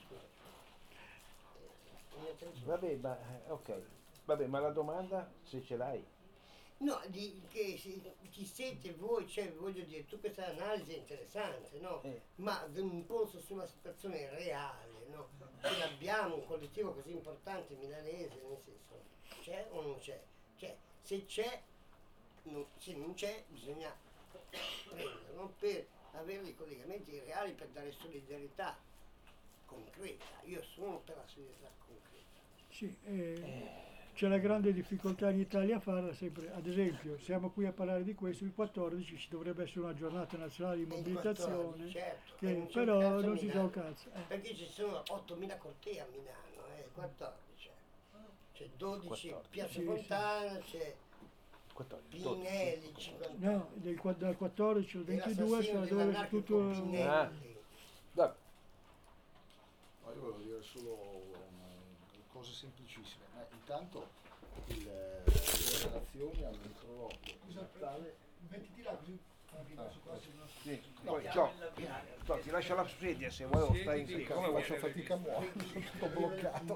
Speaker 1: Vabbè, ma eh, ok. Vabbè, ma la domanda se ce l'hai.
Speaker 6: No, di, che si, chi siete voi, cioè voglio dire, tu questa analisi è interessante, no?
Speaker 1: Eh.
Speaker 6: Ma un polso su una situazione reale, no? Ce l'abbiamo un collettivo così importante milanese, nel senso, c'è o non c'è? Cioè, se c'è, non- se non c'è, bisogna prenderlo per avere dei collegamenti reali per dare solidarietà concreta. Io sono per la solidarietà concreta.
Speaker 5: Sì, eh, c'è la grande difficoltà in Italia a farla sempre. Ad esempio, siamo qui a parlare di questo, il quattordici ci dovrebbe essere una giornata nazionale di
Speaker 6: E il
Speaker 5: mobilitazione,
Speaker 6: quattordici, certo,
Speaker 5: che
Speaker 6: e non c'è un
Speaker 5: però
Speaker 6: cazzo a
Speaker 5: non si sa un
Speaker 6: Milano.
Speaker 5: cazzo. eh.
Speaker 6: Perché ci sono ottomila cortei a Milano, eh, quattordici. C'è dodici
Speaker 1: quattordici.
Speaker 6: Piazza
Speaker 5: Sì, sì.
Speaker 6: Fontana, c'è
Speaker 1: quattordici, dodici.
Speaker 6: Pinelli, cinquanta.
Speaker 5: No, del qua- dal quattordici al
Speaker 6: e
Speaker 5: ventidue
Speaker 6: l'assassino
Speaker 5: sarà dove
Speaker 6: dell'anarchico
Speaker 5: tutto...
Speaker 6: Pinelli.
Speaker 1: Ah. Vabbè.
Speaker 7: No, io volevo dire solo um, cose semplicissime. Ma intanto il, le relazioni al microlotto di Natale.
Speaker 5: Mettiti là così.
Speaker 1: Sì. Poi, ciao. Ciao, ti lascio la sedia se vuoi o stai in
Speaker 7: Sì,
Speaker 1: casa.
Speaker 7: come faccio fatica a muovere, sono tutto bloccato.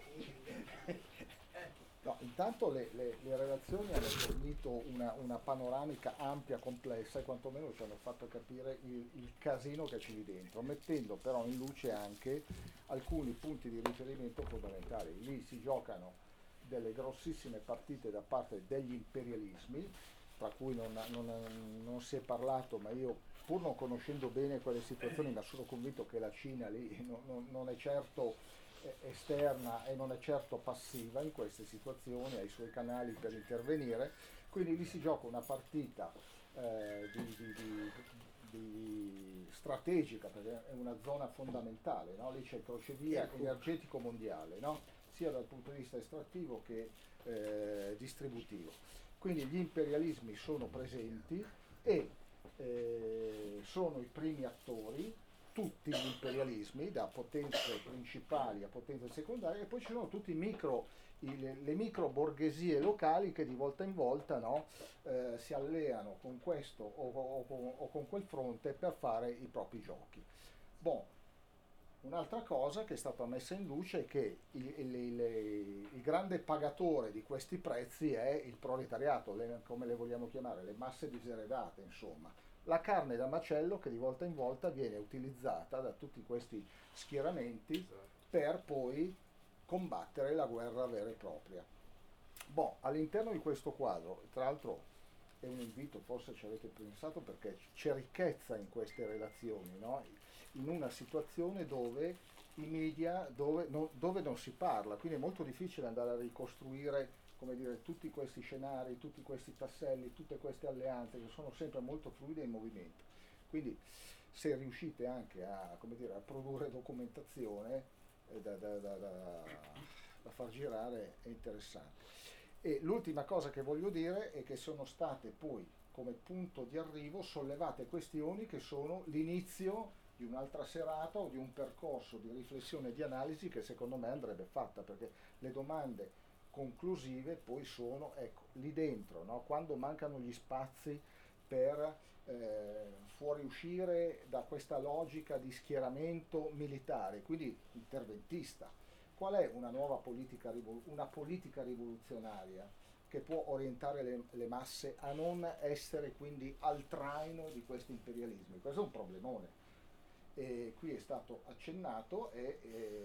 Speaker 7: No, intanto le, le- le relazioni hanno fornito una, una panoramica ampia, complessa e quantomeno ci hanno fatto capire il, il casino che c'è lì dentro, mettendo però in luce anche alcuni punti di riferimento fondamentali. Lì si giocano delle grossissime partite da parte degli imperialismi, tra cui non, non- non si è parlato, ma io pur non conoscendo bene quelle situazioni, ma sono convinto che la Cina lì non, non- non è certo eh, esterna e non è certo passiva in queste situazioni, ha i suoi canali per intervenire, quindi lì si gioca una partita eh, di, di- di- di strategica, perché è una zona fondamentale, no? Lì c'è il crocevia energetico mondiale, no? Sia dal punto di vista estrattivo che eh, distributivo. Quindi gli imperialismi sono presenti e eh, sono i primi attori, tutti gli imperialismi, da potenze principali a potenze secondarie, e poi ci sono tutti i micro, i- le, le micro borghesie locali che di volta in volta, no, eh, si alleano con questo o, o- o- o con quel fronte per fare i propri giochi. Bon, un'altra cosa che è stata messa in luce è che il, il- il- il grande pagatore di questi prezzi è il proletariato, le- come le vogliamo chiamare, le masse diseredate, insomma. La carne da macello che di volta in volta viene utilizzata da tutti questi schieramenti per poi combattere la guerra vera e propria. Boh, all'interno di questo quadro, tra l'altro è un invito, forse ci avete pensato, perché c'è ricchezza in queste relazioni, no? In una situazione dove i media, dove, no, dove non si parla, quindi è molto difficile andare a ricostruire, come dire, tutti questi scenari, tutti questi tasselli, tutte queste alleanze che sono sempre molto fluide in movimento. Quindi se riuscite anche a, come dire, a produrre documentazione eh, da, da, da, da, da far girare è interessante. E l'ultima cosa che voglio dire è che sono state poi, come punto di arrivo, sollevate questioni che sono l'inizio di un'altra serata o di un percorso di riflessione e di analisi che secondo me andrebbe fatta, perché le domande conclusive poi sono, ecco, lì dentro, no? Quando mancano gli spazi per eh, fuoriuscire da questa logica di schieramento militare, quindi interventista. Qual è una nuova politica, una politica rivoluzionaria che può orientare le, le masse a non essere quindi al traino di questi imperialismi? Questo è un problemone. E qui è stato accennato e,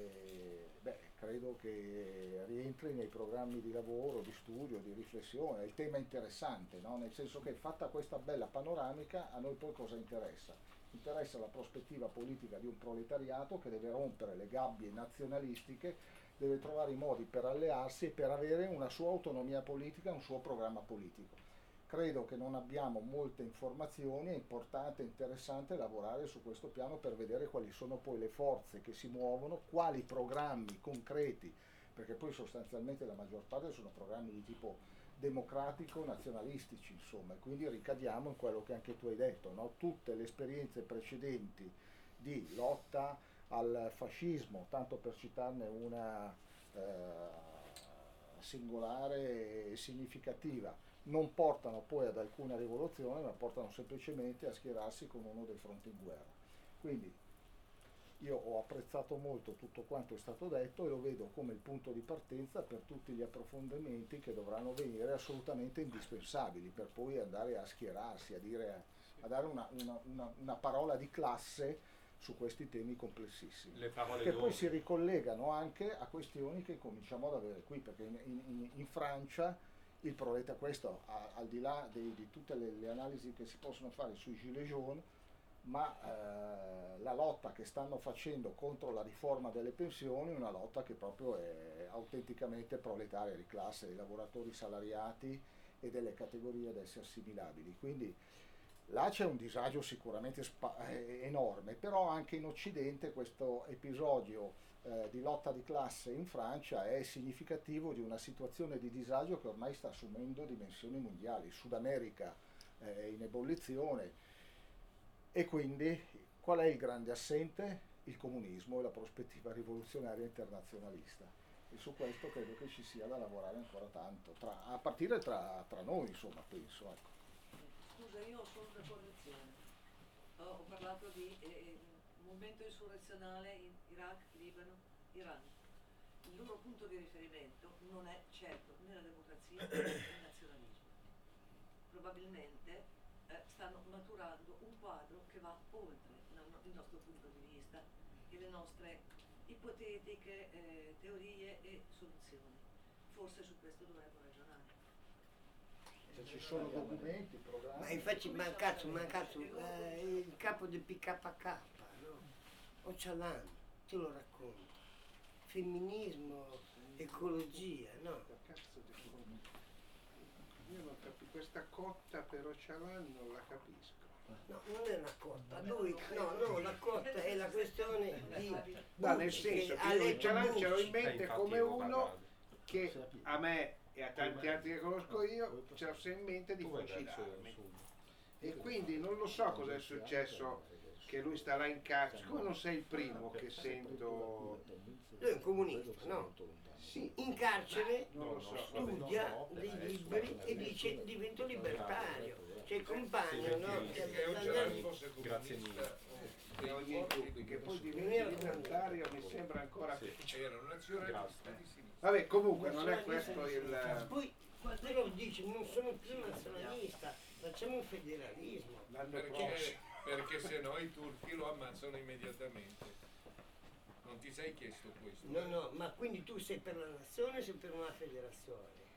Speaker 7: e beh, credo che rientri nei programmi di lavoro, di studio, di riflessione. Il tema è interessante, no? Nel senso che fatta questa bella panoramica, a noi poi cosa interessa? Interessa la prospettiva politica di un proletariato che deve rompere le gabbie nazionalistiche, deve trovare i modi per allearsi e per avere una sua autonomia politica, un suo programma politico. Credo che non abbiamo molte informazioni, è importante e interessante lavorare su questo piano per vedere quali sono poi le forze che si muovono, quali programmi concreti, perché poi sostanzialmente la maggior parte sono programmi di tipo democratico, nazionalistici, insomma, e quindi ricadiamo in quello che anche tu hai detto, no? Tutte le esperienze precedenti di lotta al fascismo, tanto per citarne una eh, singolare e significativa, non portano poi ad alcuna rivoluzione, ma portano semplicemente a schierarsi con uno dei fronti in guerra. Quindi io ho apprezzato molto tutto quanto è stato detto e lo vedo come il punto di partenza per tutti gli approfondimenti che dovranno venire assolutamente indispensabili per poi andare a schierarsi, a, dire, a dare una, una, una, una parola di classe su questi temi complessissimi,
Speaker 4: Le parole
Speaker 7: che
Speaker 4: d'oro.
Speaker 7: poi si ricollegano anche a questioni che cominciamo ad avere qui, perché in, in, in Francia il proleta, questo a, al di là di, di tutte le, le analisi che si possono fare sui gilets jaunes, ma eh, la lotta che stanno facendo contro la riforma delle pensioni è una lotta che proprio è autenticamente proletaria, di classe, dei lavoratori salariati e delle categorie ad esse assimilabili. Quindi là c'è un disagio sicuramente enorme, però anche in Occidente questo episodio eh, di lotta di classe in Francia è significativo di una situazione di disagio che ormai sta assumendo dimensioni mondiali. Il Sud America è in ebollizione. E quindi qual è il grande assente? Il comunismo e la prospettiva rivoluzionaria internazionalista. E su questo credo che ci sia da lavorare ancora tanto, tra, a partire tra, tra noi, insomma, penso. Ecco.
Speaker 2: Scusa, io ho solo una correzione. Ho, ho parlato di eh, movimento insurrezionale in Iraq, Libano, Iran. Il loro punto di riferimento non è certo né la democrazia né il nazionalismo. Probabilmente Eh, stanno maturando un quadro che va oltre il nostro punto di vista e le nostre ipotetiche eh, teorie e soluzioni. Forse su questo dovremmo ragionare.
Speaker 7: Se ci sono documenti, programmi.
Speaker 6: Ma infatti mancato, mancato eh, il capo del P K K, no? Öcalan, te lo racconto. Femminismo, ecologia, no?
Speaker 1: Io non capisco, questa cotta per Öcalan non la capisco.
Speaker 6: No, non è una cotta, lui, no, no, la cotta è la questione di
Speaker 1: No, nel
Speaker 6: Bucci,
Speaker 1: senso
Speaker 6: che ha
Speaker 1: che io
Speaker 6: letto
Speaker 1: Öcalan ce l'ho in
Speaker 6: Bucci.
Speaker 1: mente
Speaker 4: infatti
Speaker 1: come
Speaker 4: io
Speaker 1: uno
Speaker 4: parlavo.
Speaker 1: che a me e a tanti altri che conosco io ce l'ho sempre in mente di
Speaker 4: Tu vai verso il
Speaker 1: fucilarmi.
Speaker 4: sud.
Speaker 1: E quindi non lo so cosa è successo, che lui starà in carcere. Siccome non sei il primo che sento.
Speaker 6: Lui è un comunista, no?
Speaker 1: Sì,
Speaker 6: In carcere
Speaker 1: non lo so.
Speaker 6: studia dei libri e dice divento libertario. C'è il compagno, no?
Speaker 4: Sì,
Speaker 6: Che
Speaker 4: che
Speaker 6: andava-
Speaker 4: Grazie mille.
Speaker 1: E ogni dubbi che poi
Speaker 6: Non
Speaker 1: diventi
Speaker 6: era
Speaker 1: libertario mi sembra ancora più.
Speaker 8: Era un nazionalista
Speaker 4: Grazie.
Speaker 8: di sinistra.
Speaker 1: Vabbè, comunque non è questo il.
Speaker 6: Poi quello dice non sono più nazionalista, facciamo un federalismo.
Speaker 1: L'anno
Speaker 8: Perché,
Speaker 1: prossimo.
Speaker 8: perché se no i turchi lo ammazzano immediatamente. Non ti sei chiesto questo?
Speaker 6: No, no, ma quindi tu sei per la nazione o sei per una federazione?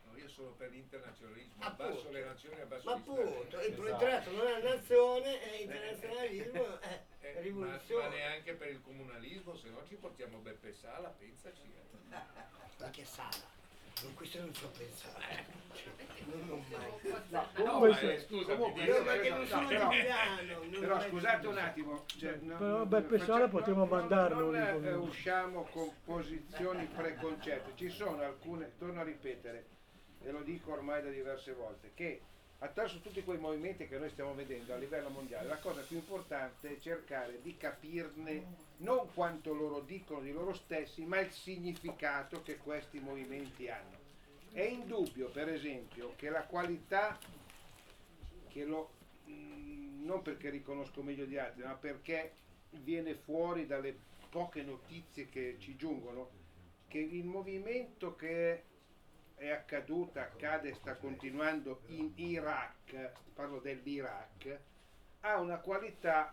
Speaker 8: No, io sono per l'internazionalismo,
Speaker 6: Appunto.
Speaker 8: abbasso le nazioni, abbasso
Speaker 6: Ma
Speaker 8: gli stati.
Speaker 6: appunto, il proletariato non è nazione, è internazionalismo, è
Speaker 8: Eh, ma,
Speaker 6: rivoluzione.
Speaker 8: ma neanche per il comunalismo, se no ci portiamo Beppe Sala, pensaci. eh.
Speaker 6: Ma che sala? In questo non ci ho pensato. Cioè, non l'ho mai.
Speaker 1: No,
Speaker 8: No,
Speaker 1: comunque,
Speaker 8: ma, eh, scusa,
Speaker 1: comunque,
Speaker 8: mi
Speaker 6: Io
Speaker 8: dico-
Speaker 6: perché
Speaker 1: no,
Speaker 6: non sono
Speaker 1: però-
Speaker 6: di Milano. non
Speaker 1: Però
Speaker 6: vorrei
Speaker 1: scusate
Speaker 6: dire.
Speaker 1: un attimo, cioè, no-
Speaker 5: Però
Speaker 1: non-
Speaker 5: Beppe
Speaker 1: faccia-
Speaker 5: Sala potremmo
Speaker 1: non-
Speaker 5: mandarlo
Speaker 1: Non,
Speaker 5: lì
Speaker 1: eh,
Speaker 5: comunque.
Speaker 1: usciamo con posizioni preconcette, ci sono alcune, torno a ripetere, e lo dico ormai da diverse volte, che attraverso tutti quei movimenti che noi stiamo vedendo a livello mondiale, la cosa più importante è cercare di capirne non quanto loro dicono di loro stessi, ma il significato che questi movimenti hanno. È indubbio, per esempio, che la qualità, che lo, mh, non perché riconosco meglio di altri, ma perché viene fuori dalle poche notizie che ci giungono, che il movimento che è accaduto, accade e sta continuando in Iraq, parlo dell'Iraq, ha una qualità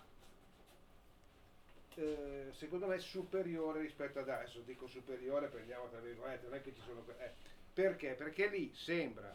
Speaker 1: eh, secondo me superiore rispetto ad adesso. Dico superiore, prendiamo tra virgolette, non è che ci sono eh, perché? Perché lì sembra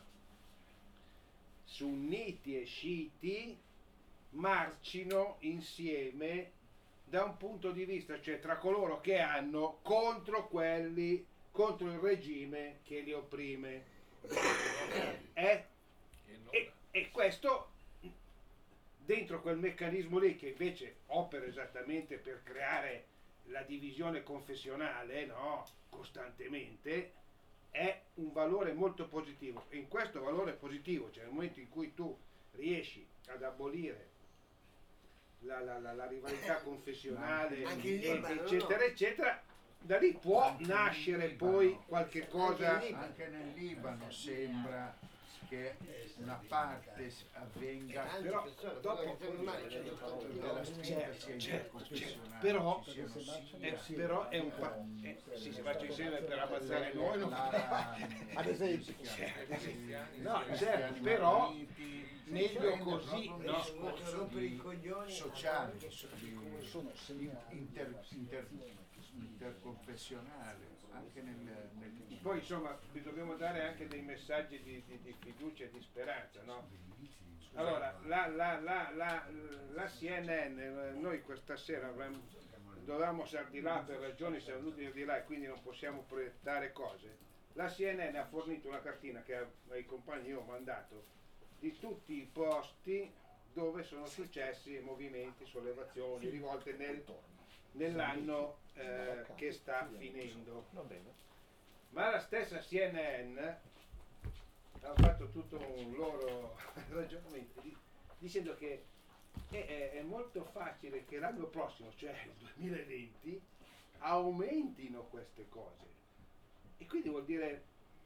Speaker 1: sunniti e sciiti marcino insieme da un punto di vista, cioè tra coloro che hanno contro quelli, contro il regime che li opprime. Eh?
Speaker 8: E non-
Speaker 1: E, e questo dentro quel meccanismo lì che invece opera esattamente per creare la divisione confessionale, no? Costantemente, è un valore molto positivo. E in questo valore positivo, cioè nel momento in cui tu riesci ad abolire la, la- la- la rivalità confessionale,
Speaker 6: Anche in
Speaker 1: e-
Speaker 6: Libano,
Speaker 1: eccetera,
Speaker 6: no?
Speaker 1: eccetera, da lì può
Speaker 9: Anche in
Speaker 1: nascere
Speaker 9: Libano.
Speaker 1: poi qualche cosa.
Speaker 6: Anche in Libano.
Speaker 9: Anche nel Libano sembra che una parte s- avvenga
Speaker 6: Tante
Speaker 1: Però
Speaker 6: persone,
Speaker 1: dopo-
Speaker 6: quello che ormai c'è il controllo.
Speaker 9: della spinta
Speaker 1: Certo,
Speaker 9: sia
Speaker 1: certo,
Speaker 9: interconfessionale,
Speaker 1: certo. Però-
Speaker 9: ci siano
Speaker 1: Eh,
Speaker 9: sia
Speaker 1: però è un pa- eh, sì, se faccio insieme per ammazzare noi non
Speaker 9: la-
Speaker 7: Ad esempio.
Speaker 1: No,
Speaker 9: cristiani
Speaker 1: certo, però
Speaker 9: maroniti,
Speaker 1: meglio
Speaker 9: prende
Speaker 1: così,
Speaker 9: proprio un
Speaker 1: no?
Speaker 9: discorso
Speaker 6: Rompere i
Speaker 9: di
Speaker 6: coglioni
Speaker 9: sociale,
Speaker 6: a-
Speaker 9: so- di-
Speaker 7: Sono segnali.
Speaker 9: inter- inter- interconfessionale, anche nel, nel
Speaker 1: Poi insomma vi dobbiamo dare anche dei messaggi di, di- di fiducia e di speranza, no? Allora, la, la, la, la, la C N N, noi questa sera avremmo, dovevamo stare di là per ragioni, siamo venuti di là e quindi non possiamo proiettare cose. La C N N ha fornito una cartina che ai compagni io ho mandato di tutti i posti dove sono successi movimenti, sollevazioni, rivolte nel, nell'anno eh, che sta finendo. Ma la stessa C N N ha fatto tutto un loro ragionamento di- dicendo che è, è- è molto facile che l'anno prossimo, cioè il duemilaventi, aumentino queste cose. E quindi vuol dire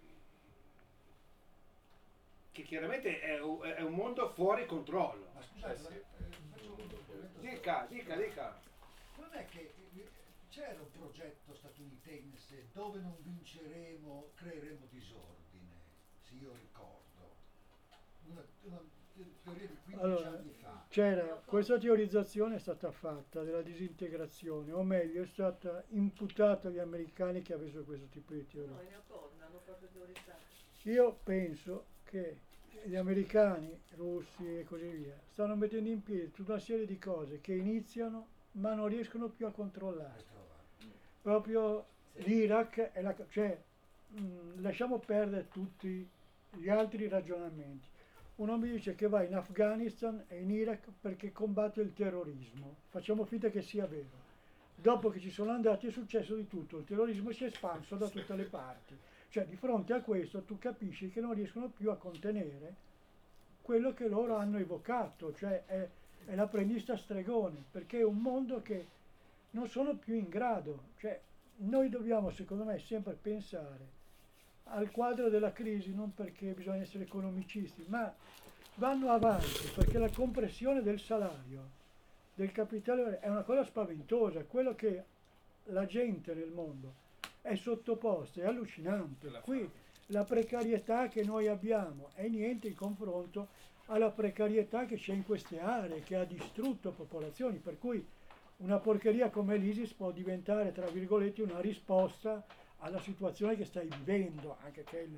Speaker 1: che chiaramente è un, è un mondo fuori controllo.
Speaker 10: Ma scusate, eh, faccio un commento.
Speaker 1: Dica, dica, dica.
Speaker 10: Non è che eh, c'era un progetto statunitense dove non vinceremo, creeremo disordine, se io ricordo. Una, una teoria di quindici
Speaker 5: Allora,
Speaker 10: anni fa.
Speaker 5: c'era, questa teorizzazione è stata fatta della disintegrazione, o meglio è stata imputata agli americani che avessero questo tipo di teoria.
Speaker 2: No, i neocorni hanno proprio teorizzato.
Speaker 5: Io penso che gli americani, russi e così via, stanno mettendo in piedi tutta una serie di cose che iniziano ma non riescono più a controllare.
Speaker 10: Questo va.
Speaker 5: Proprio l'Iraq è la... cioè mh, lasciamo perdere tutti gli altri ragionamenti. Uno mi dice che va in Afghanistan e in Iraq perché combatte il terrorismo. Facciamo finta che sia vero. Dopo che ci sono andati è successo di tutto, il terrorismo si è espanso da tutte le parti. Cioè di fronte a questo tu capisci che non riescono più a contenere quello che loro hanno evocato, cioè è, è l'apprendista stregone, perché è un mondo che non sono più in grado. Cioè noi dobbiamo secondo me sempre pensare al quadro della crisi, non perché bisogna essere economicisti, ma vanno avanti perché la compressione del salario, del capitale è una cosa spaventosa. Quello che la gente nel mondo è sottoposta, è allucinante. Qui la precarietà che noi abbiamo è niente in confronto alla precarietà che c'è in queste aree, che ha distrutto popolazioni, per cui una porcheria come l'ISIS può diventare, tra virgolette, una risposta alla situazione che stai vivendo, anche che il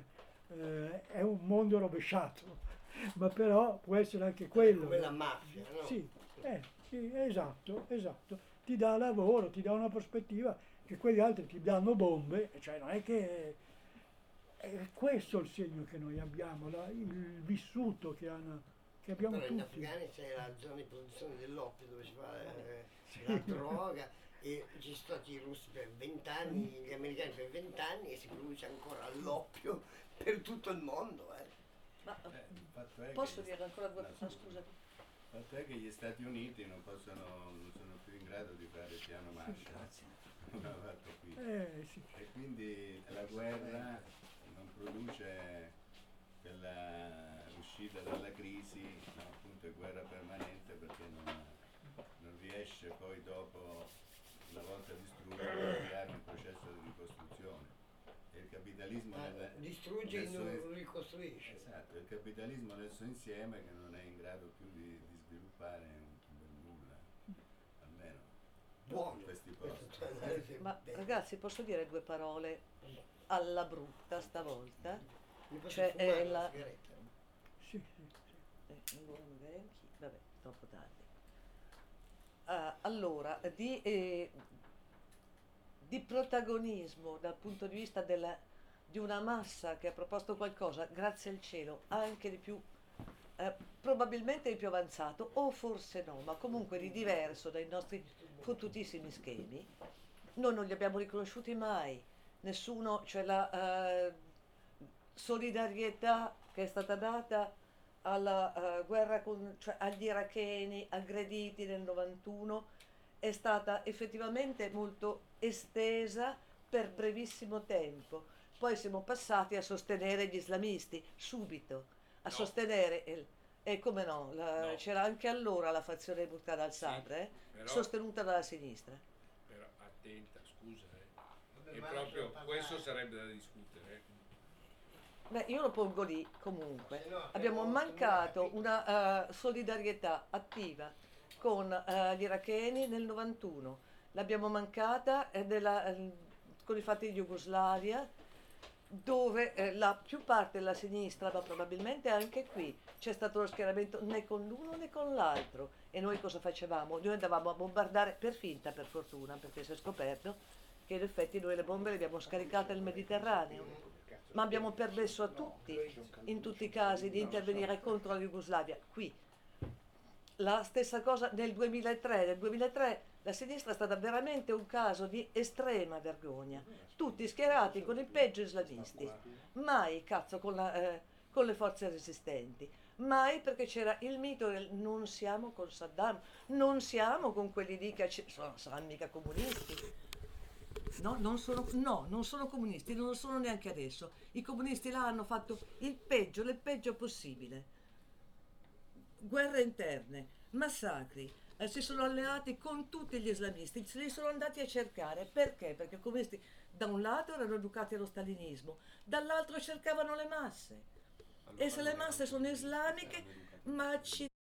Speaker 5: eh, è un mondo rovesciato, ma però può essere anche quello.
Speaker 6: Come la mafia, no?
Speaker 5: Sì, eh, sì, esatto, esatto. Ti dà lavoro, ti dà una prospettiva che quegli altri ti danno bombe, cioè non è che... È questo il segno che noi abbiamo, la- il vissuto che, hanno, che abbiamo
Speaker 6: Però in
Speaker 5: tutti.
Speaker 6: Afghanistan c'è la zona di produzione dell'oppio dove si fa eh, la droga e ci sono stati i russi per vent'anni, gli americani per vent'anni e si produce ancora l'oppio per tutto il mondo. Eh.
Speaker 2: Ma
Speaker 11: Eh, il fatto è
Speaker 2: posso
Speaker 11: che-
Speaker 2: dire ancora due
Speaker 11: no,
Speaker 2: cose? Scusa.
Speaker 11: Il fatto è che gli Stati Uniti non, possono, non sono più in grado di fare il piano Marshall, come ha fatto qui.
Speaker 5: Eh, sì.
Speaker 11: E quindi la guerra non produce quella uscita dalla crisi, no, appunto è guerra permanente perché non, non riesce poi dopo, una volta distrutto, a avviare un processo di ricostruzione. E il capitalismo
Speaker 6: Ah,
Speaker 11: nel,
Speaker 6: distrugge e
Speaker 11: nel suo-
Speaker 6: non ricostruisce.
Speaker 11: Esatto, il capitalismo nel suo insieme che non è in grado più di, di sviluppare un, un bel nulla, almeno
Speaker 6: Buono.
Speaker 11: in questi
Speaker 6: Questa
Speaker 11: posti.
Speaker 6: tua analisi è
Speaker 2: Ma
Speaker 6: bella.
Speaker 2: ragazzi, posso dire due parole alla brutta stavolta?
Speaker 6: Mi posso
Speaker 2: Cioè,
Speaker 6: fumare
Speaker 2: è
Speaker 6: una
Speaker 2: la...
Speaker 6: sigaretta?
Speaker 5: Sì, sì, sì.
Speaker 2: Eh, allora magari anch'io. Vabbè, troppo tardi. Ah, allora, di, eh, di protagonismo dal punto di vista della- di una massa che ha proposto qualcosa, grazie al cielo, anche di più, eh, probabilmente di più avanzato, o forse no, ma comunque di diverso dai nostri fottutissimi schemi, noi non li abbiamo riconosciuti mai. Nessuno, cioè la eh, solidarietà che è stata data alla eh, guerra con, cioè agli iracheni aggrediti nel novantuno è stata effettivamente molto estesa per brevissimo tempo. Poi siamo passati a sostenere gli islamisti subito, a
Speaker 4: No.
Speaker 2: sostenere il- e come no, la-
Speaker 4: No.
Speaker 2: c'era anche allora la fazione di Muqtada al-Sadr, eh,
Speaker 8: però-
Speaker 2: sostenuta dalla sinistra.
Speaker 8: Però attenta, scusa, eh.
Speaker 6: Vabbè,
Speaker 8: E
Speaker 6: ma
Speaker 8: proprio
Speaker 6: lascialo
Speaker 8: questo
Speaker 6: parlare.
Speaker 8: sarebbe da discutere. eh.
Speaker 2: Beh, io lo pongo lì comunque.
Speaker 6: Se no,
Speaker 2: Abbiamo
Speaker 6: abbiamo
Speaker 2: mancato
Speaker 6: capito.
Speaker 2: una eh, solidarietà attiva con eh, gli iracheni nel novantuno, l'abbiamo mancata eh, della- eh, con i fatti di Jugoslavia, dove eh, la più parte della sinistra, ma probabilmente anche qui, c'è stato lo schieramento né con l'uno né con l'altro. E noi cosa facevamo? Noi andavamo a bombardare per finta, per fortuna, perché si è scoperto che in effetti noi le bombe le abbiamo scaricate nel Mediterraneo, ma abbiamo permesso a tutti, in tutti i casi, di intervenire contro la Jugoslavia. Qui la stessa cosa nel duemilatré. Nel duemilatré la sinistra è stata veramente un caso di estrema vergogna. Tutti schierati con i peggio islamisti. Mai, cazzo, con, la, eh, con le forze resistenti. Mai, perché c'era il mito del non siamo con Saddam, non siamo con quelli lì che ci- sono, saranno mica comunisti. No, non sono, no, non sono comunisti, non lo sono neanche adesso. I comunisti là hanno fatto il peggio, il peggio possibile. Guerre interne, massacri, eh, si sono alleati con tutti gli islamisti, se li sono andati a cercare. Perché? Perché i comunisti da un lato erano educati allo stalinismo, dall'altro cercavano le masse. E se le masse sono islamiche, ma ci